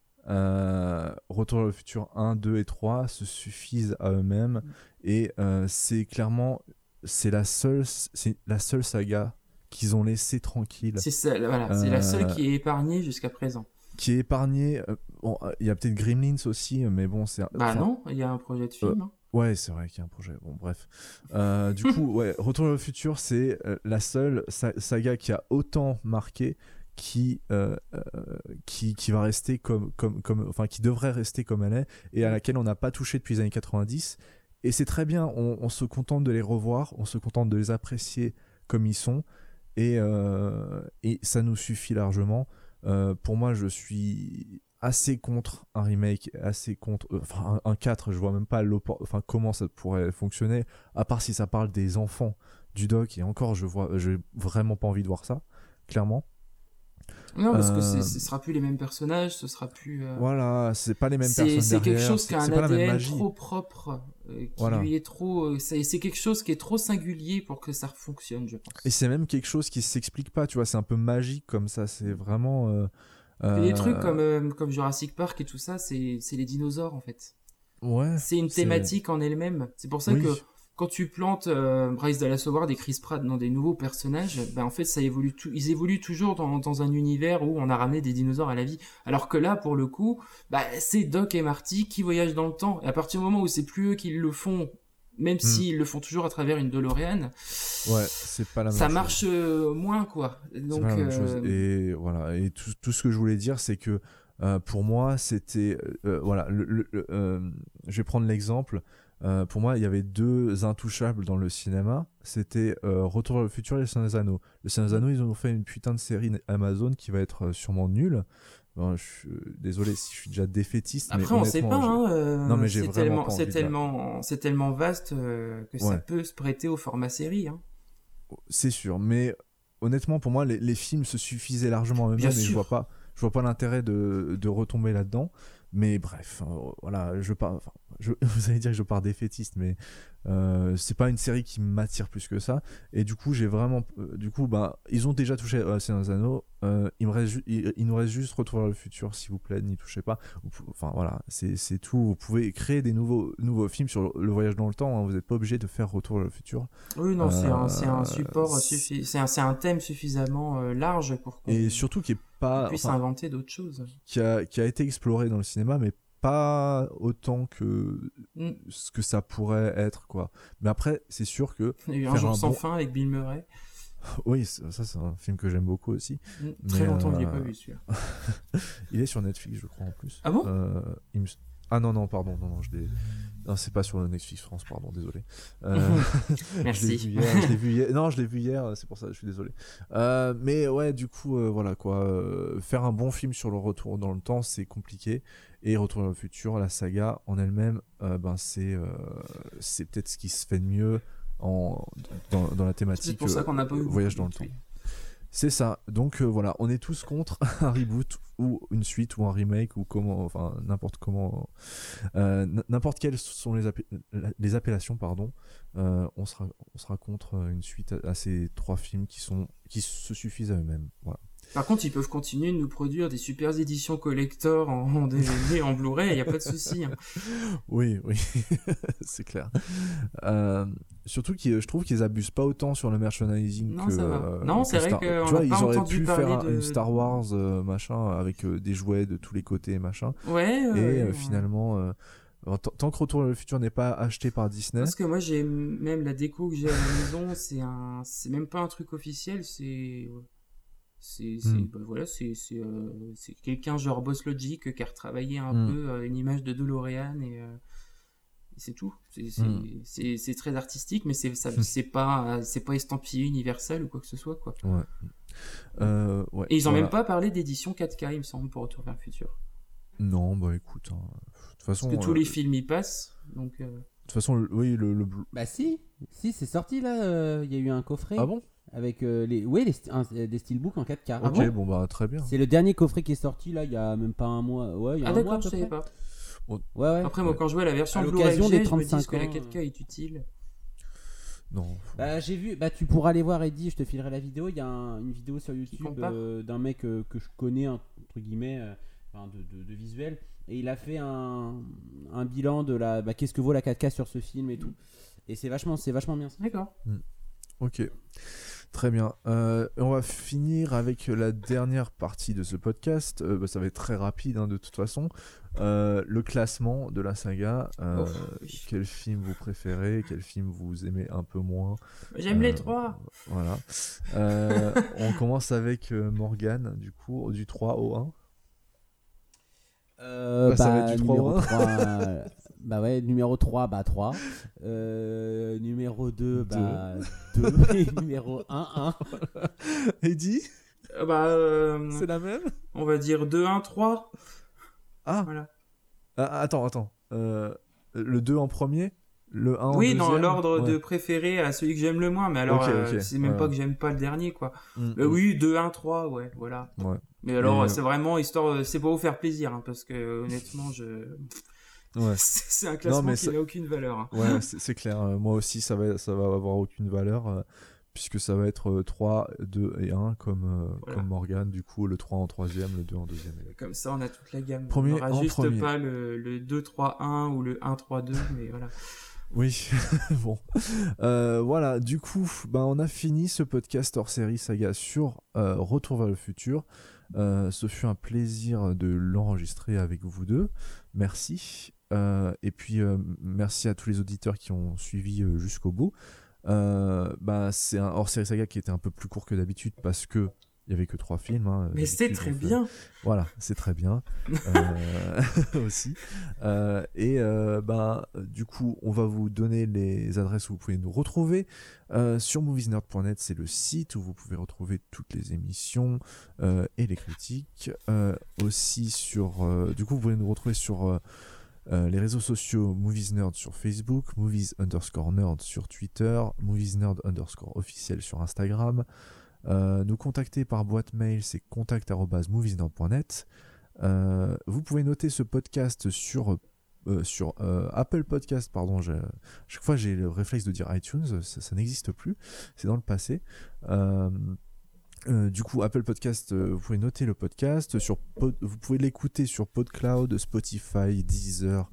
euh, Retour vers le futur un, deux et trois se suffisent à eux-mêmes et euh, c'est clairement c'est la seule c'est la seule saga qu'ils ont laissé tranquille. C'est ça, voilà, c'est Euh, la seule qui est épargnée jusqu'à présent. Qui est épargné. euh, bon, il y a peut-être Gremlins aussi, mais bon, c'est. Bah enfin, non, il y a un projet de film. Euh, hein. Ouais, c'est vrai qu'il y a un projet. Bon, bref. Euh, du coup, ouais, Retour vers le futur, c'est euh, la seule sa- saga qui a autant marqué, qui, euh, euh, qui, qui va rester comme, comme, comme, enfin, qui devrait rester comme elle est, et à laquelle on n'a pas touché depuis les années quatre-vingt-dix. Et c'est très bien, on, on se contente de les revoir, on se contente de les apprécier comme ils sont, et, euh, et ça nous suffit largement. Euh, pour moi, je suis assez contre un remake, assez contre euh, enfin un, un quatre, je vois même pas l'oppor- enfin comment ça pourrait fonctionner, à part si ça parle des enfants du doc, et encore je vois j'ai vraiment pas envie de voir ça, clairement. Non, parce Euh, que c'est- ce sera plus les mêmes personnages, ce sera plus. euh, Voilà, c'est pas les mêmes c'est personnes c'est quelque derrière, chose qui a c'est un pas la même A D N magie. trop propre, euh, qui Voilà. lui est trop. euh, c'est c'est quelque chose qui est trop singulier pour que ça fonctionne, je pense. Et c'est même quelque chose qui s'explique pas, tu vois, c'est un peu magique comme ça, c'est vraiment euh, Et des euh, trucs comme, euh, comme Jurassic Park et tout ça, c'est c'est les dinosaures en fait. ouais, C'est une c'est- thématique en elle-même. C'est pour ça Oui. que quand tu plantes euh, Bryce Dallas Howard et Chris Pratt dans des nouveaux personnages, ben en fait ça évolue tout. Ils évoluent toujours dans, dans un univers où on a ramené des dinosaures à la vie. Alors que là, pour le coup, bah, c'est Doc et Marty qui voyagent dans le temps. Et à partir du moment où c'est plus eux qui le font, même s'ils le font toujours à travers une DeLorean, ouais, c'est pas la même ça chose. marche euh, moins quoi. C'est Donc pas la même euh, chose. Et voilà. Et tout, tout ce que je voulais dire, c'est que euh, pour moi, c'était euh, voilà. Le, le- le, euh, je vais prendre l'exemple. Euh, pour moi, il y avait deux intouchables dans le cinéma. C'était euh, Retour vers le futur et Le Seigneur des Anneaux. Le Seigneur des Anneaux, ils ont fait une putain de série Amazon qui va être euh, sûrement nulle. Bon, je suis euh, désolé si je suis déjà défaitiste. Après, mais on sait pas. honnêtement, Hein, euh, Non, mais j'ai c'est vraiment tellement, pas c'est envie de la- tellement, c'est tellement vaste euh, que ça Ouais. peut se prêter au format série. Hein. je- c'est sûr. Mais honnêtement, pour moi, les, les films se suffisaient largement eux-mêmes. Bien Et je sûr. vois pas, je vois pas l'intérêt de, de retomber là-dedans. Mais bref, euh, voilà, je pars. Enfin, je, vous allez dire que je pars défaitiste, mais euh, c'est pas une série qui m'attire plus que ça. Et du coup, j'ai vraiment, euh, du coup, bah, ils ont déjà touché à Seigneur des Anneaux. Euh, il me reste, ju- il, il nous reste juste Retour vers le futur, s'il vous plaît, n'y touchez pas. Vous pou- Enfin voilà, c'est c'est tout. Vous pouvez créer des nouveaux nouveaux films sur le, le voyage dans le temps. Hein. Vous n'êtes pas obligé de faire Retour vers le futur. Oui, non, c'est un, c'est un Euh, support, c'est- suffi- c'est un, c'est un thème suffisamment euh, large pour qu'on Et surtout qui est pas, puisse enfin, inventer d'autres choses. qui a qui a été exploré dans le cinéma, mais pas autant que Mm. ce que ça pourrait être, quoi. Mais après, c'est sûr que Il y a eu un faire jour un sans bon- fin avec Bill Murray. oui, ça c'est un film que j'aime beaucoup aussi. Mm, Très Mais, longtemps que je l'ai euh, pas vu celui-là. Il est sur Netflix, je crois, en plus. Ah bon Euh, il me- Ah non, non, pardon, non, non, je l'ai... Non, c'est pas sur le Netflix France, pardon, désolé. Euh, Je l'ai Merci. vu hier, je l'ai vu hier. Non, je l'ai vu hier, c'est pour ça, je suis désolé. Euh, mais ouais, du coup, euh, voilà quoi. Euh, faire un bon film sur le retour dans le temps, c'est compliqué. Et Retour vers le futur, la saga en elle-même, euh, ben c'est euh, c'est peut-être ce qui se fait de mieux en dans, dans la C'est thématique pour ça euh, qu'on n'a pas eu voyage dans beaucoup le de temps. tweets. C'est ça. Donc euh, voilà, on est tous contre un reboot ou une suite ou un remake ou comment, enfin n'importe comment, euh, n- n'importe quelles sont les, appel- les appellations, pardon. Euh, on sera, on sera contre une suite à, à ces trois films qui sont, qui se suffisent à eux-mêmes. Voilà. Par contre, ils peuvent continuer de nous produire des super éditions collector en, en D V D, en Blu-ray, il n'y a pas de souci. Hein. Oui, oui, c'est clair. Euh, surtout que je trouve qu'ils abusent pas autant sur le merchandising Non, que. ça va. euh, Non, que c'est vrai Star- qu'on Tu vois, n'a ils pas auraient entendu pu parler faire un- de- une Star Wars euh, machin avec euh, des jouets de tous les côtés machin. Ouais, Et ouais, euh, ouais. finalement, euh, alors, tant tant que Retour vers le futur n'est pas acheté par Disney. Parce que moi, j'ai même la déco que j'ai à la maison, c'est un, c'est même pas un truc officiel, c'est, c'est, c'est, Hmm. bah voilà, c'est, c'est, euh, c'est quelqu'un genre Boss Logic qui a retravaillé un Hmm. peu euh, une image de DeLorean et, euh, et c'est tout. C'est, c'est, Hmm. c'est, c'est très artistique, mais c'est, ça, c'est pas, c'est pas estampillé Universal ou quoi que ce soit, quoi. Ouais. Euh, ouais, Et ils ont voilà. même pas parlé d'édition quatre K, il me semble, pour Retour vers le futur. Non, bah écoute, hein, de toute façon. Parce que tous euh, les films y passent, donc. euh, De toute façon, le- oui, le. le... Bah si, si c'est sorti là, euh, il y a eu un coffret Ah bon? avec euh, les, oui, les st- un- euh, des steelbooks en quatre K. Ah Ok, bon bon bah très bien. C'est le dernier coffret qui est sorti là, il y a même pas un mois. Ouais, il y a Ah un mois à d'accord, peu je savais près. pas. Ouais, ouais. Après, moi, Ouais. quand je vois la version À Blu-ray l'occasion que des j'ai, je me dis trente-cinq que la ans. quatre K est utile. Non. faut- Bah j'ai vu, bah tu pourras aller voir Eddie, je te filerai la vidéo. Il y a un- une vidéo sur YouTube compare. euh, d'un mec euh, que je connais entre guillemets, euh, enfin, de, de, de visuel, et il a fait un, un bilan de la, bah, qu'est-ce que vaut la quatre K sur ce film et tout. Et c'est vachement, c'est vachement bien. D'accord. Ok. Très bien. Euh, on va finir avec la dernière partie de ce podcast. Euh, bah, ça va être très rapide hein, de toute façon. Euh, le classement de la saga. Euh, Oh, oui. Quel film vous préférez? Quel film vous aimez un peu moins? J'aime Euh, les trois. Voilà. Euh, on commence avec euh, Morgane, du coup, du trois au un. Euh, Bah, ça va être du trois numéro au un. trois, euh, bah ouais, numéro trois, bah trois. Euh, numéro deux, bah deux. Et numéro un, un. Eddie, Euh, bah, euh, c'est la même? on va dire deux, un, trois. Ah, Voilà. ah, attends, attends. Euh, le deux en premier? Le un en Oui, deuxième? dans l'ordre Ouais. de préféré à celui que j'aime le moins, mais alors Ok, euh, ok, c'est même ouais. pas que j'aime pas le dernier, quoi. Mm, Euh, mm. oui, deux, un, trois, ouais, voilà. Ouais. Mais alors, Mais, euh, c'est vraiment histoire, euh, c'est pour vous faire plaisir, hein, parce que honnêtement, je. Ouais. C'est un classement mais qui ça- n'a aucune valeur. hein. Ouais, c'est c'est clair. Euh, Moi aussi, ça va, ça va avoir aucune valeur, euh, puisque ça va être euh, trois, deux et un, comme, euh, Voilà. comme Morgane. Du coup, le trois en troisième, le deux en deuxième. Comme ça, on a toute la gamme. Premier on aura en juste premier. pas le, le deux, trois, un ou le un, trois, deux, mais voilà. Oui, bon. Euh, voilà, du coup, ben, on a fini ce podcast hors série saga sur euh, Retour vers le futur. Euh, ce fut un plaisir de l'enregistrer avec vous deux. Merci. Euh, et puis, euh, merci à tous les auditeurs qui ont suivi euh, jusqu'au bout. Euh, ben, c'est un hors série saga qui était un peu plus court que d'habitude parce que il y avait que trois films. Hein. Mais c'est D'habitude, très on fait- bien. Voilà, c'est très bien euh, aussi. Euh, et euh, bah, du coup, on va vous donner les adresses où vous pouvez nous retrouver. Euh, sur moviesnerd point net, c'est le site où vous pouvez retrouver toutes les émissions euh, et les critiques. Euh, aussi sur, euh, du coup, vous pouvez nous retrouver sur euh, euh, les réseaux sociaux moviesnerd sur Facebook, movies underscore nerd sur Twitter, moviesnerd underscore officiel sur Instagram. Euh, nous contacter par boîte mail, c'est contact arobase moviesnerd point net. Euh, vous pouvez noter ce podcast sur, euh, sur euh, Apple Podcast, pardon. Je, chaque fois, j'ai le réflexe de dire iTunes, ça, ça n'existe plus, c'est dans le passé. Euh, euh, du coup, Apple Podcast, euh, vous pouvez noter le podcast. Sur Pod, vous pouvez l'écouter sur PodCloud, Spotify, Deezer.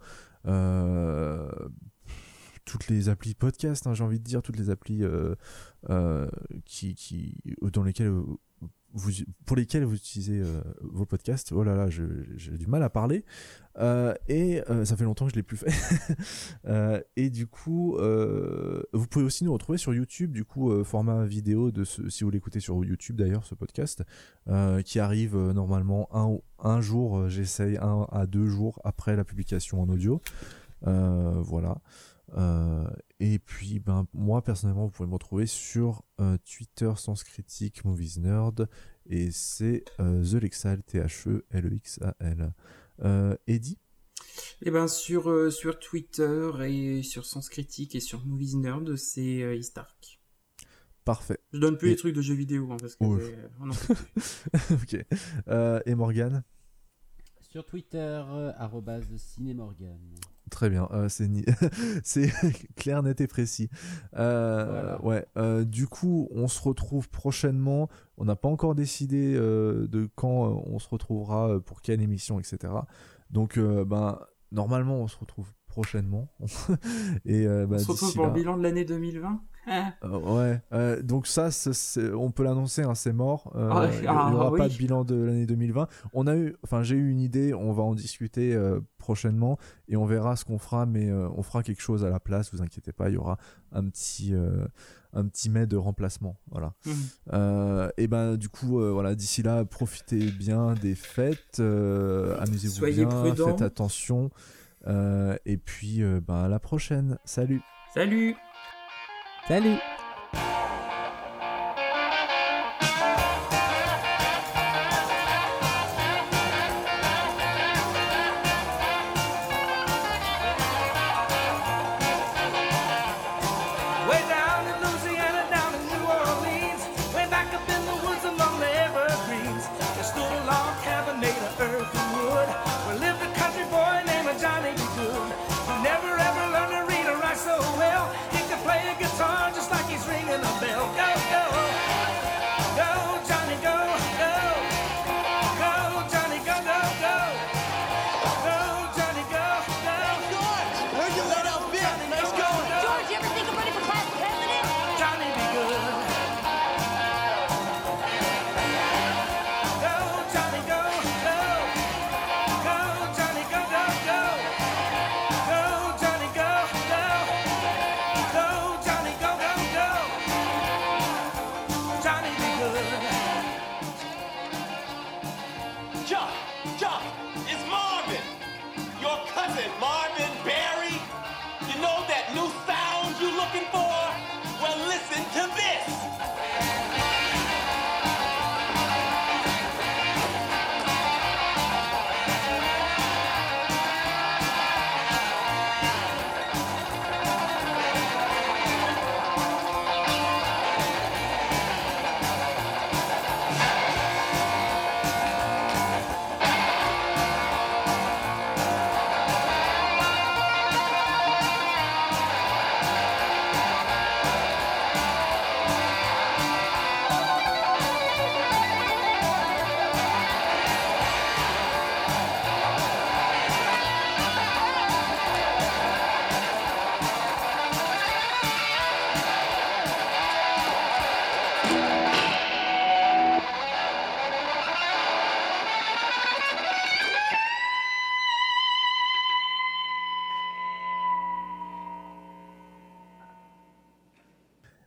Euh, toutes les applis podcast, hein, j'ai envie de dire, toutes les applis euh, euh, qui, qui, dans lesquelles vous, vous, pour lesquelles vous utilisez euh, vos podcasts. Oh là là, je, j'ai du mal à parler. Euh, et euh, ça fait longtemps que je l'ai plus fait. euh, et du coup, euh, vous pouvez aussi nous retrouver sur YouTube, du coup, euh, format vidéo, de ce, si vous l'écoutez sur YouTube d'ailleurs, ce podcast, euh, qui arrive euh, normalement un, un jour, euh, j'essaye un à deux jours après la publication en audio. Euh, voilà. Euh, et puis ben moi personnellement vous pouvez me retrouver sur euh, Twitter Sens Critique Movies Nerd et c'est euh, The Lexal, T H E L E X A L. euh, Eddie. Et ben sur, euh, sur Twitter et sur Sens Critique et sur Movies Nerd, c'est euh, Istark. Parfait. Je donne plus Et- les trucs de jeux vidéo hein, parce que Ouf. euh, on en peut plus. Ok. Euh, et Morgane. Sur Twitter, euh, arobase cinémorgan. Très bien, euh, c'est ni... c'est clair, net et précis. Euh, Voilà. Ouais. euh, du coup, on se retrouve prochainement. On n'a pas encore décidé euh, de quand euh, on se retrouvera euh, pour quelle émission, et cetera. Donc, euh, ben, normalement, on se retrouve prochainement. et euh, bah, On se retrouve d'ici pour là- le bilan de l'année deux mille vingt. Ah. Euh, ouais, euh, donc ça, c'est- c'est- on peut l'annoncer, hein, c'est mort. Euh, Ah, il n'y ah, aura oui. pas de bilan de l'année deux mille vingt. On a eu, enfin, j'ai eu une idée, on va en discuter euh, prochainement et on verra ce qu'on fera, mais euh, on fera quelque chose à la place. Vous inquiétez pas, il y aura un petit, euh, un petit mets de remplacement, voilà. Mhm. Euh, et ben, du coup, euh, voilà, d'ici là, profitez bien des fêtes, euh, amusez-vous Soyez bien, prudents. faites attention, euh, et puis, euh, ben, à la prochaine. Salut. Salut. Salut! Way down in Louisiana, down in New Orleans, way back up in the woods among the evergreens, there stood a log cabin made of earth and wood, where lived a country boy named Johnny B. Good, who never ever learned to read or write so well. He could play a guitar just like he's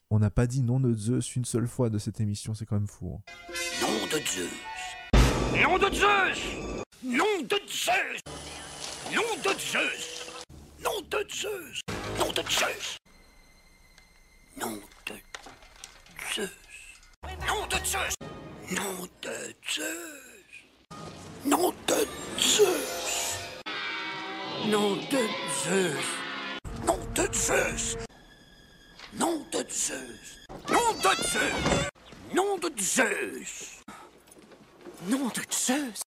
On n'a pas dit nom de Zeus une seule fois de cette émission, c'est quand même fou. Hein. Nom de Zeus. Nom de Zeus. Nom de Zeus. Nom de Zeus. Nom de Zeus. Nom de Zeus. Nom de Zeus. Nom de Zeus. Nom de Zeus. Nom de Zeus. Nom de Zeus. Nom de Zeus. Nom de Zeus. Nom de Zeus. Nom de Zeus. Nom de Zeus.